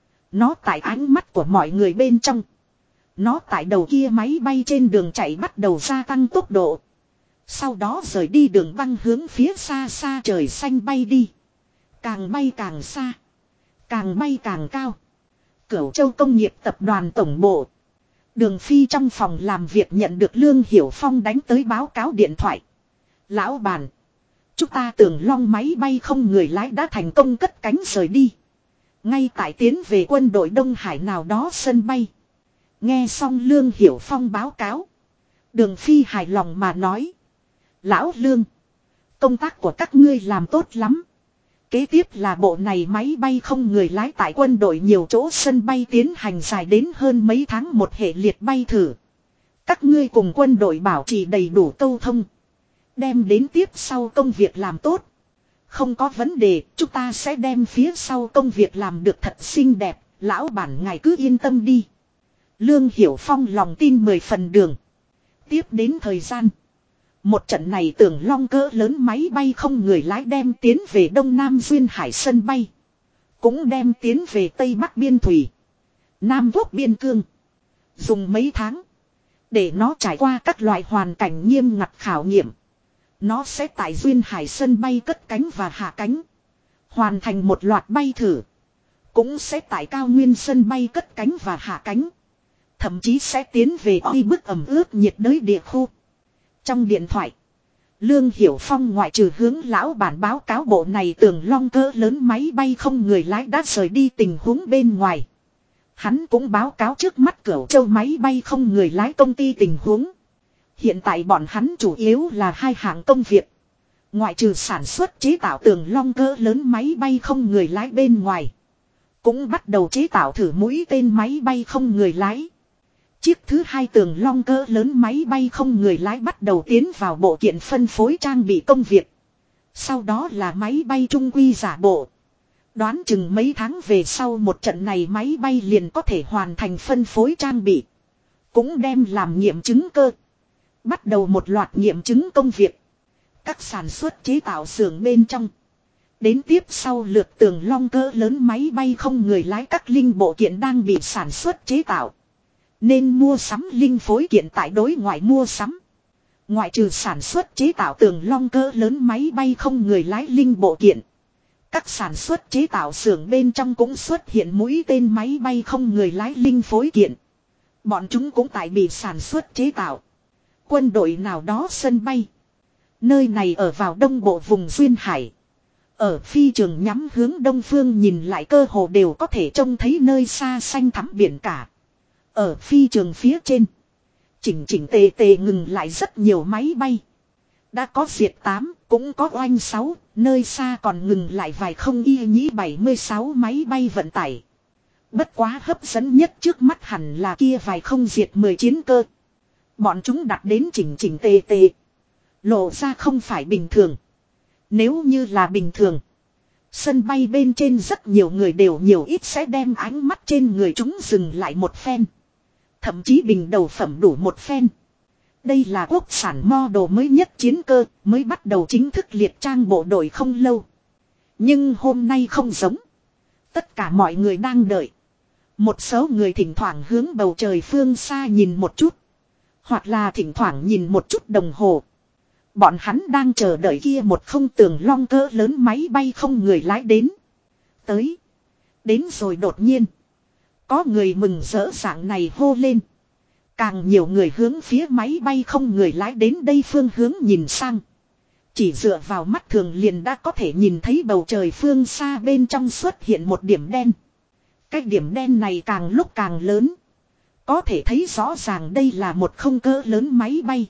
Nó tại ánh mắt của mọi người bên trong. Nó tại đầu kia máy bay trên đường chạy bắt đầu gia tăng tốc độ. Sau đó rời đi đường băng hướng phía xa xa trời xanh bay đi. Càng bay càng xa. Càng bay càng cao. Cửu Châu Công nghiệp tập đoàn tổng bộ. Đường Phi trong phòng làm việc nhận được Lương Hiểu Phong đánh tới báo cáo điện thoại. Lão bản. Chúng ta Tường Long máy bay không người lái đã thành công cất cánh rời đi. Ngay tại tiến về quân đội Đông Hải nào đó sân bay. Nghe xong Lương Hiểu Phong báo cáo. Đường Phi hài lòng mà nói. Lão Lương. Công tác của các ngươi làm tốt lắm. Kế tiếp là bộ này máy bay không người lái tại quân đội nhiều chỗ sân bay tiến hành dài đến hơn mấy tháng một hệ liệt bay thử. Các ngươi cùng quân đội bảo trì đầy đủ câu thông. Đem đến tiếp sau công việc làm tốt. Không có vấn đề, chúng ta sẽ đem phía sau công việc làm được thật xinh đẹp, lão bản ngài cứ yên tâm đi. Lương Hiểu Phong lòng tin 10 phần đường. Tiếp đến thời gian. Một trận này Tường Long cỡ lớn máy bay không người lái đem tiến về Đông Nam Duyên Hải sân bay. Cũng đem tiến về Tây Bắc Biên Thủy. Nam Quốc Biên Cương. Dùng mấy tháng. Để nó trải qua các loại hoàn cảnh nghiêm ngặt khảo nghiệm. Nó sẽ tại Duyên Hải sân bay cất cánh và hạ cánh. Hoàn thành một loạt bay thử. Cũng sẽ tại Cao Nguyên sân bay cất cánh và hạ cánh. Thậm chí sẽ tiến về oi bức ẩm ướt nhiệt đới địa khu. Trong điện thoại. Lương Hiểu Phong ngoại trừ hướng lão bản báo cáo bộ này Tường Long cỡ lớn máy bay không người lái đã rời đi tình huống bên ngoài. Hắn cũng báo cáo trước mắt Cửu Châu máy bay không người lái công ty tình huống. Hiện tại bọn hắn chủ yếu là hai hạng công việc. Ngoại trừ sản xuất chế tạo Tường Long cỡ lớn máy bay không người lái bên ngoài. Cũng bắt đầu chế tạo thử mũi tên máy bay không người lái. Chiếc thứ hai Tường Long cỡ lớn máy bay không người lái bắt đầu tiến vào bộ kiện phân phối trang bị công việc. Sau đó là máy bay trung quy giả bộ. Đoán chừng mấy tháng về sau một trận này máy bay liền có thể hoàn thành phân phối trang bị. Cũng đem làm nghiệm chứng cơ. Bắt đầu một loạt nghiệm chứng công việc. Các sản xuất chế tạo xưởng bên trong. Đến tiếp sau lượt Tường Long cỡ lớn máy bay không người lái các linh bộ kiện đang bị sản xuất chế tạo. Nên mua sắm linh phối kiện tại đối ngoại mua sắm. Ngoại trừ sản xuất chế tạo Tường Long cỡ lớn máy bay không người lái linh bộ kiện. Các sản xuất chế tạo xưởng bên trong cũng xuất hiện mũi tên máy bay không người lái linh phối kiện. Bọn chúng cũng tại bị sản xuất chế tạo. Quân đội nào đó sân bay. Nơi này ở vào đông bộ vùng Duyên Hải. Ở phi trường nhắm hướng đông phương nhìn lại cơ hồ đều có thể trông thấy nơi xa xanh thẳm biển cả. Ở phi trường phía trên. Chỉnh chỉnh tề tề ngừng lại rất nhiều máy bay. Đã có diệt 8, cũng có oanh 6, nơi xa còn ngừng lại vài không y nhĩ 76 máy bay vận tải. Bất quá hấp dẫn nhất trước mắt hẳn là kia vài không diệt 10 chiến cơ. Bọn chúng đặt đến chỉnh chỉnh tề tề. Lộ ra không phải bình thường. Nếu như là bình thường, sân bay bên trên rất nhiều người đều nhiều ít sẽ đem ánh mắt trên người chúng dừng lại một phen. Thậm chí bình đầu phẩm đủ một phen. Đây là quốc sản model mới nhất chiến cơ, mới bắt đầu chính thức liệt trang bộ đội không lâu. Nhưng hôm nay không giống. Tất cả mọi người đang đợi. Một số người thỉnh thoảng hướng bầu trời phương xa nhìn một chút. Hoặc là thỉnh thoảng nhìn một chút đồng hồ. Bọn hắn đang chờ đợi kia một không tường long cỡ lớn máy bay không người lái đến. Tới. Đến rồi đột nhiên. Có người mừng rỡ dạng này hô lên. Càng nhiều người hướng phía máy bay không người lái đến đây phương hướng nhìn sang. Chỉ dựa vào mắt thường liền đã có thể nhìn thấy bầu trời phương xa bên trong xuất hiện một điểm đen. Cái điểm đen này càng lúc càng lớn. Có thể thấy rõ ràng đây là một không cỡ lớn máy bay.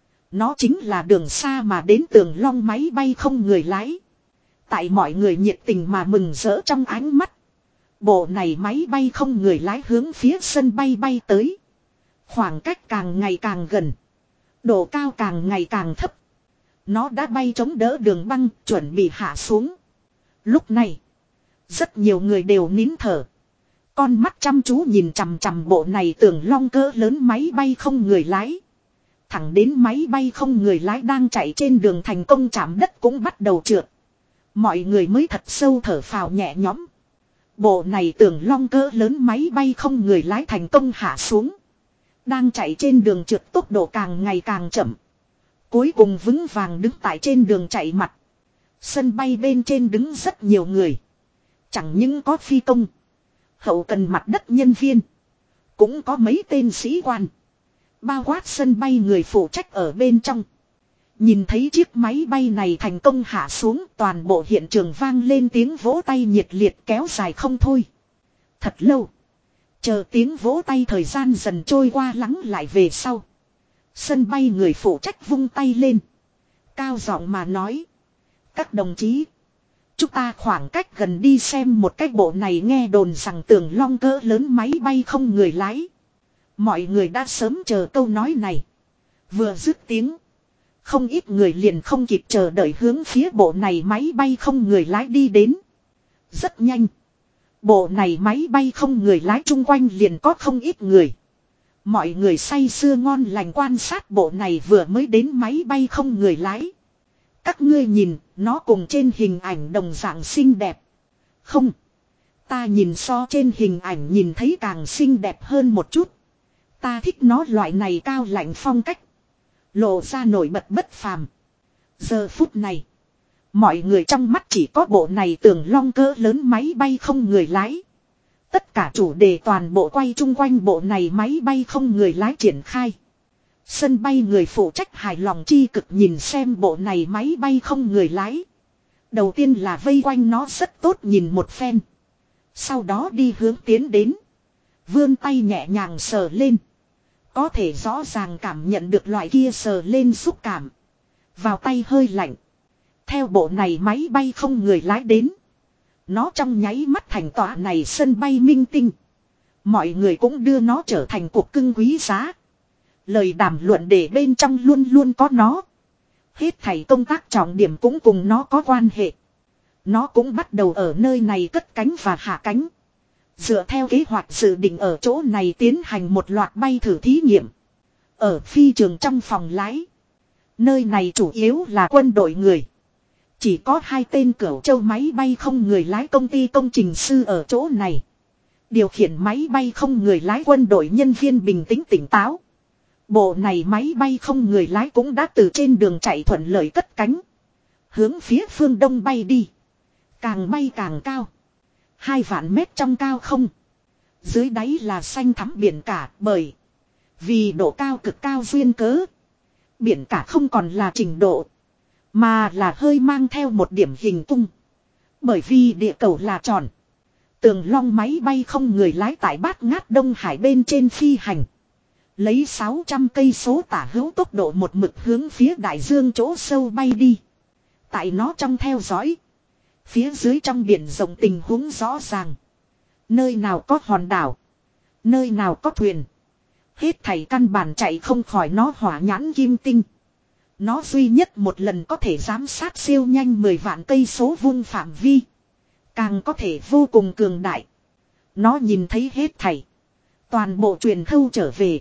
Nó chính là đường xa mà đến tường long máy bay không người lái. Tại mọi người nhiệt tình mà mừng rỡ trong ánh mắt. Bộ này máy bay không người lái hướng phía sân bay bay tới. Khoảng cách càng ngày càng gần. Độ cao càng ngày càng thấp. Nó đã bay chống đỡ đường băng chuẩn bị hạ xuống. Lúc này, rất nhiều người đều nín thở. Con mắt chăm chú nhìn chằm chằm bộ này tường long cỡ lớn máy bay không người lái. Thẳng đến máy bay không người lái đang chạy trên đường thành công chạm đất cũng bắt đầu trượt. Mọi người mới thật sâu thở phào nhẹ nhõm. Bộ này tường long cỡ lớn máy bay không người lái thành công hạ xuống. Đang chạy trên đường trượt tốc độ càng ngày càng chậm. Cuối cùng vững vàng đứng tại trên đường chạy mặt. Sân bay bên trên đứng rất nhiều người. Chẳng những có phi công, hậu cần mặt đất nhân viên, cũng có mấy tên sĩ quan. Bao quát sân bay người phụ trách ở bên trong. Nhìn thấy chiếc máy bay này thành công hạ xuống, toàn bộ hiện trường vang lên tiếng vỗ tay nhiệt liệt kéo dài không thôi. Thật lâu. Chờ tiếng vỗ tay thời gian dần trôi qua lắng lại về sau. Sân bay người phụ trách vung tay lên. Cao giọng mà nói. Các đồng chí. Chúng ta khoảng cách gần đi xem một cái bộ này nghe đồn rằng tường long cỡ lớn máy bay không người lái. Mọi người đã sớm chờ câu nói này. Vừa dứt tiếng. Không ít người liền không kịp chờ đợi hướng phía bộ này máy bay không người lái đi đến. Rất nhanh. Bộ này máy bay không người lái chung quanh liền có không ít người. Mọi người say sưa ngon lành quan sát bộ này vừa mới đến máy bay không người lái. Các ngươi nhìn, nó cùng trên hình ảnh đồng dạng xinh đẹp. Không. Ta nhìn so trên hình ảnh nhìn thấy càng xinh đẹp hơn một chút. Ta thích nó loại này cao lạnh phong cách. Lộ ra nổi bật bất phàm. Giờ phút này. Mọi người trong mắt chỉ có bộ này tường long cỡ lớn máy bay không người lái. Tất cả chủ đề toàn bộ quay chung quanh bộ này máy bay không người lái triển khai. Sân bay người phụ trách hài lòng chi cực nhìn xem bộ này máy bay không người lái. Đầu tiên là vây quanh nó rất tốt nhìn một phen. Sau đó đi hướng tiến đến. Vươn tay nhẹ nhàng sờ lên. Có thể rõ ràng cảm nhận được loại kia sờ lên xúc cảm. Vào tay hơi lạnh. Theo bộ này máy bay không người lái đến. Nó trong nháy mắt thành tọa này sân bay minh tinh. Mọi người cũng đưa nó trở thành cuộc cưng quý giá. Lời đàm luận để bên trong luôn luôn có nó. Hết thảy công tác trọng điểm cũng cùng nó có quan hệ. Nó cũng bắt đầu ở nơi này cất cánh và hạ cánh. Dựa theo kế hoạch dự định ở chỗ này tiến hành một loạt bay thử thí nghiệm. Ở phi trường trong phòng lái. Nơi này chủ yếu là quân đội người. Chỉ có 2 tên Cửu Châu máy bay không người lái công ty công trình sư ở chỗ này. Điều khiển máy bay không người lái quân đội nhân viên bình tĩnh tỉnh táo. Bộ này máy bay không người lái cũng đã từ trên đường chạy thuận lợi cất cánh. Hướng phía phương đông bay đi. Càng bay càng cao. 2 vạn mét trong cao không. Dưới đáy là xanh thắm biển cả bởi. Vì độ cao cực cao duyên cớ. Biển cả không còn là trình độ. Mà là hơi mang theo một điểm hình cung. Bởi vì địa cầu là tròn. Tường long máy bay không người lái tại bát ngát Đông Hải bên trên phi hành. Lấy 600 cây số tả hữu tốc độ một mực hướng phía đại dương chỗ sâu bay đi. Tại nó trong theo dõi. Phía dưới trong biển rộng tình huống rõ ràng. Nơi nào có hòn đảo. Nơi nào có thuyền. Hết thảy căn bản chạy không khỏi nó hỏa nhãn kim tinh. Nó duy nhất một lần có thể giám sát siêu nhanh 10 vạn cây số vuông phạm vi. Càng có thể vô cùng cường đại. Nó nhìn thấy hết thảy. Toàn bộ truyền thâu trở về.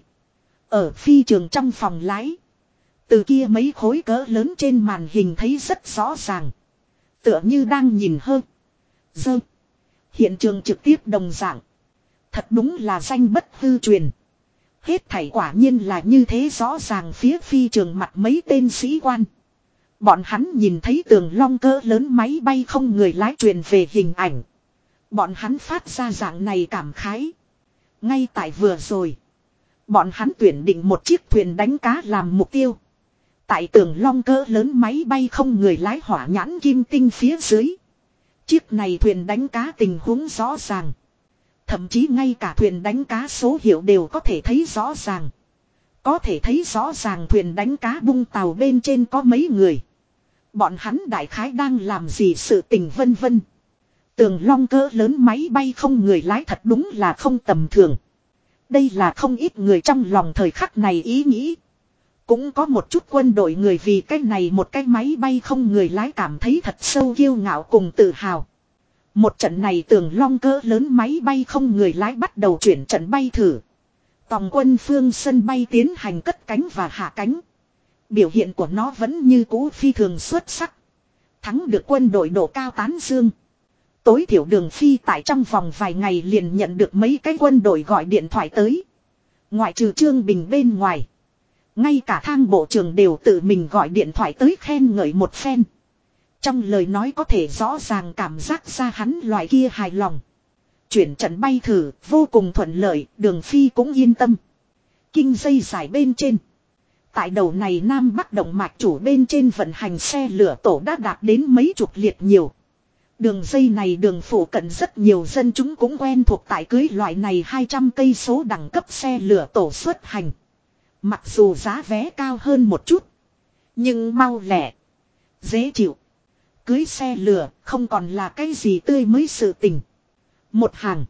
Ở phi trường trong phòng lái. Từ kia mấy khối cỡ lớn trên màn hình thấy rất rõ ràng. Tựa như đang nhìn hơn. Dơ. Hiện trường trực tiếp đồng dạng. Thật đúng là danh bất hư truyền. Hết thảy quả nhiên là như thế rõ ràng phía phi trường mặt mấy tên sĩ quan. Bọn hắn nhìn thấy tường long cỡ lớn máy bay không người lái truyền về hình ảnh. Bọn hắn phát ra dạng này cảm khái. Ngay tại vừa rồi. Bọn hắn tuyển định một chiếc thuyền đánh cá làm mục tiêu. Tại tường long cỡ lớn máy bay không người lái hỏa nhãn kim tinh phía dưới. Chiếc này thuyền đánh cá tình huống rõ ràng. Thậm chí ngay cả thuyền đánh cá số hiệu đều có thể thấy rõ ràng. Có thể thấy rõ ràng thuyền đánh cá bung tàu bên trên có mấy người. Bọn hắn đại khái đang làm gì sự tình vân vân. Tường long cỡ lớn máy bay không người lái thật đúng là không tầm thường. Đây là không ít người trong lòng thời khắc này ý nghĩ. Cũng có một chút quân đội người vì cái này một cái máy bay không người lái cảm thấy thật sâu kiêu ngạo cùng tự hào. Một trận này tường long cỡ lớn máy bay không người lái bắt đầu chuyển trận bay thử. Tòng quân phương sân bay tiến hành cất cánh và hạ cánh. Biểu hiện của nó vẫn như cũ phi thường xuất sắc. Thắng được quân đội độ cao tán dương. Tối thiểu Đường Phi tại trong vòng vài ngày liền nhận được mấy cái quân đội gọi điện thoại tới. Ngoại trừ Trương Bình bên ngoài. Ngay cả thang bộ trưởng đều tự mình gọi điện thoại tới khen ngợi một phen. Trong lời nói có thể rõ ràng cảm giác ra hắn loại kia hài lòng. Chuyển trận bay thử vô cùng thuận lợi, Đường Phi cũng yên tâm. Kinh dây dài bên trên. Tại đầu này Nam Bắc động mạch chủ bên trên vận hành xe lửa tổ đã đạt đến mấy chục liệt nhiều. Đường dây này đường phụ cận rất nhiều dân chúng cũng quen thuộc tại cưới loại này 200 cây số đẳng cấp xe lửa tổ xuất hành. Mặc dù giá vé cao hơn một chút. Nhưng mau lẹ. Dễ chịu. Cưới xe lửa không còn là cái gì tươi mới sự tình. Một hàng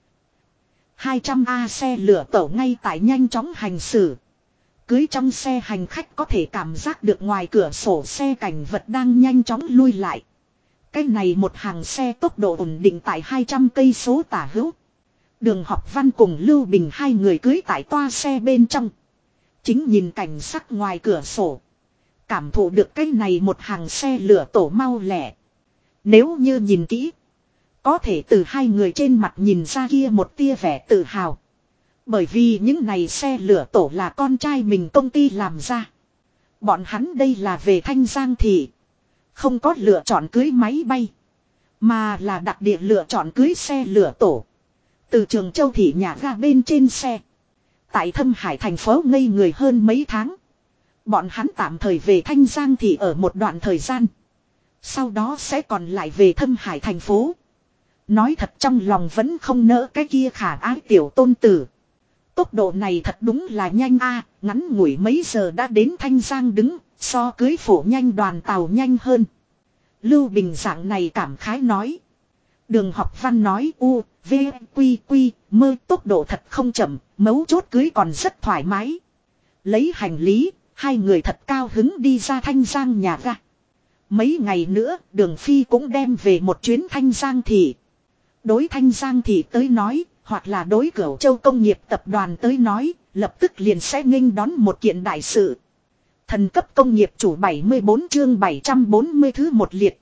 200A xe lửa tổ ngay tại nhanh chóng hành xử. Cưới trong xe hành khách có thể cảm giác được ngoài cửa sổ xe cảnh vật đang nhanh chóng lui lại. Cái này một hàng xe tốc độ ổn định tại 200 cây số tả hữu. Đường Học Văn cùng Lưu Bình hai người cưới tại toa xe bên trong. Chính nhìn cảnh sắc ngoài cửa sổ. Cảm thụ được cái này một hàng xe lửa tổ mau lẹ. Nếu như nhìn kỹ. Có thể từ hai người trên mặt nhìn ra kia một tia vẻ tự hào. Bởi vì những này xe lửa tổ là con trai mình công ty làm ra. Bọn hắn đây là về Thanh Giang thị. Không có lựa chọn cưới máy bay. Mà là đặc địa lựa chọn cưới xe lửa tổ. Từ Trường Châu thị nhà ga bên trên xe. Tại Thâm Hải thành phố ngây người hơn mấy tháng. Bọn hắn tạm thời về Thanh Giang thị ở một đoạn thời gian. Sau đó sẽ còn lại về Thâm Hải thành phố. Nói thật trong lòng vẫn không nỡ cái kia khả ái tiểu tôn tử. Tốc độ này thật đúng là nhanh a, ngắn ngủi mấy giờ đã đến Thanh Giang đứng, so cưới phổ nhanh đoàn tàu nhanh hơn. Lưu Bình dạng này cảm khái nói. Đường Học Văn nói v, quy, mơ tốc độ thật không chậm, mấu chốt cưới còn rất thoải mái. Lấy hành lý, hai người thật cao hứng đi ra Thanh Giang nhà ga. Mấy ngày nữa, Đường Phi cũng đem về một chuyến Thanh Giang thị. Đối Thanh Giang thị tới nói, hoặc là đối Cửu Châu công nghiệp tập đoàn tới nói, lập tức liền sẽ nghênh đón một kiện đại sự. Thần cấp công nghiệp chủ 74 chương 740 thứ một liệt.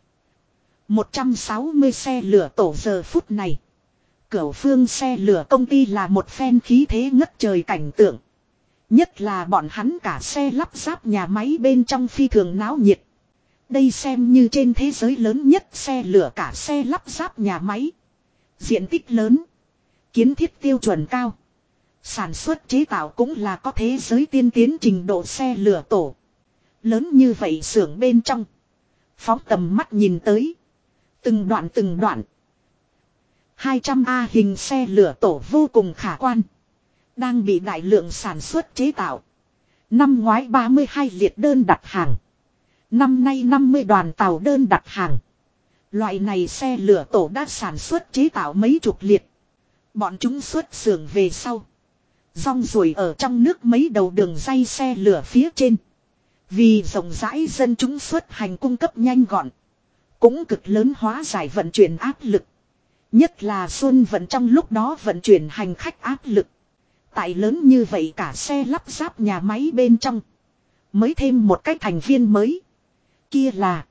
160 xe lửa tổ giờ phút này. Cửu Phương xe lửa công ty là một phen khí thế ngất trời cảnh tượng. Nhất là bọn hắn cả xe lắp ráp nhà máy bên trong phi thường náo nhiệt. Đây xem như trên thế giới lớn nhất xe lửa cả xe lắp ráp nhà máy. Diện tích lớn. Kiến thiết tiêu chuẩn cao. Sản xuất chế tạo cũng là có thế giới tiên tiến trình độ xe lửa tổ. Lớn như vậy xưởng bên trong. Phóng tầm mắt nhìn tới. Từng đoạn. 200A hình xe lửa tổ vô cùng khả quan. Đang bị đại lượng sản xuất chế tạo. Năm ngoái 32 liệt đơn đặt hàng. Năm nay 50 đoàn tàu đơn đặt hàng. Loại này xe lửa tổ đã sản xuất chế tạo mấy chục liệt. Bọn chúng xuất xưởng về sau. Rong ruổi ở trong nước mấy đầu đường ray xe lửa phía trên. Vì rộng rãi dân chúng xuất hành cung cấp nhanh gọn. Cũng cực lớn hóa giải vận chuyển áp lực. Nhất là xuân vận trong lúc đó vận chuyển hành khách áp lực. Tại lớn như vậy cả xe lắp ráp nhà máy bên trong. Mới thêm một cái thành viên mới. Kia là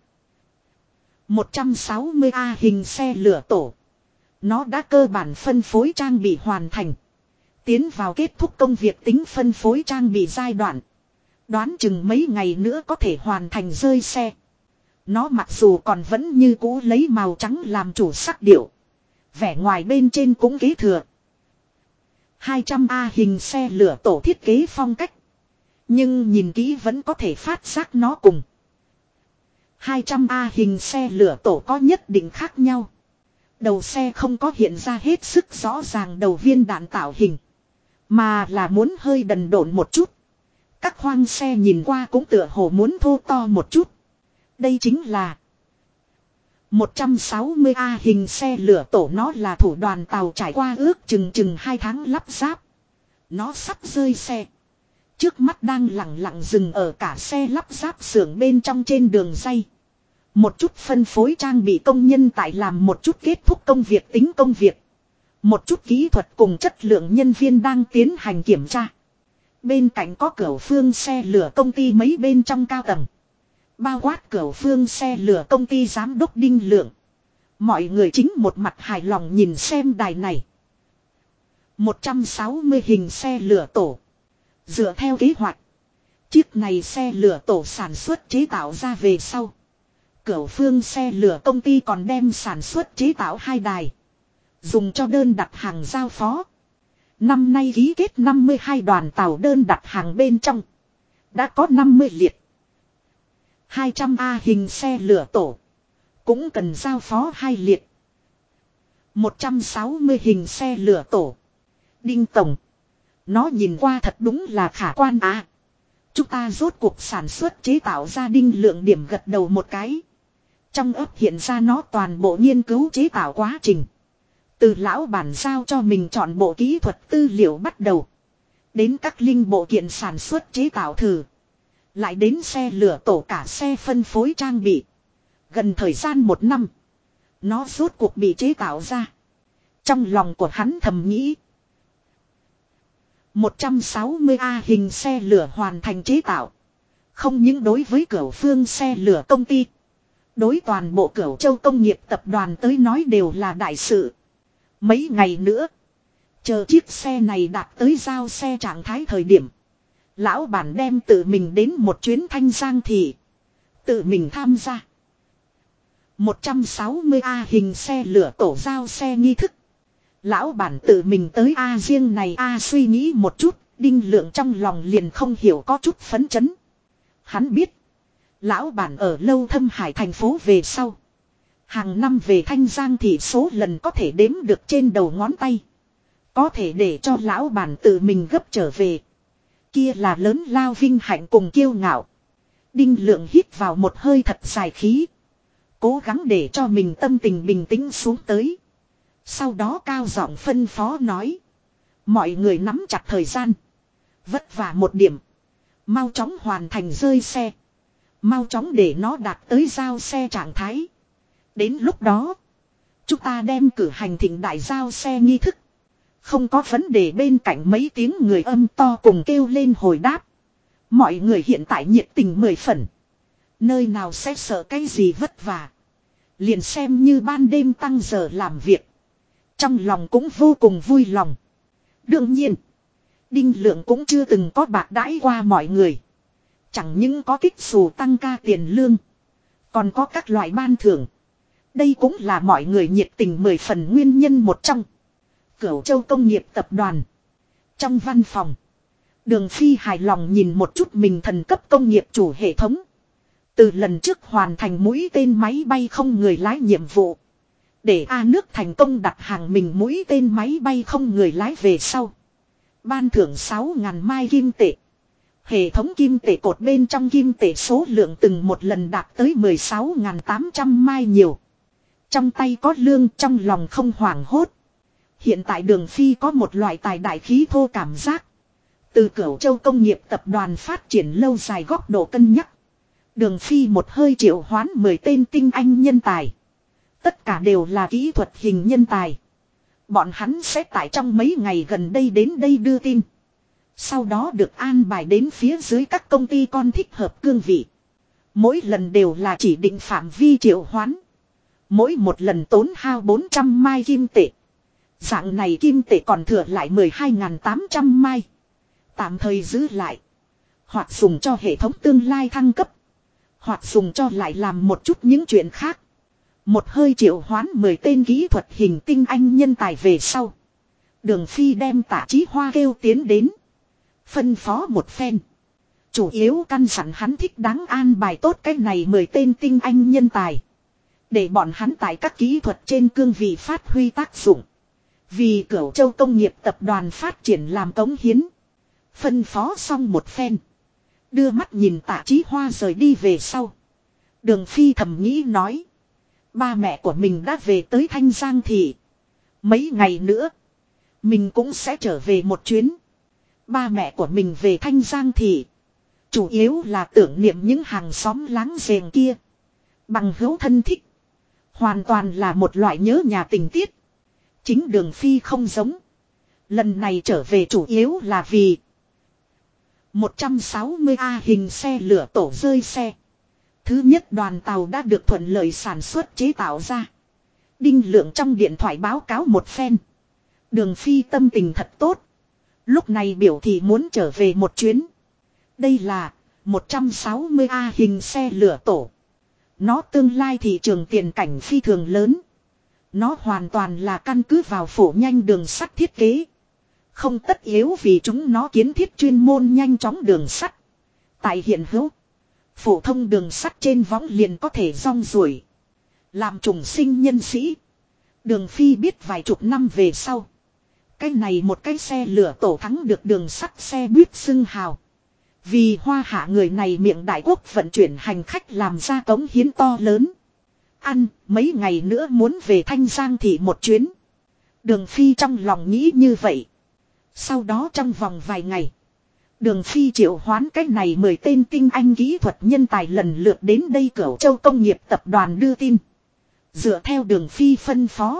160A hình xe lửa tổ. Nó đã cơ bản phân phối trang bị hoàn thành. Tiến vào kết thúc công việc tính phân phối trang bị giai đoạn. Đoán chừng mấy ngày nữa có thể hoàn thành rơi xe. Nó mặc dù còn vẫn như cũ lấy màu trắng làm chủ sắc điệu. Vẻ ngoài bên trên cũng kế thừa 200A hình xe lửa tổ thiết kế phong cách. Nhưng nhìn kỹ vẫn có thể phát giác nó cùng 200A hình xe lửa tổ có nhất định khác nhau. Đầu xe không có hiện ra hết sức rõ ràng đầu viên đạn tạo hình. Mà là muốn hơi đần độn một chút. Các khoang xe nhìn qua cũng tựa hồ muốn thô to một chút. Đây chính là 160A hình xe lửa tổ, nó là thủ đoàn tàu trải qua ước chừng 2 tháng lắp ráp. Nó sắp rơi xe. Trước mắt đang lặng lặng dừng ở cả xe lắp ráp xưởng bên trong trên đường ray. Một chút phân phối trang bị công nhân tại làm một chút kết thúc công việc tính công việc. Một chút kỹ thuật cùng chất lượng nhân viên đang tiến hành kiểm tra. Bên cạnh có Cửu Phương xe lửa công ty mấy bên trong cao tầng. Bao quát Cửu Phương xe lửa công ty giám đốc Đinh Lượng. Mọi người chính một mặt hài lòng nhìn xem đài này. 160 hình xe lửa tổ. Dựa theo kế hoạch, chiếc này xe lửa tổ sản xuất chế tạo ra về sau. Cửu Phương xe lửa công ty còn đem sản xuất chế tạo 2 đài. Dùng cho đơn đặt hàng giao phó. Năm nay ký kết 52 đoàn tàu đơn đặt hàng bên trong. Đã có 50 liệt. 200A hình xe lửa tổ. Cũng cần giao phó 2 liệt. 160 hình xe lửa tổ. Đinh Tổng. Nó nhìn qua thật đúng là khả quan à. Chúng ta rốt cuộc sản xuất chế tạo ra Đinh Lượng điểm gật đầu một cái. Trong ấp hiện ra nó toàn bộ nghiên cứu chế tạo quá trình. Từ lão bản giao cho mình chọn bộ kỹ thuật tư liệu bắt đầu. Đến các linh bộ kiện sản xuất chế tạo thử. Lại đến xe lửa tổ cả xe phân phối trang bị. Gần thời gian 1 năm. Nó rốt cuộc bị chế tạo ra. Trong lòng của hắn thầm nghĩ. 160A hình xe lửa hoàn thành chế tạo. Không những đối với Cửu Phương xe lửa công ty. Đối toàn bộ Cửu Châu công nghiệp tập đoàn tới nói đều là đại sự. Mấy ngày nữa. Chờ chiếc xe này đạt tới giao xe trạng thái thời điểm. Lão bản đem tự mình đến một chuyến Thanh Giang thị. Tự mình tham gia 160A hình xe lửa tổ giao xe nghi thức. Lão bản tự mình tới A riêng này A suy nghĩ một chút. Đinh Lượng trong lòng liền không hiểu có chút phấn chấn. Hắn biết. Lão bản ở Lâu Thâm Hải thành phố về sau. Hàng năm về Thanh Giang thì số lần có thể đếm được trên đầu ngón tay. Có thể để cho lão bản tự mình gấp trở về. Kia là lớn lao vinh hạnh cùng kiêu ngạo. Đinh Lượng hít vào một hơi thật dài khí. Cố gắng để cho mình tâm tình bình tĩnh xuống tới. Sau đó cao giọng phân phó nói. Mọi người nắm chặt thời gian. Vất vả một điểm. Mau chóng hoàn thành rơi xe. Mau chóng để nó đạt tới giao xe trạng thái. Đến lúc đó. Chúng ta đem cử hành thịnh đại giao xe nghi thức. Không có vấn đề, bên cạnh mấy tiếng người âm to cùng kêu lên hồi đáp. Mọi người hiện tại nhiệt tình 10 phần. Nơi nào sẽ sợ cái gì vất vả. Liền xem như ban đêm tăng giờ làm việc. Trong lòng cũng vô cùng vui lòng. Đương nhiên. Đinh Lượng cũng chưa từng có bạc đãi qua mọi người. Chẳng những có kích xù tăng ca tiền lương. Còn có các loại ban thưởng. Đây cũng là mọi người nhiệt tình 10 phần nguyên nhân một trong. Cửu Châu công nghiệp tập đoàn. Trong văn phòng. Đường Phi hài lòng nhìn một chút mình thần cấp công nghiệp chủ hệ thống. Từ lần trước hoàn thành mũi tên máy bay không người lái nhiệm vụ. Để A nước thành công đặt hàng mình mũi tên máy bay không người lái về sau. Ban thưởng 6.000 mai kim tệ. Hệ thống kim tệ cột bên trong kim tệ số lượng từng một lần đạt tới 16.800 mai nhiều. Trong tay có lương, trong lòng không hoảng hốt. Hiện tại Đường Phi có một loại tài đại khí thô cảm giác. Từ Cửu Châu công nghiệp tập đoàn phát triển lâu dài góc độ cân nhắc. Đường Phi một hơi triệu hoán 10 tên tinh anh nhân tài. Tất cả đều là kỹ thuật hình nhân tài. Bọn hắn sẽ tại trong mấy ngày gần đây đến đây đưa tin. Sau đó được an bài đến phía dưới các công ty con thích hợp cương vị. Mỗi lần đều là chỉ định phạm vi triệu hoán. Mỗi một lần tốn hao 400 mai kim tệ. Dạng này kim tệ còn thừa lại 12.800 mai. Tạm thời giữ lại. Hoặc dùng cho hệ thống tương lai thăng cấp. Hoặc dùng cho lại làm một chút những chuyện khác. Một hơi triệu hoán 10 tên kỹ thuật hình tinh anh nhân tài về sau. Đường Phi đem Tạ Chí Hoa kêu tiến đến. Phân phó một phen. Chủ yếu căn dặn hắn thích đáng an bài tốt cái này 10 tên tinh anh nhân tài. Để bọn hắn tại các kỹ thuật trên cương vị phát huy tác dụng. Vì Cửu Châu công nghiệp tập đoàn phát triển làm cống hiến. Phân phó xong một phen. Đưa mắt nhìn Tạ Chí Hoa rời đi về sau. Đường Phi thầm nghĩ nói. Ba mẹ của mình đã về tới Thanh Giang Thị. Mấy ngày nữa. Mình cũng sẽ trở về một chuyến. Ba mẹ của mình về Thanh Giang Thị. Chủ yếu là tưởng niệm những hàng xóm láng giềng kia. Bằng hữu thân thích. Hoàn toàn là một loại nhớ nhà tình tiết. Chính Đường Phi không giống. Lần này trở về chủ yếu là vì 160A hình xe lửa tổ rơi xe. Thứ nhất đoàn tàu đã được thuận lợi sản xuất chế tạo ra. Đinh Lượng trong điện thoại báo cáo một phen. Đường Phi tâm tình thật tốt. Lúc này biểu thị muốn trở về một chuyến. Đây là 160A hình xe lửa tổ. Nó tương lai thị trường tiền cảnh phi thường lớn. Nó hoàn toàn là căn cứ vào phổ nhanh đường sắt thiết kế. Không tất yếu vì chúng nó kiến thiết chuyên môn nhanh chóng đường sắt. Tại hiện hữu, phổ thông đường sắt trên võng liền có thể rong ruổi. Làm trùng sinh nhân sĩ. Đường Phi biết vài chục năm về sau. Cái này một cái xe lửa tổ thắng được đường sắt xe buýt xưng hào. Vì Hoa Hạ người này miệng đại quốc vận chuyển hành khách làm ra cống hiến to lớn. Ăn, mấy ngày nữa muốn về Thanh Giang Thị một chuyến. Đường Phi trong lòng nghĩ như vậy. Sau đó trong vòng vài ngày. Đường Phi triệu hoán cách này 10 tên tinh anh kỹ thuật nhân tài lần lượt đến đây Cửu Châu công nghiệp tập đoàn đưa tin. Dựa theo Đường Phi phân phó.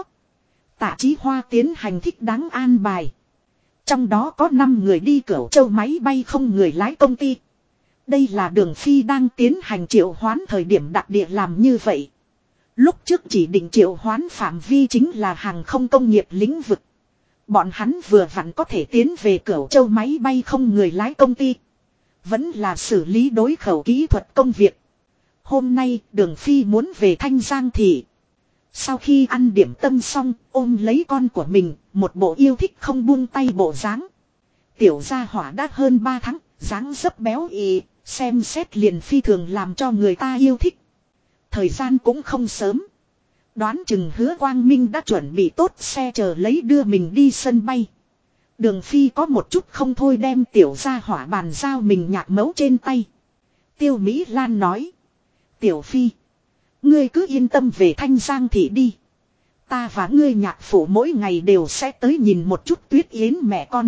Tạ Chí Hoa tiến hành thích đáng an bài. Trong đó có 5 người đi Cửu Châu máy bay không người lái công ty. Đây là Đường Phi đang tiến hành triệu hoán thời điểm đặc địa làm như vậy. Lúc trước chỉ định triệu hoán phạm vi chính là hàng không công nghiệp lĩnh vực. Bọn hắn vừa vặn có thể tiến về Cửu Châu máy bay không người lái công ty. Vẫn là xử lý đối khẩu kỹ thuật công việc. Hôm nay Đường Phi muốn về Thanh Giang Thị. Sau khi ăn điểm tâm xong, ôm lấy con của mình, một bộ yêu thích không buông tay bộ dáng. Tiểu gia hỏa đã hơn 3 tháng, dáng dấp béo ị, xem xét liền phi thường làm cho người ta yêu thích. Thời gian cũng không sớm. Đoán chừng Hứa Quang Minh đã chuẩn bị tốt xe chờ lấy đưa mình đi sân bay. Đường Phi có một chút không thôi đem tiểu gia hỏa bàn giao mình nhạc mẫu trên tay. Tiêu Mỹ Lan nói. Tiểu Phi. Ngươi cứ yên tâm về Thanh Giang Thị đi. Ta và ngươi nhạc phụ mỗi ngày đều sẽ tới nhìn một chút Tuyết Yến mẹ con.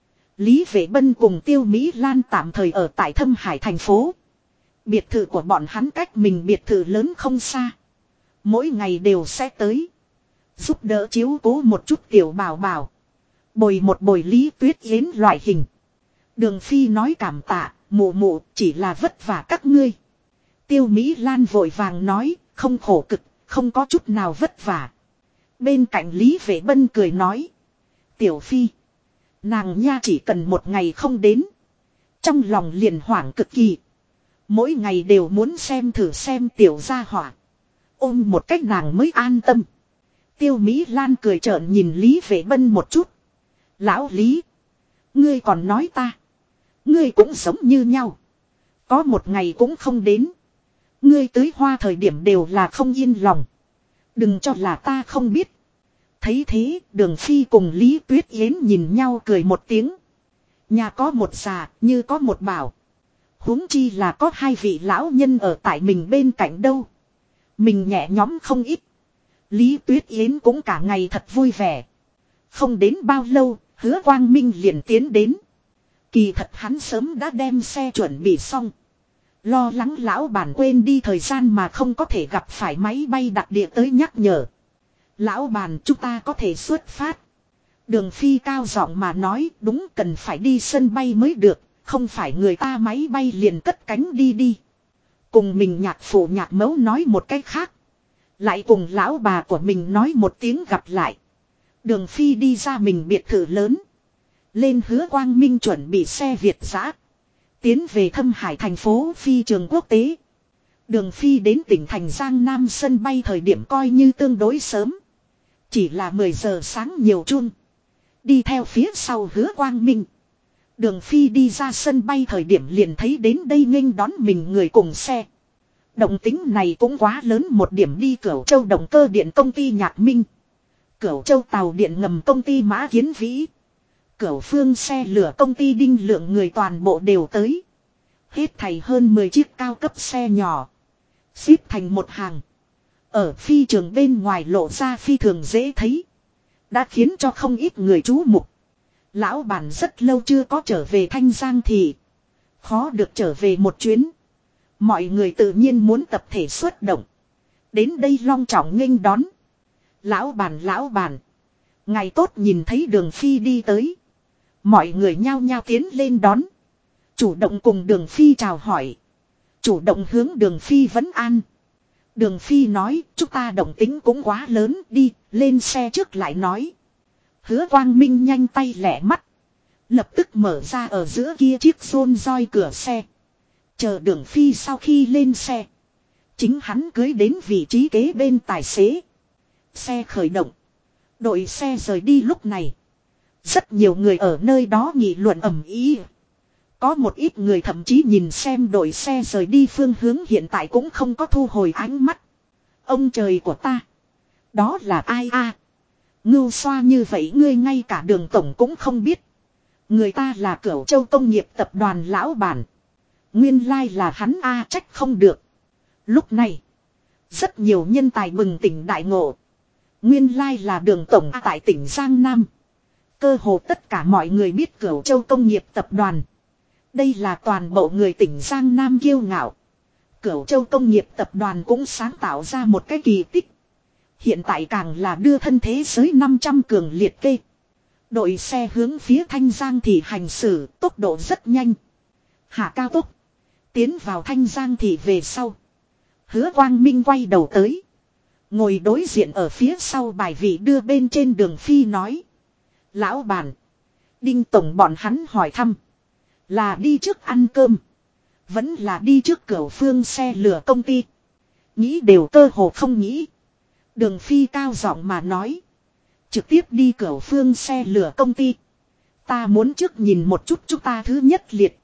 Lý Vệ Bân cùng Tiêu Mỹ Lan tạm thời ở tại Thâm Hải thành phố. Biệt thự của bọn hắn cách mình biệt thự lớn không xa. Mỗi ngày đều sẽ tới. Giúp đỡ chiếu cố một chút tiểu bảo bảo. Bồi một bồi Lý Tuyết Yến loại hình. Đường Phi nói cảm tạ, mụ mụ chỉ là vất vả các ngươi. Tiêu Mỹ Lan vội vàng nói, không khổ cực, không có chút nào vất vả. Bên cạnh Lý Vệ Bân cười nói. Tiểu Phi. Nàng nha chỉ cần một ngày không đến. Trong lòng liền hoảng cực kỳ. Mỗi ngày đều muốn xem thử xem tiểu gia hỏa. Ôm một cách nàng mới an tâm. Tiêu Mỹ Lan cười trợn nhìn Lý Vệ Bân một chút. Lão Lý. Ngươi còn nói ta. Ngươi cũng giống như nhau. Có một ngày cũng không đến. Ngươi tưới hoa thời điểm đều là không yên lòng. Đừng cho là ta không biết. Thấy thế Đường Phi cùng Lý Tuyết Yến nhìn nhau cười một tiếng. Nhà có một già, như có một bảo. Huống chi là có hai vị lão nhân ở tại mình bên cạnh đâu. Mình nhẹ nhõm không ít. Lý Tuyết Yến cũng cả ngày thật vui vẻ. Không đến bao lâu, Hứa Quang Minh liền tiến đến. Kỳ thật hắn sớm đã đem xe chuẩn bị xong. Lo lắng lão bản quên đi thời gian mà không có thể gặp phải máy bay đặc địa tới nhắc nhở. Lão bản, chúng ta có thể xuất phát. Đường Phi cao giọng mà nói, đúng, cần phải đi sân bay mới được. Không phải người ta máy bay liền cất cánh đi. Cùng mình nhạc phụ nhạc mẫu nói một cách khác. Lại cùng lão bà của mình nói một tiếng gặp lại. Đường Phi đi ra mình biệt thự lớn. Lên Hứa Quang Minh chuẩn bị xe Việt dã tiến về Thâm Hải thành phố phi trường quốc tế. Đường Phi đến tỉnh thành Giang Nam sân bay thời điểm coi như tương đối sớm. Chỉ là 10 giờ sáng nhiều chung. Đi theo phía sau Hứa Quang Minh. Đường Phi đi ra sân bay thời điểm liền thấy đến đây nghênh đón mình người cùng xe. Động tính này cũng quá lớn một điểm đi Cửu Châu động cơ điện công ty Nhạc Minh. Cửu Châu tàu điện ngầm công ty Mã Kiến Vĩ. Cửu Phương xe lửa công ty Đinh Lượng người toàn bộ đều tới. Hết thảy hơn 10 chiếc cao cấp xe nhỏ. Xếp thành một hàng. Ở phi trường bên ngoài lộ ra phi thường dễ thấy. Đã khiến cho không ít người chú mục. Lão bản rất lâu chưa có trở về Thanh Giang thì khó được trở về một chuyến. Mọi người tự nhiên muốn tập thể xuất động. Đến đây long trọng nghênh đón. Lão bản. Ngày tốt nhìn thấy Đường Phi đi tới. Mọi người nhao nhao tiến lên đón. Chủ động cùng Đường Phi chào hỏi. Chủ động hướng Đường Phi vấn an. Đường Phi nói, chúng ta động tính cũng quá lớn, đi, lên xe trước lại nói. Hứa Quang Minh nhanh tay lẹ mắt. Lập tức mở ra ở giữa kia chiếc xôn roi cửa xe. Chờ Đường Phi sau khi lên xe. Chính hắn cưới đến vị trí kế bên tài xế. Xe khởi động. Đội xe rời đi lúc này. Rất nhiều người ở nơi đó nghị luận ầm ĩ. Có một ít người thậm chí nhìn xem đội xe rời đi phương hướng hiện tại cũng không có thu hồi ánh mắt. Ông trời của ta. Đó là ai a? Ngưu xoa như vậy ngươi ngay cả Đường tổng cũng không biết. Người ta là Cửu Châu công nghiệp tập đoàn lão bản. Nguyên lai là hắn a, trách không được. Lúc này. Rất nhiều nhân tài bừng tỉnh đại ngộ. Nguyên lai là Đường tổng tại tỉnh Giang Nam. Cơ hồ tất cả mọi người biết Cửu Châu công nghiệp tập đoàn. Đây là toàn bộ người tỉnh Giang Nam kiêu ngạo. Cửu Châu công nghiệp tập đoàn cũng sáng tạo ra một cái kỳ tích. Hiện tại càng là đưa thân thế giới 500 cường liệt kê. Đội xe hướng phía Thanh Giang thì hành xử tốc độ rất nhanh. Hạ cao tốc. Tiến vào Thanh Giang thì về sau. Hứa Quang Minh quay đầu tới. Ngồi đối diện ở phía sau bài vị đưa bên trên Đường Phi nói. Lão bản. Đinh tổng bọn hắn hỏi thăm. Là đi trước ăn cơm. Vẫn là đi trước Cửu Phương xe lửa công ty. Nghĩ đều cơ hồ không nghĩ. Đường Phi cao giọng mà nói. Trực tiếp đi Cửu Phương xe lửa công ty. Ta muốn trước nhìn một chút chúng ta thứ nhất liệt.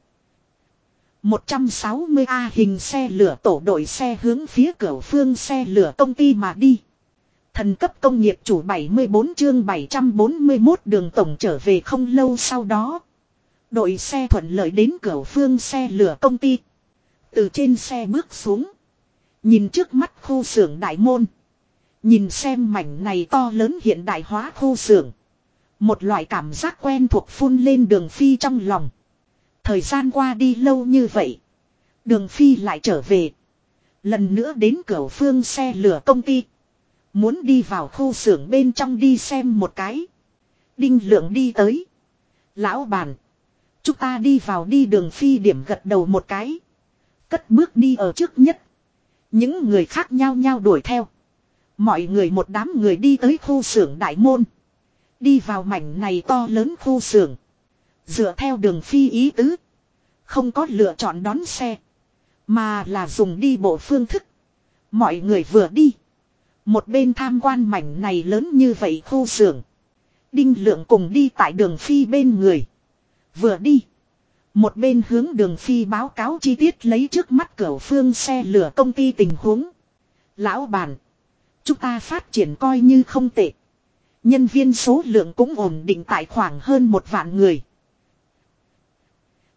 160A hình xe lửa tổ đội xe hướng phía Cửu Phương xe lửa công ty mà đi. Thần cấp công nghiệp chủ 74 chương 741 Đường tổng trở về không lâu sau đó. Đội xe thuận lợi đến Cửu Phương xe lửa công ty. Từ trên xe bước xuống. Nhìn trước mắt khu xưởng đại môn. Nhìn xem mảnh này to lớn hiện đại hóa khu xưởng. Một loại cảm giác quen thuộc phun lên Đường Phi trong lòng. Thời gian qua đi lâu như vậy. Đường Phi lại trở về. Lần nữa đến Cửu Phương xe lửa công ty. Muốn đi vào khu xưởng bên trong đi xem một cái. Đinh Lượng đi tới. Lão bản. Chúng ta đi vào đi. Đường Phi điểm gật đầu một cái. Cất bước đi ở trước nhất. Những người khác nhao nhao đuổi theo. Mọi người một đám người đi tới khu xưởng đại môn. Đi vào mảnh này to lớn khu xưởng. Dựa theo Đường Phi ý tứ. Không có lựa chọn đón xe. Mà là dùng đi bộ phương thức. Mọi người vừa đi. Một bên tham quan mảnh này lớn như vậy khu xưởng. Đinh Lượng cùng đi tại Đường Phi bên người. Vừa đi. Một bên hướng Đường Phi báo cáo chi tiết lấy trước mắt Cửu Phương xe lửa công ty tình huống. Lão bản. Chúng ta phát triển coi như không tệ. Nhân viên số lượng cũng ổn định tại khoảng hơn 1 vạn người.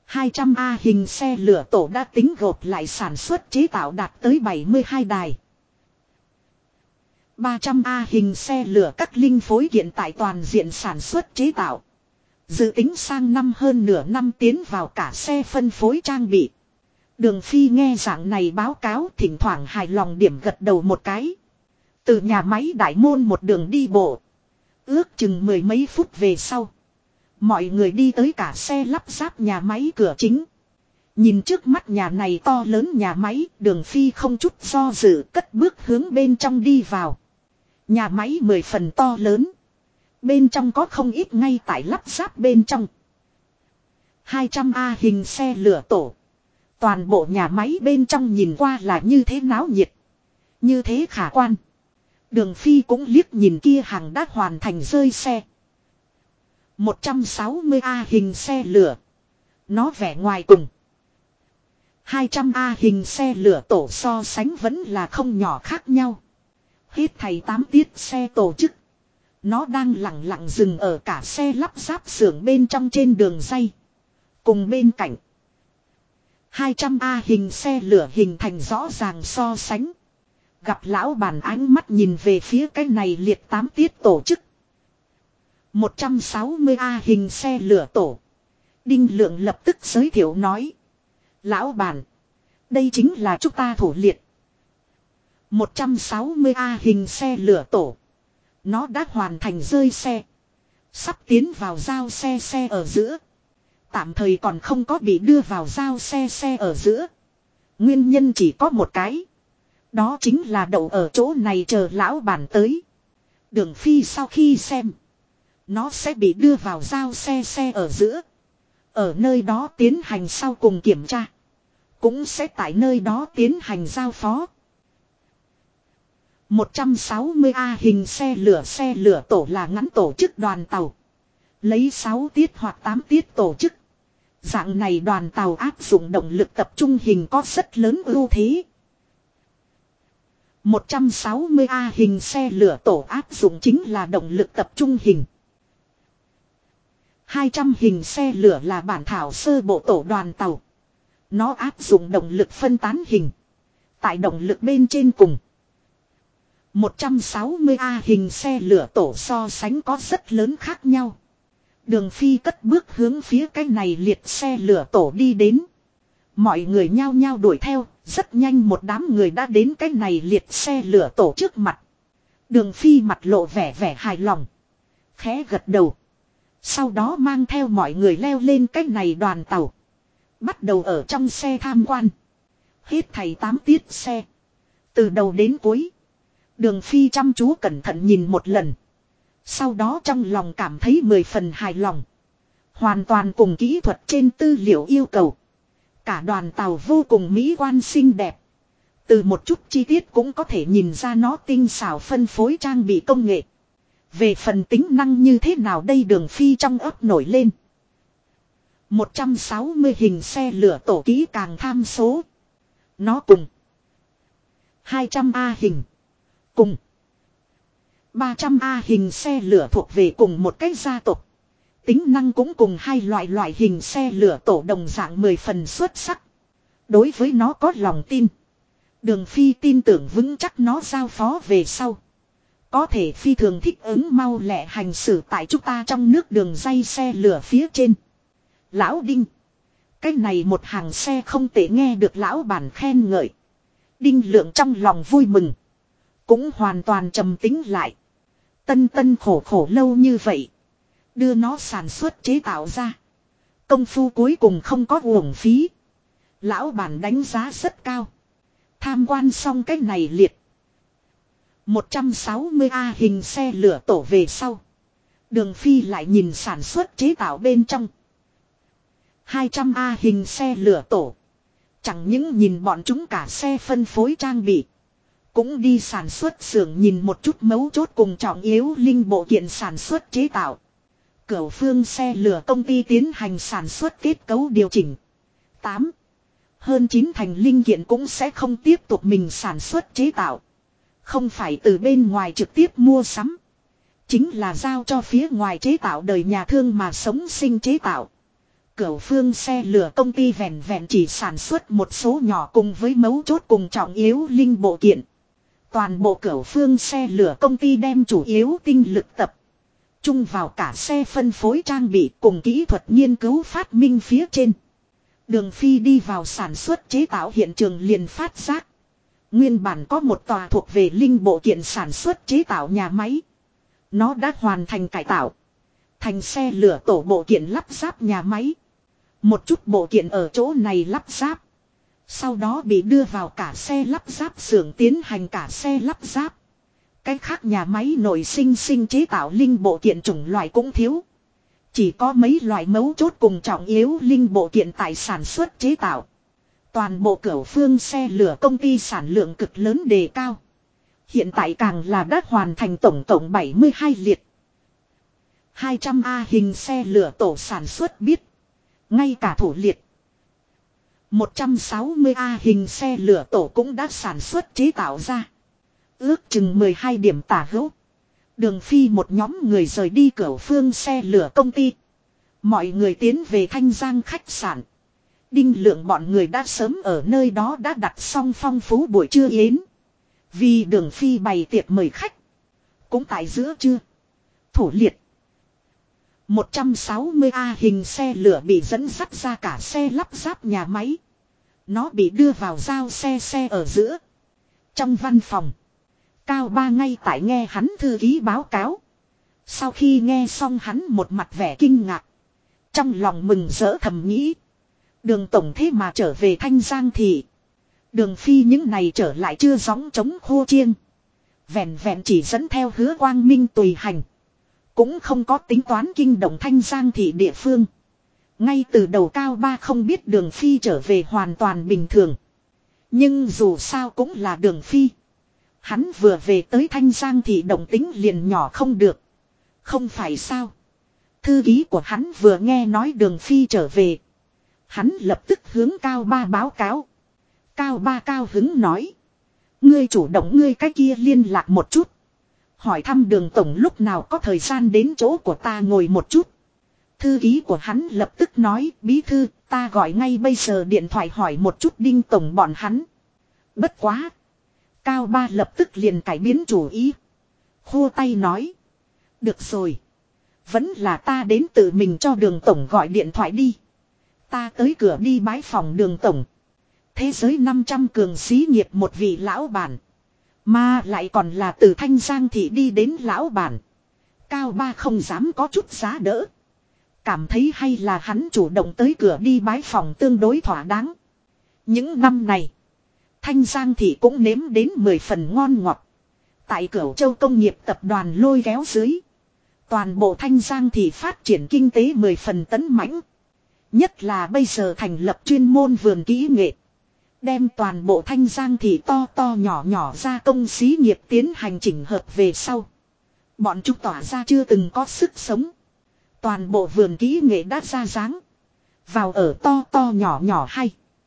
200A hình xe lửa tổ đã tính gộp lại sản xuất chế tạo đạt tới 72 đài. 300A hình xe lửa các linh phối kiện tại toàn diện sản xuất chế tạo. Dự tính sang năm hơn nửa năm tiến vào cả xe phân phối trang bị. Đường Phi nghe dạng này báo cáo thỉnh thoảng hài lòng điểm gật đầu một cái. Từ nhà máy đại môn một đường đi bộ. Ước chừng mười mấy phút về sau. Mọi người đi tới cả xe lắp ráp nhà máy cửa chính. Nhìn trước mắt nhà này to lớn nhà máy, Đường Phi không chút do dự cất bước hướng bên trong đi vào. Nhà máy 10 phần to lớn. Bên trong có không ít ngay tại lắp ráp bên trong. 200A hình xe lửa tổ. Toàn bộ nhà máy bên trong nhìn qua là như thế náo nhiệt. Như thế khả quan. Đường Phi cũng liếc nhìn kia hàng đã hoàn thành rơi xe. 160A hình xe lửa. Nó vẻ ngoài cùng. 200A hình xe lửa tổ so sánh vẫn là không nhỏ khác nhau. Hết thầy 8 tiết xe tổ chức. Nó đang lặng lặng dừng ở cả xe lắp ráp xưởng bên trong trên đường dây. Cùng bên cạnh. 200A hình xe lửa hình thành rõ ràng so sánh. Gặp lão bản ánh mắt nhìn về phía cái này liệt 8 tiết tổ chức. 160A hình xe lửa tổ. Đinh Lượng lập tức giới thiệu nói. Lão bản. Đây chính là chúng ta thủ liệt. 160A hình xe lửa tổ. Nó đã hoàn thành rơi xe. Sắp tiến vào giao xe ở giữa. Tạm thời còn không có bị đưa vào giao xe ở giữa. Nguyên nhân chỉ có một cái. Đó chính là đậu ở chỗ này chờ lão bản tới. Đường Phi sau khi xem. Nó sẽ bị đưa vào giao xe ở giữa. Ở nơi đó tiến hành sau cùng kiểm tra. Cũng sẽ tại nơi đó tiến hành giao phó. 160A hình xe lửa tổ là ngắn tổ chức đoàn tàu. Lấy 6 tiết hoặc 8 tiết tổ chức. Dạng này đoàn tàu áp dụng động lực tập trung hình có rất lớn ưu thế. 160A hình xe lửa tổ áp dụng chính là động lực tập trung hình. 200 hình xe lửa là bản thảo sơ bộ tổ đoàn tàu. Nó áp dụng động lực phân tán hình. Tại động lực bên trên cùng. 160A hình xe lửa tổ so sánh có rất lớn khác nhau. Đường Phi cất bước hướng phía cái này liệt xe lửa tổ đi đến. Mọi người nhao nhao đuổi theo, rất nhanh một đám người đã đến cái này liệt xe lửa tổ trước mặt. Đường Phi mặt lộ vẻ hài lòng. Khẽ gật đầu. Sau đó mang theo mọi người leo lên cái này đoàn tàu. Bắt đầu ở trong xe tham quan. Hết thảy 8 tiết xe. Từ đầu đến cuối. Đường Phi chăm chú cẩn thận nhìn một lần. Sau đó trong lòng cảm thấy 10 phần hài lòng. Hoàn toàn cùng kỹ thuật trên tư liệu yêu cầu. Cả đoàn tàu vô cùng mỹ quan xinh đẹp. Từ một chút chi tiết cũng có thể nhìn ra nó tinh xảo phân phối trang bị công nghệ. Về phần tính năng như thế nào đây Đường Phi trong ấp nổi lên. 160 hình xe lửa tổ kỹ càng tham số. Nó cùng 200A hình. Cùng 300A hình xe lửa thuộc về cùng một cái gia tộc. Tính năng cũng cùng hai loại hình xe lửa tổ đồng dạng 10 phần xuất sắc. Đối với nó có lòng tin. Đường Phi tin tưởng vững chắc nó giao phó về sau. Có thể phi thường thích ứng mau lẹ hành xử tại chúng ta trong nước đường dây xe lửa phía trên. Lão Đinh. Cái này một hàng xe không thể nghe được lão bản khen ngợi. Đinh Lượng trong lòng vui mừng. Cũng hoàn toàn trầm tính lại. Tân khổ lâu như vậy. Đưa nó sản xuất chế tạo ra. Công phu cuối cùng không có uổng phí. Lão bản đánh giá rất cao. Tham quan xong cái này liệt. 160A hình xe lửa tổ về sau. Đường Phi lại nhìn sản xuất chế tạo bên trong. 200A hình xe lửa tổ. Chẳng những nhìn bọn chúng cả xe phân phối trang bị. Cũng đi sản xuất xưởng nhìn một chút mấu chốt cùng trọng yếu linh bộ kiện sản xuất chế tạo. Cửu Phương xe lửa công ty tiến hành sản xuất kết cấu điều chỉnh. 8. Hơn 9 thành linh kiện cũng sẽ không tiếp tục mình sản xuất chế tạo. Không phải từ bên ngoài trực tiếp mua sắm. Chính là giao cho phía ngoài chế tạo đời nhà thương mà sống sinh chế tạo. Cửu Phương xe lửa công ty vẹn vẹn chỉ sản xuất một số nhỏ cùng với mấu chốt cùng trọng yếu linh bộ kiện. Toàn bộ Cửu Phương xe lửa công ty đem chủ yếu tinh lực tập trung vào cả xe phân phối trang bị cùng kỹ thuật nghiên cứu phát minh phía trên. Đường Phi đi vào sản xuất chế tạo hiện trường liền phát giác. Nguyên bản có một tòa thuộc về linh bộ kiện sản xuất chế tạo nhà máy. Nó đã hoàn thành cải tạo. Thành xe lửa tổ bộ kiện lắp ráp nhà máy. Một chút bộ kiện ở chỗ này lắp ráp. Sau đó bị đưa vào cả xe lắp ráp xưởng tiến hành cả xe lắp ráp. Cái khác nhà máy nội sinh chế tạo linh bộ kiện chủng loại cũng thiếu. Chỉ có mấy loại mấu chốt cùng trọng yếu linh bộ kiện tại sản xuất chế tạo. Toàn bộ Cửu Phương xe lửa công ty sản lượng cực lớn đề cao. Hiện tại càng là đã hoàn thành tổng cộng 72 liệt. 200A hình xe lửa tổ sản xuất biết. Ngay cả thủ liệt. 160A hình xe lửa tổ cũng đã sản xuất chế tạo ra. Ước chừng 12 điểm tả hữu. Đường Phi một nhóm người rời đi Cửu Phương xe lửa công ty. Mọi người tiến về Thanh Giang khách sạn. Đinh Lượng bọn người đã sớm ở nơi đó đã đặt xong phong phú buổi trưa yến. Vì Đường Phi bày tiệc mời khách. Cũng tại giữa trưa. Thủ liệt 160A hình xe lửa bị dẫn dắt ra cả xe lắp ráp nhà máy. Nó bị đưa vào giao xe ở giữa. Trong văn phòng. Cao Ba ngay tại nghe hắn thư ký báo cáo. Sau khi nghe xong hắn một mặt vẻ kinh ngạc. Trong lòng mừng rỡ thầm nghĩ. Đường tổng thế mà trở về Thanh Giang thị. Đường Phi những này trở lại chưa gióng chống khô chiêng. Vẹn vẹn chỉ dẫn theo Hứa Quang Minh tùy hành. Cũng không có tính toán kinh động Thanh Giang thị địa phương. Ngay từ đầu Cao Ba không biết Đường Phi trở về hoàn toàn bình thường. Nhưng dù sao cũng là Đường Phi. Hắn vừa về tới Thanh Giang thị động tính liền nhỏ không được. Không phải sao. Thư ký của hắn vừa nghe nói Đường Phi trở về. Hắn lập tức hướng Cao Ba báo cáo. Cao Ba cao hứng nói. Ngươi chủ động ngươi cái kia liên lạc một chút. Hỏi thăm Đường tổng lúc nào có thời gian đến chỗ của ta ngồi một chút. Thư ký của hắn lập tức nói. Bí thư ta gọi ngay bây giờ điện thoại hỏi một chút Đinh tổng bọn hắn. Bất quá. Cao Ba lập tức liền cải biến chủ ý. Khô tay nói. Được rồi. Vẫn là ta đến tự mình cho Đường tổng gọi điện thoại đi. Ta tới cửa đi bái phòng Đường tổng. Thế giới 500 cường xí nghiệp một vị lão bản. Mà lại còn là từ Thanh Giang thị đi đến lão bản. Cao Ba không dám có chút giá đỡ. Cảm thấy hay là hắn chủ động tới cửa đi bái phòng tương đối thỏa đáng. Những năm này. Thanh Giang thị cũng nếm đến 10 phần ngon ngọt. Tại Cửu Châu công nghiệp tập đoàn lôi kéo dưới. Toàn bộ Thanh Giang thị phát triển kinh tế 10 phần tấn mãnh. Nhất là bây giờ thành lập chuyên môn vườn kỹ nghệ. Đem toàn bộ Thanh Giang thị to to nhỏ nhỏ ra công xí nghiệp tiến hành chỉnh hợp về sau. Bọn chúng tỏa ra chưa từng có sức sống. Toàn bộ vườn kỹ nghệ đã ra dáng. Vào ở to to nhỏ nhỏ hay.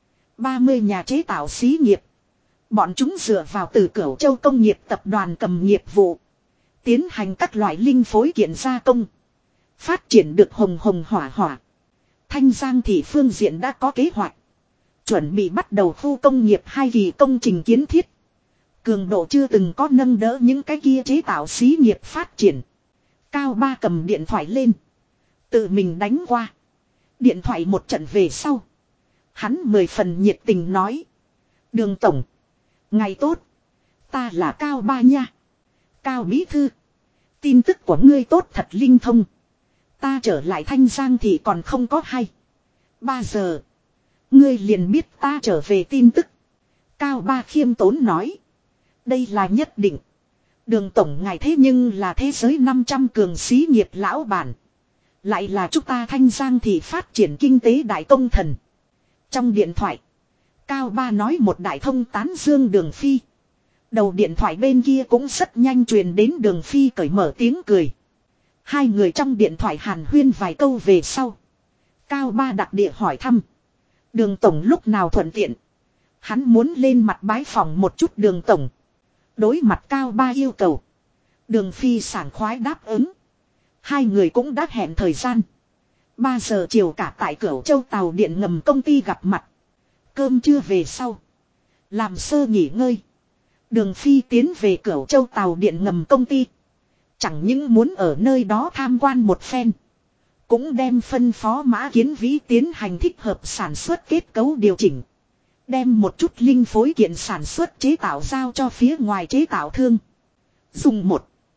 30 nhà chế tạo xí nghiệp. Bọn chúng dựa vào từ Cửu Châu công nghiệp tập đoàn cầm nghiệp vụ. Tiến hành các loại linh phối kiện gia công. Phát triển được hồng hồng hỏa hỏa. Thanh Giang thị phương diện đã có kế hoạch. Chuẩn bị bắt đầu khu công nghiệp 2 kỳ công trình kiến thiết. Cường độ chưa từng có nâng đỡ những cái kia chế tạo xí nghiệp phát triển. Cao Ba cầm điện thoại lên. Tự mình đánh qua. Điện thoại một trận về sau. Hắn 10 phần nhiệt tình nói. Đường tổng. Ngày tốt. Ta là Cao Ba nha. Cao bí thư. Tin tức của ngươi tốt thật linh thông. Ta trở lại Thanh Giang thì còn không có hay. 3 giờ. Ngươi liền biết ta trở về tin tức. Cao Ba khiêm tốn nói. Đây là nhất định. Đường tổng ngài thế nhưng là thế giới 500 cường xí nghiệp lão bản. Lại là chúng ta Thanh Giang thì phát triển kinh tế đại công thần. Trong điện thoại. Cao Ba nói một đại thông tán dương Đường Phi. Đầu điện thoại bên kia cũng rất nhanh truyền đến Đường Phi cởi mở tiếng cười. Hai người trong điện thoại hàn huyên vài câu về sau. Cao Ba đặc địa hỏi thăm. Đường tổng lúc nào thuận tiện. Hắn muốn lên mặt bái phòng một chút Đường tổng. Đối mặt Cao Ba yêu cầu. Đường Phi sảng khoái đáp ứng. Hai người cũng đã hẹn thời gian. 3 giờ chiều cả tại Cửu Châu tàu điện ngầm công ty gặp mặt. Cơm trưa về sau. Làm sơ nghỉ ngơi. Đường Phi tiến về Cửu Châu tàu điện ngầm công ty. Chẳng những muốn ở nơi đó tham quan một phen. Cũng đem phân phó Mã Kiến Vĩ tiến hành thích hợp sản xuất kết cấu điều chỉnh. Đem một chút linh phối kiện sản xuất chế tạo giao cho phía ngoài chế tạo thương. Dùng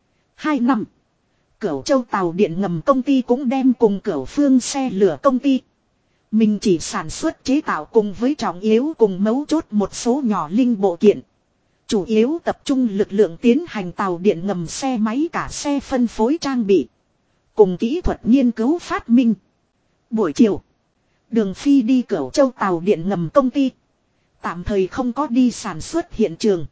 1-2 năm. Cửu Châu tàu điện ngầm công ty cũng đem cùng Cửu Phương xe lửa công ty. Mình chỉ sản xuất chế tạo cùng với trọng yếu cùng mấu chốt một số nhỏ linh bộ kiện. Chủ yếu tập trung lực lượng tiến hành tàu điện ngầm xe máy cả xe phân phối trang bị. Cùng kỹ thuật nghiên cứu phát minh. Buổi chiều. Đường Phi đi Cửu Châu tàu điện ngầm công ty. Tạm thời không có đi sản xuất hiện trường.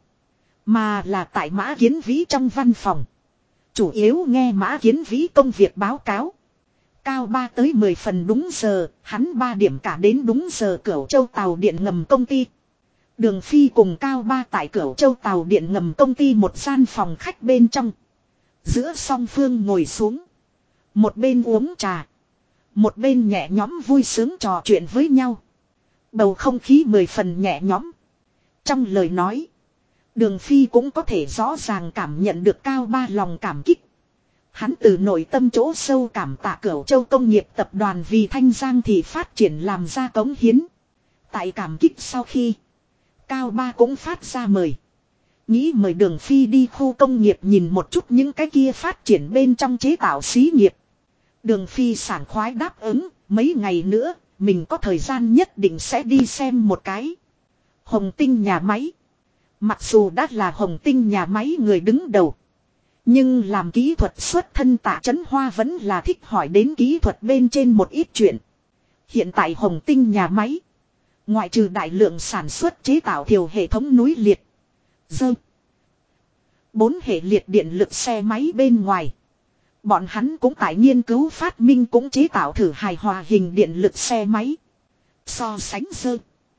Mà là tại Mã Kiến Vĩ trong văn phòng. Chủ yếu nghe Mã Kiến Vĩ công việc báo cáo. Cao 3 tới 10 phần đúng giờ, hắn 3 điểm cả đến đúng giờ Cửu Châu tàu điện ngầm công ty. Đường Phi cùng Cao 3 tại Cửu Châu tàu điện ngầm công ty một gian phòng khách bên trong. Giữa song phương ngồi xuống. Một bên uống trà. Một bên nhẹ nhõm vui sướng trò chuyện với nhau. Bầu không khí 10 phần nhẹ nhõm. Trong lời nói. Đường Phi cũng có thể rõ ràng cảm nhận được Cao 3 lòng cảm kích. Hắn từ nội tâm chỗ sâu cảm tạ Cửu Châu công nghiệp tập đoàn vì Thanh Giang thị phát triển làm ra cống hiến. Tại cảm kích sau khi. Cao 3 cũng phát ra mời. Nghĩ mời Đường Phi đi khu công nghiệp nhìn một chút những cái kia phát triển bên trong chế tạo xí nghiệp. Đường Phi sảng khoái đáp ứng, mấy ngày nữa, mình có thời gian nhất định sẽ đi xem một cái. Hồng Tinh nhà máy. Mặc dù đã là Hồng Tinh nhà máy người đứng đầu. Nhưng làm kỹ thuật xuất thân Tạ Chấn Hoa vẫn là thích hỏi đến kỹ thuật bên trên một ít chuyện. Hiện tại Hồng Tinh nhà máy. Ngoại trừ đại lượng sản xuất chế tạo thiểu hệ thống núi liệt. Dơ. 4 hệ liệt điện lực xe máy bên ngoài. Bọn hắn cũng tại nghiên cứu phát minh cũng chế tạo thử hài hòa hình điện lực xe máy. So sánh dơ.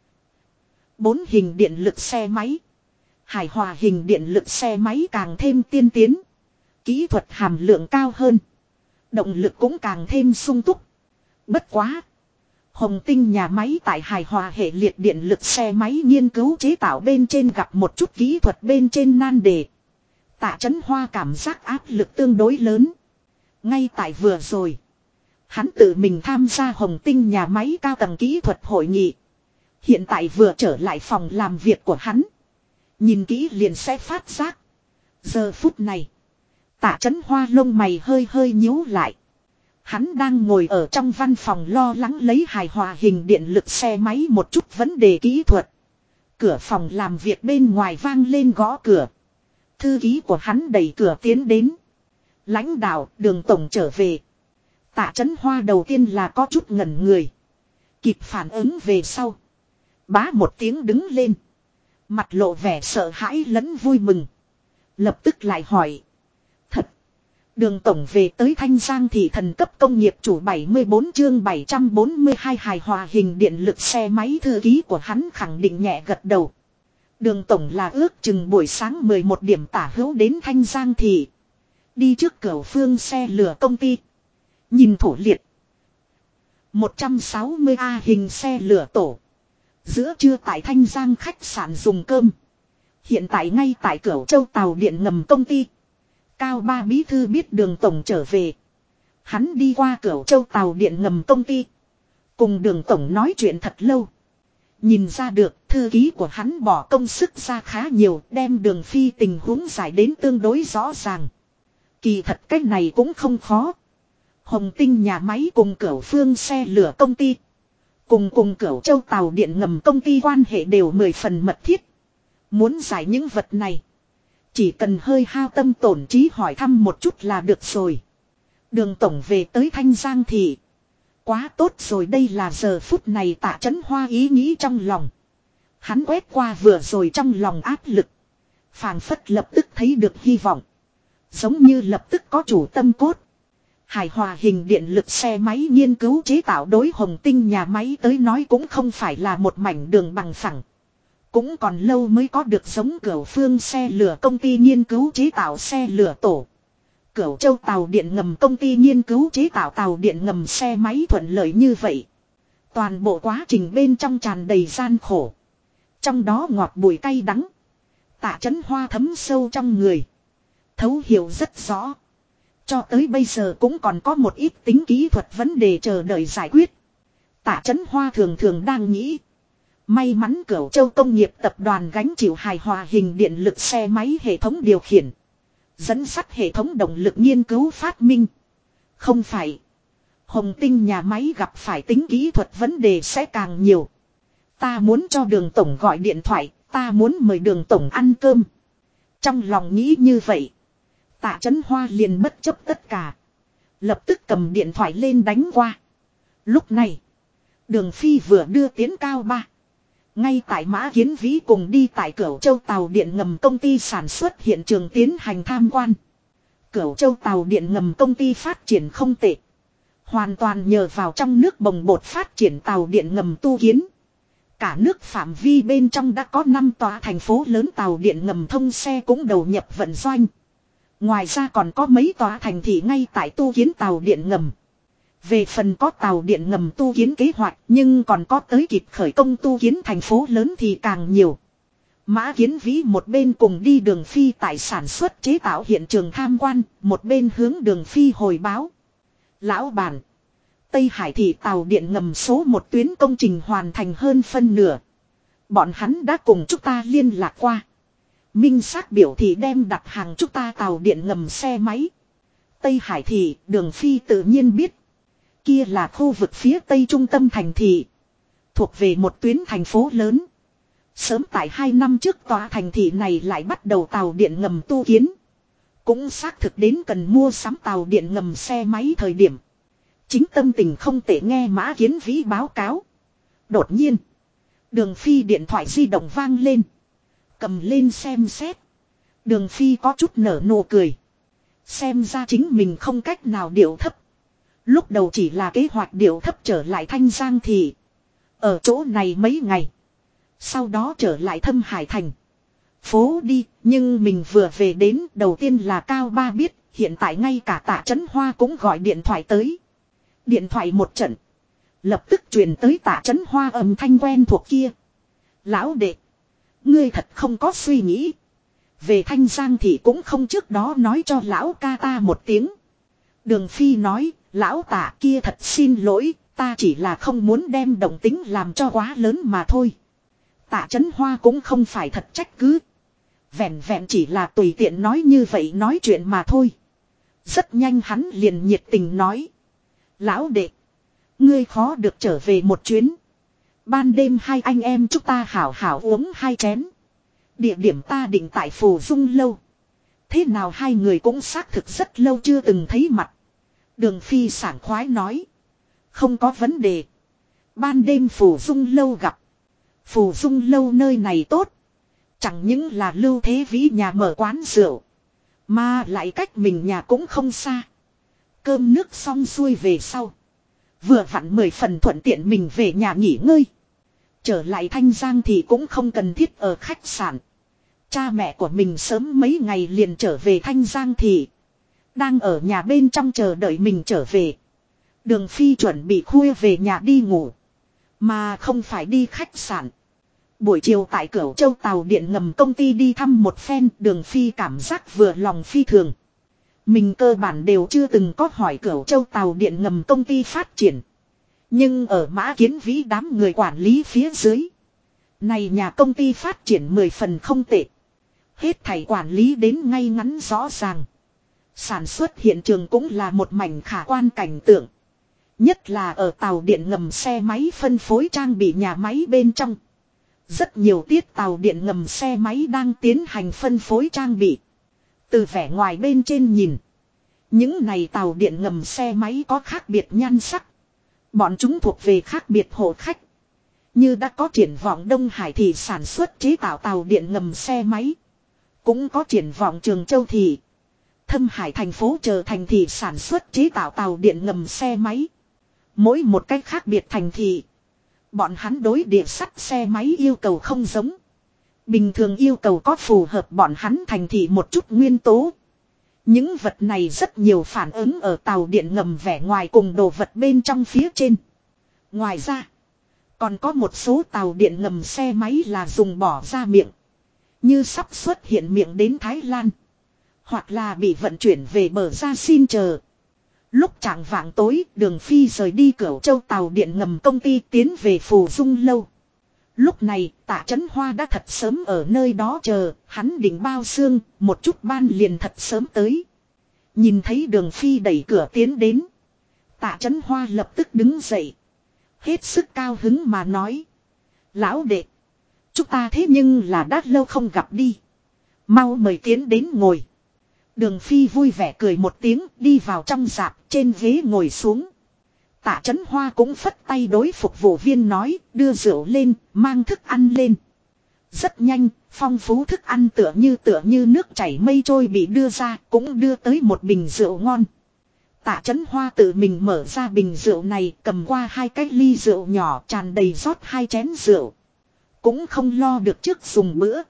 4 hình điện lực xe máy. Hài hòa hình điện lực xe máy càng thêm tiên tiến. Kỹ thuật hàm lượng cao hơn. Động lực cũng càng thêm sung túc. Bất quá. Hồng Tinh nhà máy tại hài hòa hệ liệt điện lực xe máy nghiên cứu chế tạo bên trên gặp một chút kỹ thuật bên trên nan đề. Tạ Chấn Hoa cảm giác áp lực tương đối lớn. Ngay tại vừa rồi. Hắn tự mình tham gia Hồng Tinh nhà máy cao tầng kỹ thuật hội nghị. Hiện tại vừa trở lại phòng làm việc của hắn. Nhìn kỹ liền sẽ phát giác. Giờ phút này. Tạ Chấn Hoa lông mày hơi hơi nhíu lại. Hắn đang ngồi ở trong văn phòng lo lắng lấy hài hòa hình điện lực xe máy một chút vấn đề kỹ thuật. Cửa phòng làm việc bên ngoài vang lên gõ cửa. Thư ký của hắn đẩy cửa tiến đến. Lãnh đạo Đường tổng trở về. Tạ Chấn Hoa đầu tiên là có chút ngẩn người. Kịp phản ứng về sau. Bá một tiếng đứng lên. Mặt lộ vẻ sợ hãi lẫn vui mừng. Lập tức lại hỏi. Thật. Đường tổng về tới Thanh Giang thị thần cấp công nghiệp chủ 74 chương 742 hài hòa hình điện lực xe máy. Thư ký của hắn khẳng định nhẹ gật đầu. Đường tổng là ước chừng buổi sáng 11 điểm tả hữu đến Thanh Giang thị. Đi trước Cửu Phương xe lửa công ty. Nhìn thủ liệt. 160A hình xe lửa tổ. Giữa trưa tại Thanh Giang khách sạn dùng cơm. Hiện tại ngay tại Cửu Châu tàu điện ngầm công ty. Cao 3 bí thư biết Đường tổng trở về. Hắn đi qua Cửu Châu tàu điện ngầm công ty. Cùng Đường tổng nói chuyện thật lâu. Nhìn ra được thư ký của hắn bỏ công sức ra khá nhiều, đem Đường Phi tình huống giải đến tương đối rõ ràng. Kỳ thật cách này cũng không khó. Hồng Tinh nhà máy cùng Cửu Phương xe lửa công ty. Cùng Cửu Châu tàu điện ngầm công ty quan hệ đều 10 phần mật thiết. Muốn giải những vật này. Chỉ cần hơi hao tâm tổn trí hỏi thăm một chút là được rồi. Đường tổng về tới Thanh Giang thị. Quá tốt rồi, đây là giờ phút này Tạ Chấn Hoa ý nghĩ trong lòng. Hắn quét qua vừa rồi trong lòng áp lực. Phảng phất lập tức thấy được hy vọng. Giống như lập tức có chủ tâm cốt. Hài hòa hình điện lực xe máy nghiên cứu chế tạo đối Hồng Tinh nhà máy tới nói cũng không phải là một mảnh đường bằng phẳng. Cũng còn lâu mới có được giống Cửu Phương xe lửa công ty nghiên cứu chế tạo xe lửa tổ. Cửu Châu tàu điện ngầm công ty nghiên cứu chế tạo tàu điện ngầm xe máy thuận lợi như vậy. Toàn bộ quá trình bên trong tràn đầy gian khổ. Trong đó ngọt bùi cay đắng. Tạ Chấn Hoa thấm sâu trong người. Thấu hiểu rất rõ. Cho tới bây giờ cũng còn có một ít tính kỹ thuật vấn đề chờ đợi giải quyết. Tạ Chấn Hoa thường thường đang nghĩ. May mắn Cửu Châu công nghiệp tập đoàn gánh chịu hài hòa hình điện lực xe máy hệ thống điều khiển. Dẫn sắt hệ thống động lực nghiên cứu phát minh. Không phải. Hồng Tinh nhà máy gặp phải tính kỹ thuật vấn đề sẽ càng nhiều. Ta muốn cho Đường tổng gọi điện thoại. Ta muốn mời Đường tổng ăn cơm. Trong lòng nghĩ như vậy. Tạ Chấn Hoa liền bất chấp tất cả. Lập tức cầm điện thoại lên đánh qua. Lúc này. Đường Phi vừa đưa tiến cao 3. Ngay tại Mã Kiến Vĩ cùng đi tại Cửu Châu tàu điện ngầm công ty sản xuất hiện trường tiến hành tham quan. Cửu Châu tàu điện ngầm công ty phát triển không tệ. Hoàn toàn nhờ vào trong nước bồng bột phát triển tàu điện ngầm tu kiến. Cả nước phạm vi bên trong đã có 5 tòa thành phố lớn tàu điện ngầm thông xe cũng đầu nhập vận doanh. Ngoài ra còn có mấy tòa thành thị ngay tại tu kiến tàu điện ngầm. Về phần có tàu điện ngầm tu kiến kế hoạch nhưng còn có tới kịp khởi công tu kiến thành phố lớn thì càng nhiều. Mã Kiến Vĩ một bên cùng đi Đường Phi tại sản xuất chế tạo hiện trường tham quan, một bên hướng Đường Phi hồi báo. Lão bản, Tây Hải thị tàu điện ngầm số 1 tuyến công trình hoàn thành hơn phân nửa. Bọn hắn đã cùng chúng ta liên lạc qua. Minh xác biểu thị đem đặt hàng chúng ta tàu điện ngầm xe máy. Tây Hải thị, Đường Phi tự nhiên biết. Kia là khu vực phía tây trung tâm thành thị. Thuộc về một tuyến thành phố lớn. Sớm tại 2 năm trước tòa thành thị này lại bắt đầu tàu điện ngầm tu kiến. Cũng xác thực đến cần mua sắm tàu điện ngầm xe máy thời điểm. Chính tâm tình không tệ nghe Mã Kiến Vĩ báo cáo. Đột nhiên. Đường Phi điện thoại di động vang lên. Cầm lên xem xét. Đường Phi có chút nở nụ cười. Xem ra chính mình không cách nào điệu thấp. Lúc đầu chỉ là kế hoạch điệu thấp trở lại Thanh Giang thị. Ở chỗ này mấy ngày. Sau đó trở lại Thâm Hải Thành. Phố đi, nhưng mình vừa về đến đầu tiên là Cao Ba biết. Hiện tại ngay cả Tạ Chấn Hoa cũng gọi điện thoại tới. Điện thoại một trận. Lập tức truyền tới Tạ Chấn Hoa âm thanh quen thuộc kia. Lão đệ. Ngươi thật không có suy nghĩ. Về Thanh Giang thì cũng không trước đó nói cho lão ca ta một tiếng. Đường Phi nói. Lão Tạ kia thật xin lỗi. Ta chỉ là không muốn đem động tính làm cho quá lớn mà thôi. Tạ Chấn Hoa cũng không phải thật trách cứ. Vẹn vẹn chỉ là tùy tiện nói như vậy nói chuyện mà thôi. Rất nhanh hắn liền nhiệt tình nói. Lão đệ. Ngươi khó được trở về một chuyến. Ban đêm hai anh em chúng ta hảo hảo uống 2 chén. Địa điểm ta định tại Phù Dung lâu. Thế nào hai người cũng xác thực rất lâu chưa từng thấy mặt. Đường Phi sảng khoái nói. Không có vấn đề. Ban đêm Phù Dung lâu gặp. Phù Dung lâu nơi này tốt. Chẳng những là Lưu Thế Vĩ nhà mở quán rượu. Mà lại cách mình nhà cũng không xa. Cơm nước xong xuôi về sau. Vừa vặn 10 phần thuận tiện mình về nhà nghỉ ngơi. Trở lại Thanh Giang thì cũng không cần thiết ở khách sạn. Cha mẹ của mình sớm mấy ngày liền trở về Thanh Giang thì. Đang ở nhà bên trong chờ đợi mình trở về. Đường Phi chuẩn bị khuya về nhà đi ngủ. Mà không phải đi khách sạn. Buổi chiều tại Cửu Châu tàu điện ngầm công ty đi thăm một phen. Đường Phi cảm giác vừa lòng phi thường. Mình cơ bản đều chưa từng có hỏi Cửu Châu tàu điện ngầm công ty phát triển. Nhưng ở Mã Kiến Vĩ đám người quản lý phía dưới. Này nhà công ty phát triển 10 phần không tệ. Hết thảy quản lý đến ngay ngắn rõ ràng. Sản xuất hiện trường cũng là một mảnh khả quan cảnh tượng. Nhất là ở tàu điện ngầm xe máy phân phối trang bị nhà máy bên trong. Rất nhiều tiết tàu điện ngầm xe máy đang tiến hành phân phối trang bị. Từ vẻ ngoài bên trên nhìn. Những này tàu điện ngầm xe máy có khác biệt nhan sắc. Bọn chúng thuộc về khác biệt hộ khách. Như đã có triển vọng Đông Hải thì sản xuất chế tạo tàu điện ngầm xe máy. Cũng có triển vọng Trường Châu thì. Thâm Hải thành phố trở thành thị sản xuất chế tạo tàu điện ngầm xe máy. Mỗi một cách khác biệt thành thị. Bọn hắn đối địa sắt xe máy yêu cầu không giống. Bình thường yêu cầu có phù hợp bọn hắn thành thị một chút nguyên tố. Những vật này rất nhiều phản ứng ở tàu điện ngầm vẻ ngoài cùng đồ vật bên trong phía trên. Ngoài ra, còn có một số tàu điện ngầm xe máy là dùng bỏ ra miệng. Như sắp xuất hiện miệng đến Thái Lan. Hoặc là bị vận chuyển về bờ ra xin chờ. Lúc chạng vạng tối, Đường Phi rời đi Cửu Châu tàu điện ngầm công ty tiến về Phù Dung lâu. Lúc này, Tạ Chấn Hoa đã thật sớm ở nơi đó chờ, hắn định bao xương, một chút ban liền thật sớm tới. Nhìn thấy Đường Phi đẩy cửa tiến đến. Tạ Chấn Hoa lập tức đứng dậy. Hết sức cao hứng mà nói. Lão đệ, chúng ta thế nhưng là đã lâu không gặp đi. Mau mời tiến đến ngồi. Đường Phi vui vẻ cười một tiếng đi vào trong rạp trên ghế ngồi xuống. Tạ Chấn Hoa cũng phất tay đối phục vụ viên nói đưa rượu lên, mang thức ăn lên. Rất nhanh, phong phú thức ăn tựa như nước chảy mây trôi bị đưa ra cũng đưa tới một bình rượu ngon. Tạ Chấn Hoa tự mình mở ra bình rượu này cầm qua hai cái ly rượu nhỏ tràn đầy rót hai chén rượu. Cũng không lo được trước dùng bữa.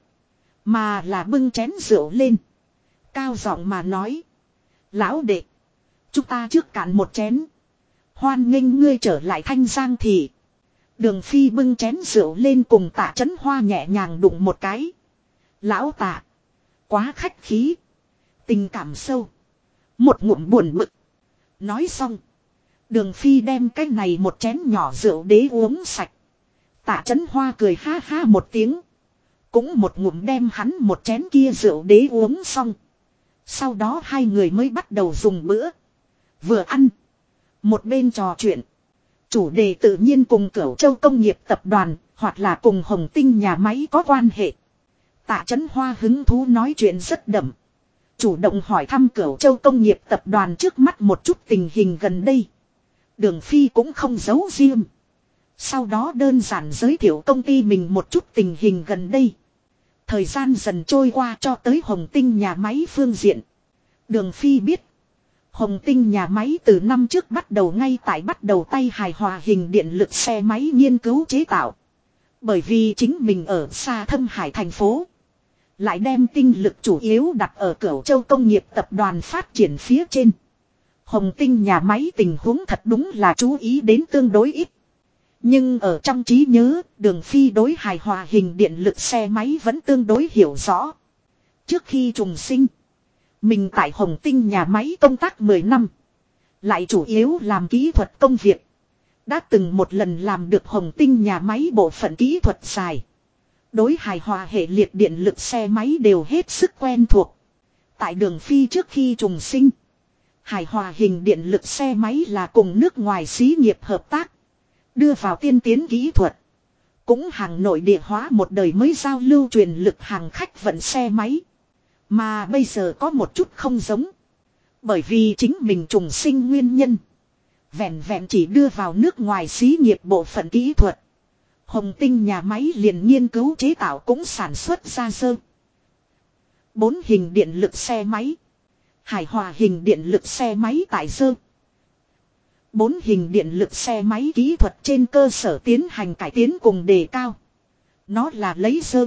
Mà là bưng chén rượu lên. Cao giọng mà nói. Lão đệ. Chúng ta trước cạn một chén. Hoan nghênh ngươi trở lại Thanh Giang thị. Đường Phi bưng chén rượu lên cùng Tạ Chấn Hoa nhẹ nhàng đụng một cái. Lão Tạ. Quá khách khí. Tình cảm sâu. Một ngụm buồn bực. Nói xong. Đường Phi đem cái này một chén nhỏ rượu đế uống sạch. Tạ Chấn Hoa cười ha ha một tiếng. Cũng một ngụm đem hắn một chén kia rượu đế uống xong. Sau đó hai người mới bắt đầu dùng bữa. Vừa ăn. Một bên trò chuyện. Chủ đề tự nhiên cùng Cửu Châu Công nghiệp Tập đoàn. Hoặc là cùng Hồng Tinh nhà máy có quan hệ. Tạ Chấn Hoa hứng thú nói chuyện rất đậm. Chủ động hỏi thăm Cửu Châu Công nghiệp Tập đoàn trước mắt một chút tình hình gần đây. Đường Phi cũng không giấu riêng. Sau đó đơn giản giới thiệu công ty mình một chút tình hình gần đây. Thời gian dần trôi qua cho tới Hồng Tinh nhà máy phương diện. Đường Phi biết. Hồng Tinh nhà máy từ năm trước bắt đầu ngay tại bắt đầu tay hài hòa hình điện lực xe máy nghiên cứu chế tạo. Bởi vì chính mình ở xa Thâm Hải thành phố. Lại đem tinh lực chủ yếu đặt ở Cửu Châu Công nghiệp Tập đoàn phát triển phía trên. Hồng Tinh nhà máy tình huống thật đúng là chú ý đến tương đối ít. Nhưng ở trong trí nhớ, Đường Phi đối hài hòa hình điện lực xe máy vẫn tương đối hiểu rõ. Trước khi trùng sinh, mình tại Hồng Tinh nhà máy công tác 10 năm. Lại chủ yếu làm kỹ thuật công việc. Đã từng một lần làm được Hồng Tinh nhà máy bộ phận kỹ thuật dài. Đối hài hòa hệ liệt điện lực xe máy đều hết sức quen thuộc. Tại Đường Phi trước khi trùng sinh, hài hòa hình điện lực xe máy là cùng nước ngoài xí nghiệp hợp tác. Đưa vào tiên tiến kỹ thuật. Cũng hàng nội địa hóa một đời mới giao lưu truyền lực hàng khách vận xe máy. Mà bây giờ có một chút không giống. Bởi vì chính mình trùng sinh nguyên nhân. Vẹn vẹn chỉ đưa vào nước ngoài xí nghiệp bộ phận kỹ thuật. Hồng Tinh nhà máy liền nghiên cứu chế tạo cũng sản xuất ra dơ. 4 hình điện lực xe máy. Hài hòa hình điện lực xe máy tại dơ. 4 hình điện lực xe máy kỹ thuật trên cơ sở tiến hành cải tiến cùng đề cao. Nó là lấy dơ.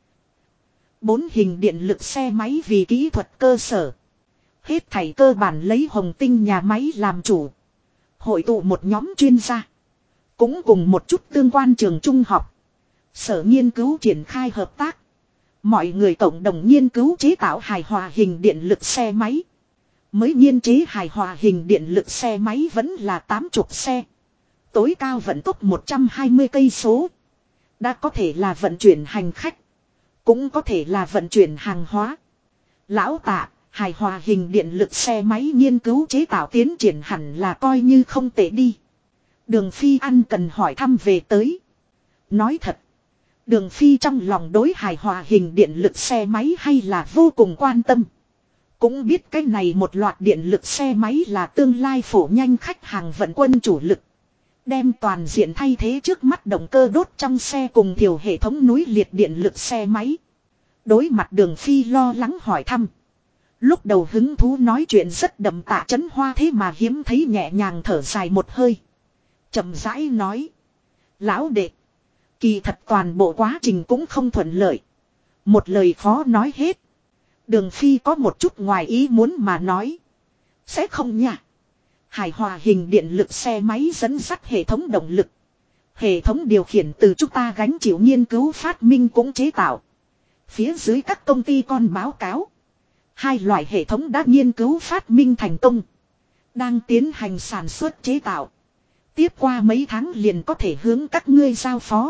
4 hình điện lực xe máy vì kỹ thuật cơ sở. Hết thảy cơ bản lấy Hồng Tinh nhà máy làm chủ. Hội tụ một nhóm chuyên gia. Cũng cùng một chút tương quan trường trung học. Sở nghiên cứu triển khai hợp tác. Mọi người cộng đồng nghiên cứu chế tạo hài hòa hình điện lực xe máy. Mới nghiên chế hài hòa hình điện lực xe máy vẫn là 80 xe. Tối cao vận tốc 120 cây số. Đã có thể là vận chuyển hành khách. Cũng có thể là vận chuyển hàng hóa. Lão Tạ, hài hòa hình điện lực xe máy nghiên cứu chế tạo tiến triển hẳn là coi như không tệ đi. Đường Phi ăn cần hỏi thăm về tới. Nói thật. Đường Phi trong lòng đối hài hòa hình điện lực xe máy hay là vô cùng quan tâm. Cũng biết cái này một loạt điện lực xe máy là tương lai phổ nhanh khách hàng vận quân chủ lực. Đem toàn diện thay thế trước mắt động cơ đốt trong xe cùng thiểu hệ thống núi liệt điện lực xe máy. Đối mặt Đường Phi lo lắng hỏi thăm. Lúc đầu hứng thú nói chuyện rất đậm Tạ Chấn Hoa thế mà hiếm thấy nhẹ nhàng thở dài một hơi. Chậm rãi nói. Lão đệ. Kỳ thật toàn bộ quá trình cũng không thuận lợi. Một lời khó nói hết. Đường Phi có một chút ngoài ý muốn mà nói. Sẽ không nha. Hài hòa hình điện lực xe máy dẫn dắt hệ thống động lực. Hệ thống điều khiển từ chúng ta gánh chịu nghiên cứu phát minh cũng chế tạo. Phía dưới các công ty con báo cáo. Hai loại hệ thống đã nghiên cứu phát minh thành công. Đang tiến hành sản xuất chế tạo. Tiếp qua mấy tháng liền có thể hướng các ngươi giao phó.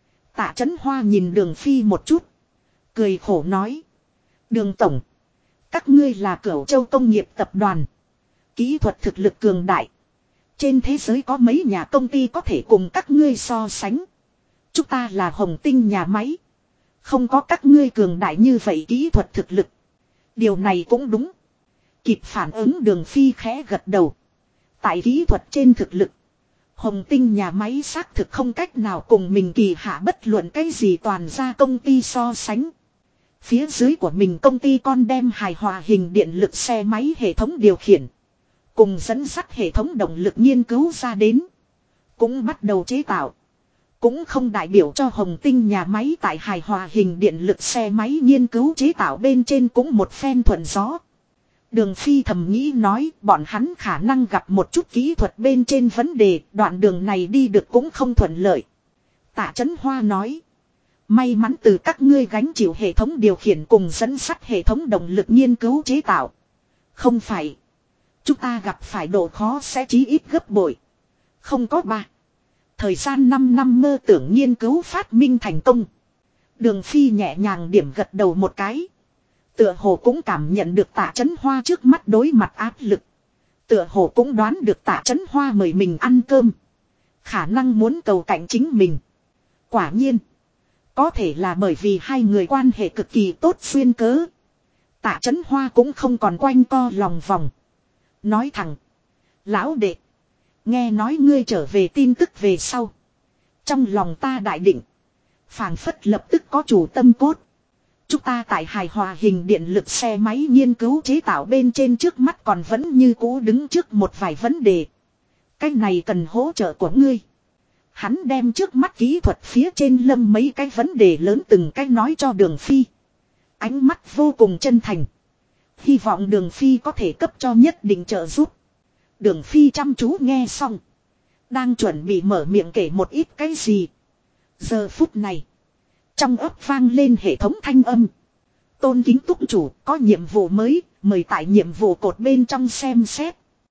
Tạ Chấn Hoa nhìn Đường Phi một chút. Cười khổ nói. Đường Tổng. Các ngươi là Cửu Châu Công nghiệp tập đoàn. Kỹ thuật thực lực cường đại. Trên thế giới có mấy nhà công ty có thể cùng các ngươi so sánh. Chúng ta là Hồng Tinh nhà máy. Không có các ngươi cường đại như vậy kỹ thuật thực lực. Điều này cũng đúng. Kịp phản ứng Đường Phi khẽ gật đầu. Tại kỹ thuật trên thực lực. Hồng Tinh nhà máy xác thực không cách nào cùng mình kỳ hạ bất luận cái gì toàn ra công ty so sánh. Phía dưới của mình công ty con đem hài hòa hình điện lực xe máy hệ thống điều khiển. Cùng dẫn dắt hệ thống động lực nghiên cứu ra đến. Cũng bắt đầu chế tạo. Cũng không đại biểu cho Hồng Tinh nhà máy tại hài hòa hình điện lực xe máy nghiên cứu chế tạo bên trên cũng một phen thuận gió. Đường Phi thầm nghĩ nói bọn hắn khả năng gặp một chút kỹ thuật bên trên vấn đề, đoạn đường này đi được cũng không thuận lợi. Tạ Chấn Hoa nói. May mắn từ các ngươi gánh chịu hệ thống điều khiển cùng dẫn dắt hệ thống động lực nghiên cứu chế tạo. Không phải. Chúng ta gặp phải độ khó sẽ chí ít gấp bội. Không có ba. Thời gian 5 năm mơ tưởng nghiên cứu phát minh thành công. Đường Phi nhẹ nhàng điểm gật đầu một cái. Tựa hồ cũng cảm nhận được Tạ Chấn Hoa trước mắt đối mặt áp lực. Tựa hồ cũng đoán được Tạ Chấn Hoa mời mình ăn cơm. Khả năng muốn cầu cạnh chính mình. Quả nhiên. Có thể là bởi vì hai người quan hệ cực kỳ tốt xuyên cớ. Tạ Chấn Hoa cũng không còn quanh co lòng vòng. Nói thẳng. Lão đệ. Nghe nói ngươi trở về tin tức về sau. Trong lòng ta đại định. Phảng phất lập tức có chủ tâm cốt. Chúng ta tại hài hòa hình điện lực xe máy nghiên cứu chế tạo bên trên trước mắt còn vẫn như cũ đứng trước một vài vấn đề. Cái này cần hỗ trợ của ngươi. Hắn đem trước mắt kỹ thuật phía trên lâm mấy cái vấn đề lớn từng cái nói cho Đường Phi. Ánh mắt vô cùng chân thành. Hy vọng Đường Phi có thể cấp cho nhất định trợ giúp. Đường Phi chăm chú nghe xong. Đang chuẩn bị mở miệng kể một ít cái gì. Giờ phút này. Trong ấp vang lên hệ thống thanh âm. Tôn Kính túc chủ có nhiệm vụ mới. Mời tại nhiệm vụ cột bên trong xem xét.